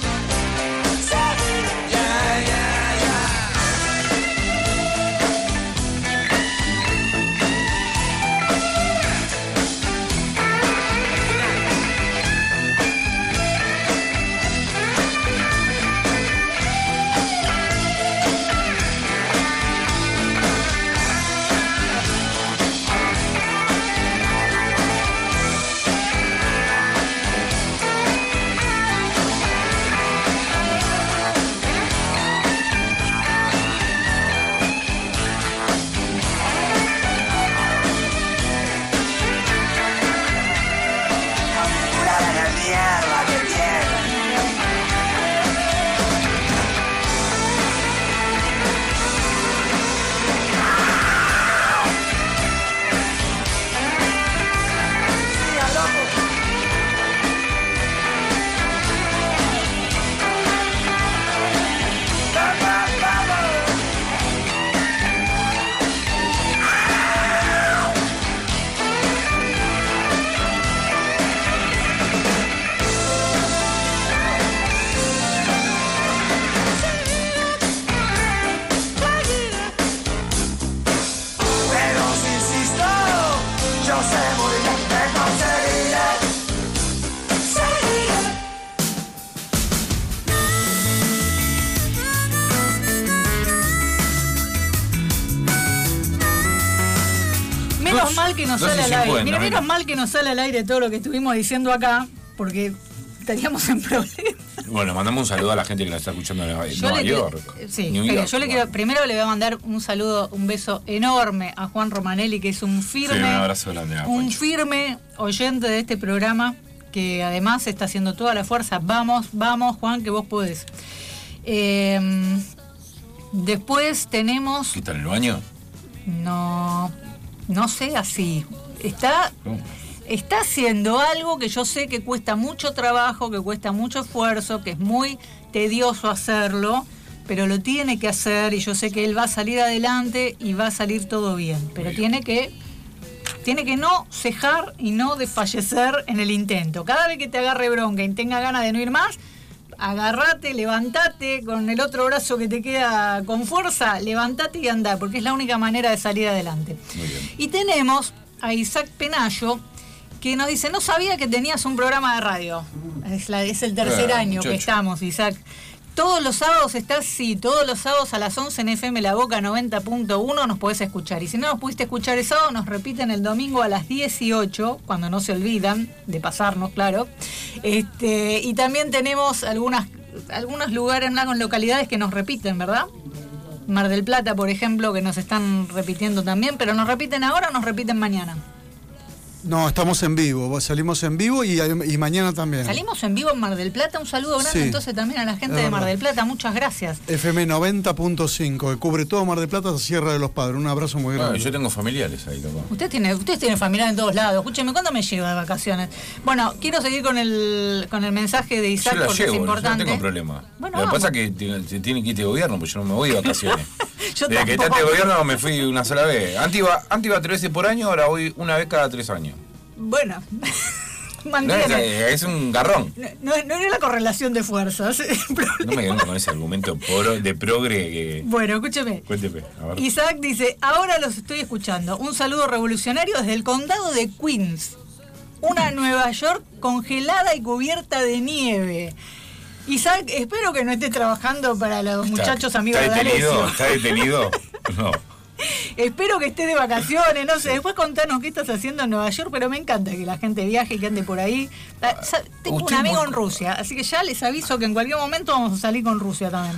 Menos mal que nos no sale sé si al aire. pueden, Mira, no, menos no. mal que nos sale al aire todo lo que estuvimos diciendo acá, porque estaríamos en problemas. Bueno, mandamos un saludo a la gente que la está escuchando en Nueva Yo le York. quiero- sí, New pero York, yo le quiero, primero le voy a mandar un saludo, un beso enorme a Juan Romanelli, que es un firme, Sí, un abrazo grande a un Juancho. firme oyente de este programa, que además está haciendo toda la fuerza. Vamos, vamos, Juan, que vos podés. Eh, después tenemos, ¿Qué está en el baño? no, no sé, así, está... ¿Cómo? Está haciendo algo que yo sé que cuesta mucho trabajo, que cuesta mucho esfuerzo, que es muy tedioso hacerlo, pero lo tiene que hacer y yo sé que él va a salir adelante y va a salir todo bien. Pero tiene que, tiene que no cejar y no desfallecer en el intento. Cada vez que te agarre bronca y tenga ganas de no ir más, agarrate, levantate, con el otro brazo que te queda con fuerza, levantate y andá, porque es la única manera de salir adelante. Muy bien. Y tenemos a Isaac Penayo, que nos dice, no sabía que tenías un programa de radio. Es, la, es el tercer Ah, año muchacho. que estamos, Isaac. Todos los sábados estás, sí, todos los sábados a las once en F M La Boca noventa punto uno nos podés escuchar. Y si no nos pudiste escuchar el sábado, nos repiten el domingo a las dieciocho, cuando no se olvidan de pasarnos, claro. Este, y también tenemos algunas, algunos lugares, algunas localidades que nos repiten, ¿verdad? Mar del Plata, por ejemplo, que nos están repitiendo también, pero nos repiten ahora o nos repiten mañana. No, estamos en vivo, salimos en vivo y, y mañana también. Salimos en vivo en Mar del Plata, un saludo grande Sí. entonces también a la gente Es de Mar verdad. del Plata, muchas gracias. F M noventa punto cinco, que cubre todo Mar del Plata hasta Sierra de los Padres. Un abrazo muy Ah, grande. yo tengo familiares ahí, capaz. Usted tiene, usted tiene familia en todos lados. Escúcheme, ¿cuándo me lleva de vacaciones? Bueno, quiero seguir con el con el mensaje de Isaac Yo la porque llevo, es yo no importante. tengo problema. Bueno, Lo que vamos. pasa es que tiene, se tiene que ir este gobierno, porque yo no me voy de vacaciones. Yo Desde que está tampoco. este gobierno me fui una sola vez. Antes iba, antes iba tres veces por año, ahora voy una vez cada tres años. Bueno, No, mantiene. es, es un garrón. No, no era la correlación de fuerzas. No me vengan con ese argumento pro- de progre que... Bueno, escúcheme. Cuénteme, a ver. Isaac dice, ahora los estoy escuchando. Un saludo revolucionario desde el condado de Queens. Una Nueva York congelada y cubierta de nieve. Isaac, espero que no estés trabajando para los Está- muchachos amigos ¿Está de detenido? D'Alessio. ¿Está detenido? No. Espero que estés de vacaciones, no sé. Después contanos qué estás haciendo en Nueva York, pero me encanta que la gente viaje y que ande por ahí. Ah, sa- Tengo un Usted amigo muy- en Rusia, así que ya les aviso que en cualquier momento vamos a salir con Rusia también.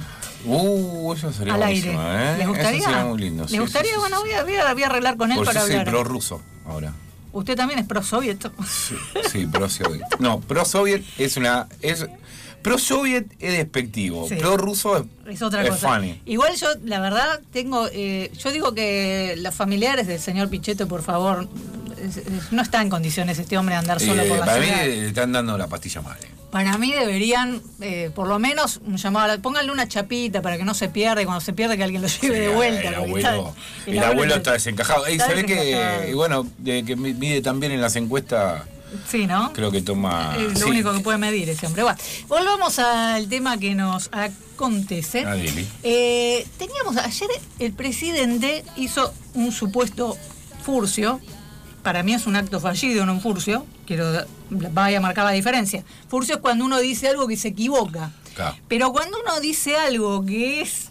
Uh, eso sería Al aire. buenísimo, ¿eh? ¿Les gustaría? Eso sería muy lindo. ¿Les sí, gustaría? sí, sí, Bueno, sí. voy a, voy, a, voy a arreglar con él Pues para yo soy hablar. pro-ruso ahora. ¿Usted también es pro-soviet? Sí, sí, pro-soviet. No, pro-soviet es una... Es, pro-soviet es despectivo. Sí. Pro-ruso es, Es otra es cosa. funny. Igual yo, la verdad, tengo... Eh, yo digo que los familiares del señor Pichetto, por favor, es- es- no está en condiciones este hombre de andar solo Eh, por la para mí ciudad. le están dando la pastilla mal. Para mí deberían, eh, por lo menos, un llamado, a la- pónganle una chapita para que no se pierda y cuando se pierde que alguien lo lleve de vuelta. El porque abuelo, está- el abuelo está desencajado. Y está se ve desencajado. que, y bueno, de que mide también en las encuestas, Sí, ¿no? creo que toma... Es lo sí. único que puede medir ese hombre. Bueno, volvamos al tema que nos acontece. Ah, Lili. Eh, teníamos ayer el presidente hizo un supuesto furcio. Para mí es un acto fallido, no un furcio. Quiero vaya a marcar la diferencia. Furcio es cuando uno dice algo que se equivoca. Claro. Pero cuando uno dice algo que es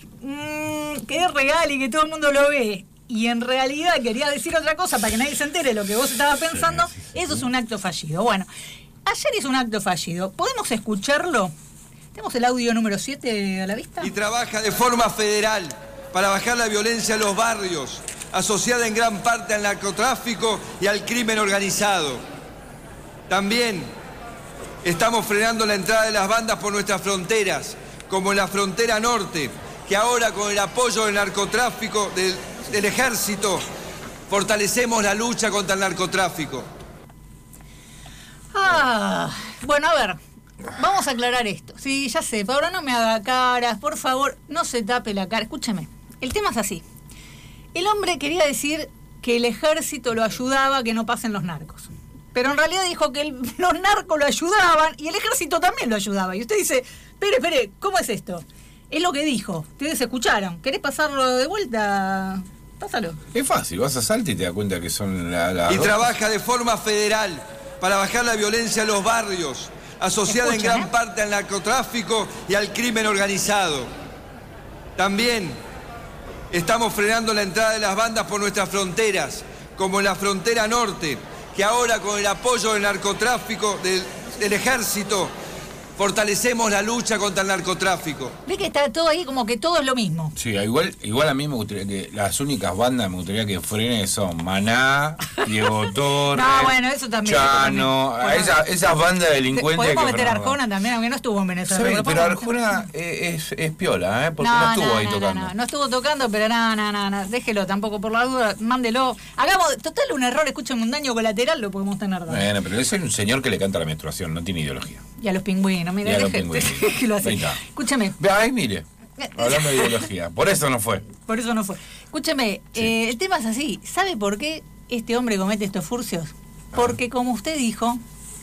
mm, que es real y que todo el mundo lo ve y en realidad quería decir otra cosa para que nadie se entere de lo que vos estabas pensando, eso es un acto fallido. Bueno, ayer es un acto fallido. ¿Podemos escucharlo? ¿Tenemos el audio número siete a la vista? Y trabaja de forma federal para bajar la violencia en los barrios, asociada en gran parte al narcotráfico y al crimen organizado. También estamos frenando la entrada de las bandas por nuestras fronteras, como en la frontera norte, que ahora con el apoyo del narcotráfico, del, del ejército, fortalecemos la lucha contra el narcotráfico. Ah, bueno, a ver, vamos a aclarar esto. Sí, ya sé, pero ahora no me haga caras, por favor, no se tape la cara. Escúcheme, el tema es así. El hombre quería decir que el ejército lo ayudaba a que no pasen los narcos. Pero en realidad dijo que el- los narcos lo ayudaban y el ejército también lo ayudaba. Y usted dice, espere, espere, ¿cómo es esto? Es lo que dijo, ustedes escucharon. ¿Querés pasarlo de vuelta? Pásalo. Es fácil, vas a Salta y te das cuenta que son la... la Y trabaja de forma federal para bajar la violencia en los barrios, asociada en Escuchen, gran ¿eh? parte al narcotráfico y al crimen organizado. También estamos frenando la entrada de las bandas por nuestras fronteras, como en la frontera norte, que ahora con el apoyo del narcotráfico, del, del ejército, fortalecemos la lucha contra el narcotráfico. Ve que está todo ahí como que todo es lo mismo. Sí, igual, igual a mí me gustaría que las únicas bandas me gustaría que frenen son Maná, Diego Torres, No, bueno, eso también. Chano, eso también. esa- esas bandas delincuentes Podemos que meter a frenan. Arjona también, aunque no estuvo en Venezuela. Sí, Pero pero podemos- Arjona eh, es, es piola, ¿eh? Porque no, No, estuvo no, ahí no, tocando. No, no, no estuvo tocando, pero nada, nada, nada, nada. Déjelo tampoco por la duda, mándelo. Hagamos, total, un error, escúchame, un daño colateral lo podemos tener. ¿no? Bueno, pero ese es un señor que le canta la menstruación, no tiene ideología. Y a los pingüinos, mira, Y a los deje- pingüinos. déjelo así. Ahí está. Escúchame, Ve, ahí mire, hablando de ideología. Por eso no fue. por eso no fue. Escúchame, eh, el tema es así. ¿Sabe por qué este hombre comete estos furcios? Porque como usted dijo,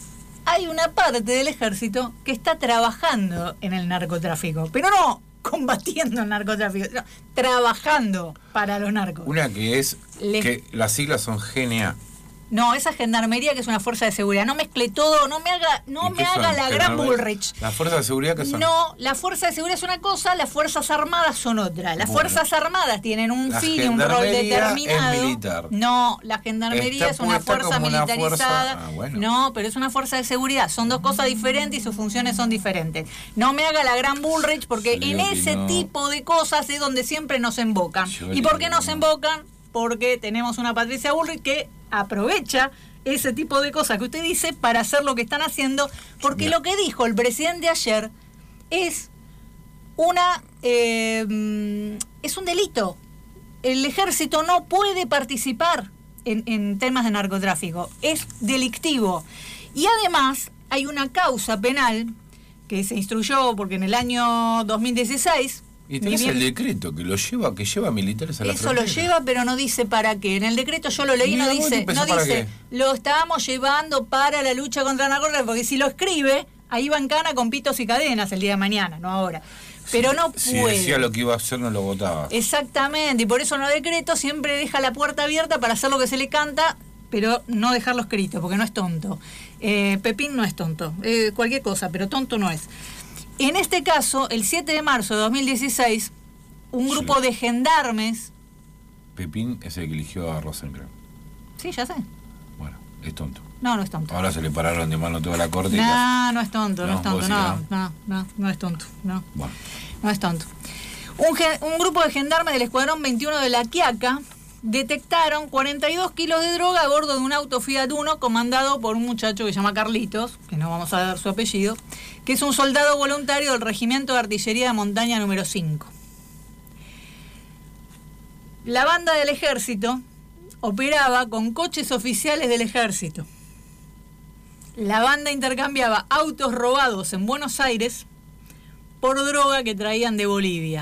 hay una parte del ejército que está trabajando en el narcotráfico, pero no combatiendo el narcotráfico, no, trabajando para los narcos. Una que es Le- que las siglas son G N A. No, esa gendarmería que es una fuerza de seguridad. No mezcle todo, no me haga, no ¿Y me qué haga son? la gran Gendarme- Bullrich. Las fuerzas de seguridad que son. No, la fuerza de seguridad es una cosa, las fuerzas armadas son otra. Las Bueno. fuerzas armadas tienen un La fin y un rol gendarmería determinado. es militar. No, la gendarmería Está es una puesta fuerza como una militarizada. fuerza- ah, bueno. No, pero es una fuerza de seguridad. Son dos cosas diferentes y sus funciones son diferentes. No me haga la gran Bullrich porque Yo en digo que ese no. tipo de cosas es donde siempre nos embocan. Yo ¿Y por digo qué que nos no. embocan? Porque tenemos una Patricia Bullrich que aprovecha ese tipo de cosas que usted dice para hacer lo que están haciendo, porque Mira. lo que dijo el presidente ayer es una eh, mm, es un delito. El ejército no puede participar en, en temas de narcotráfico, es delictivo. Y además hay una causa penal que se instruyó porque en el año dos mil dieciséis Y tenés ni bien- el decreto que lo lleva, que lleva militares a la eso lo frontera. lleva, pero no dice para qué. En el decreto yo lo leí, Mira, no vos dice, empezó no para dice, lo estábamos llevando para la lucha contra el narcotráfico, porque si lo escribe, ahí va en cana con pitos y cadenas el día de mañana, no ahora. Pero no Si puede. decía lo que iba a hacer, no lo votaba. Exactamente, y por eso en el decreto siempre deja la puerta abierta para hacer lo que se le canta, pero no dejarlo escrito, porque no es tonto. Eh, Pepín no es tonto, eh, cualquier cosa, pero tonto no es. En este caso, el siete de marzo de dos mil dieciséis, un grupo Sí. de gendarmes. Pepín es el que eligió a Rosenkrantz. Sí, ya sé. Bueno, es tonto. No, no es tonto. Ahora se le pararon de mano toda la corte. y No, no es tonto, no, No, es tonto, vos decís no, que no, no, no es tonto, no, Bueno, no es tonto. Un, gen- un grupo de gendarmes del Escuadrón veintiuno de La Quiaca detectaron cuarenta y dos kilos de droga a bordo de un auto Fiat Uno comandado por un muchacho que se llama Carlitos, que no vamos a dar su apellido, que es un soldado voluntario del Regimiento de Artillería de Montaña número cinco. La banda del ejército operaba con coches oficiales del ejército. La banda intercambiaba autos robados en Buenos Aires por droga que traían de Bolivia.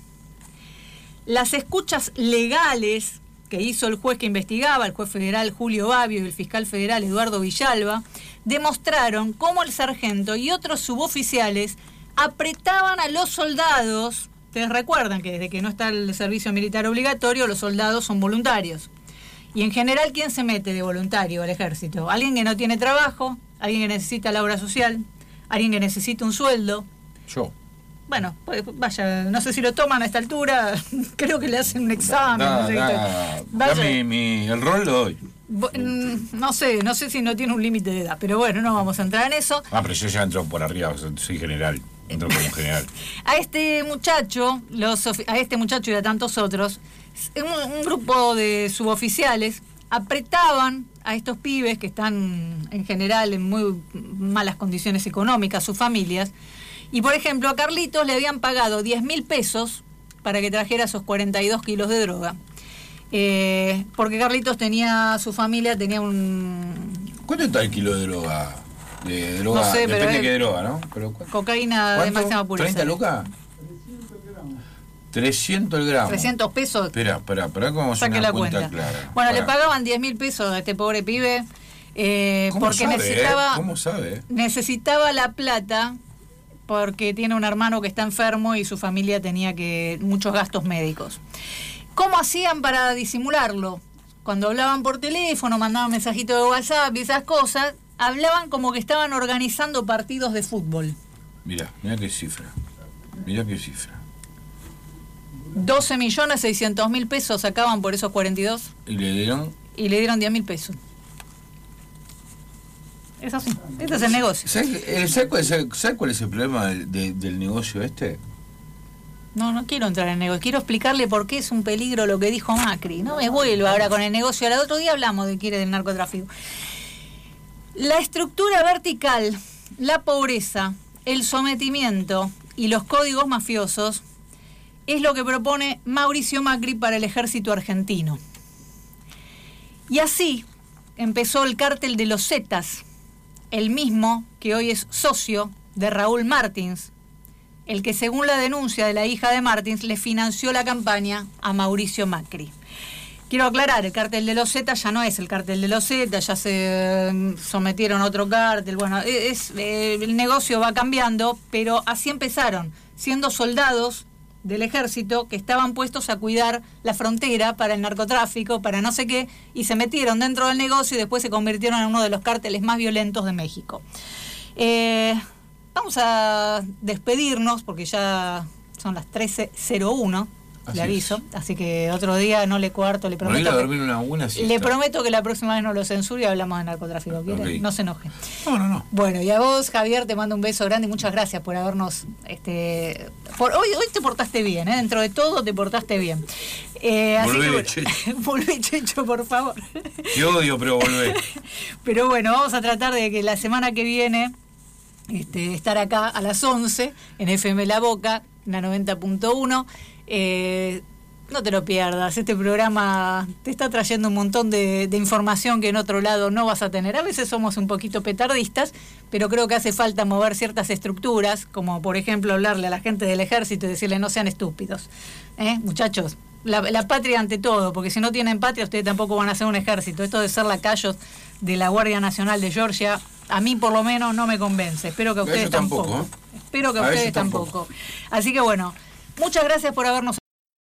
Las escuchas legales que hizo el juez que investigaba, el juez federal Julio Babio y el fiscal federal Eduardo Villalba, demostraron cómo el sargento y otros suboficiales apretaban a los soldados. Ustedes recuerdan que desde que no está el servicio militar obligatorio, los soldados son voluntarios. Y en general, ¿quién se mete de voluntario al ejército? Alguien que no tiene trabajo, alguien que necesita la obra social, alguien que necesita un sueldo. yo. Bueno, pues, vaya, no sé si lo toman a esta altura, creo que le hacen un examen. Da, no sé, da, qué. Vaya, dame mi, el rol lo doy. bo- mm, no sé, no sé si no tiene un límite de edad, pero bueno, no vamos a entrar en eso. Ah, pero yo ya entro por arriba, soy general. Entro como general. A este muchacho, los, ofi- a este muchacho y a tantos otros, un, un grupo de suboficiales apretaban a estos pibes que están en general en muy malas condiciones económicas, sus familias, y por ejemplo a Carlitos le habían pagado diez mil pesos para que trajera esos cuarenta y dos kilos de droga. Eh, porque Carlitos tenía, su familia tenía un... ¿Cuánto está el kilo de droga? De droga, No sé, pero depende de es- qué droga, ¿no? Pero, ¿cu- cocaína de ¿cuánto? máxima pureza. ¿treinta lucas? trescientos el gramo. trescientos pesos. Espera, espera, espera, cómo Saque una la cuenta, cuenta. clara. Bueno, le Pará. pagaban diez mil pesos a este pobre pibe eh, ¿Cómo porque sabe, necesitaba eh? ¿Cómo sabe? necesitaba la plata porque tiene un hermano que está enfermo y su familia tenía que muchos gastos médicos. ¿Cómo hacían para disimularlo? Cuando hablaban por teléfono, mandaban mensajitos de WhatsApp y esas cosas, hablaban como que estaban organizando partidos de fútbol. Mirá, mirá qué cifra. Mirá qué cifra. doce millones seiscientos mil pesos sacaban por esos cuarenta y dos Y le dieron. y le dieron diez mil pesos. Es así. Este es el negocio. ¿Sabes, eh, ¿sabes cuál, es el, ¿sabes cuál es el problema del, de- del negocio este? No, no quiero entrar en el negocio. Quiero explicarle por qué es un peligro lo que dijo Macri. No me vuelvo ahora con el negocio. El otro día hablamos de quiere del narcotráfico. La estructura vertical, la pobreza, el sometimiento y los códigos mafiosos es lo que propone Mauricio Macri para el ejército argentino. Y así empezó el cártel de los Zetas, el mismo que hoy es socio de Raúl Martins, el que según la denuncia de la hija de Martins le financió la campaña a Mauricio Macri. Quiero aclarar, el cártel de los Zetas ya no es el cártel de los Zetas, ya se eh, sometieron a otro cártel. Bueno, es, eh, el negocio va cambiando, pero así empezaron, siendo soldados del ejército que estaban puestos a cuidar la frontera para el narcotráfico, para no sé qué, y se metieron dentro del negocio y después se convirtieron en uno de los cárteles más violentos de México. Eh, vamos a despedirnos porque ya son las trece cero uno. Así le aviso, es. Así que otro día no le cuarto, le prometo. Bueno, ir a que, dormir una buena siesta. le prometo que la próxima vez no lo censuro y hablamos de narcotráfico. ¿Quiere? Okay. No se enoje. No, no, no. Bueno, y a vos, Javier, te mando un beso grande y muchas gracias por habernos. Este, por, hoy, hoy te portaste bien, ¿eh? Dentro de todo te portaste bien. Eh, así Volvé, que, bueno, Checho. volvé, Checho, por favor. Te odio, pero volvé. Pero bueno, vamos a tratar de que la semana que viene este, estar acá a las once en F M La Boca, la noventa punto uno. Eh, No te lo pierdas, este programa te está trayendo un montón de, de información que en otro lado no vas a tener. A veces somos un poquito petardistas, pero creo que hace falta mover ciertas estructuras, como por ejemplo hablarle a la gente del ejército y decirle no sean estúpidos. ¿Eh? Muchachos, la, la patria ante todo, porque si no tienen patria ustedes tampoco van a ser un ejército. Esto de ser lacayos de la Guardia Nacional de Georgia, a mí por lo menos no me convence. Espero que a ustedes tampoco. tampoco. ¿eh? Espero que a, a ustedes tampoco. tampoco. Así que bueno, muchas gracias por habernos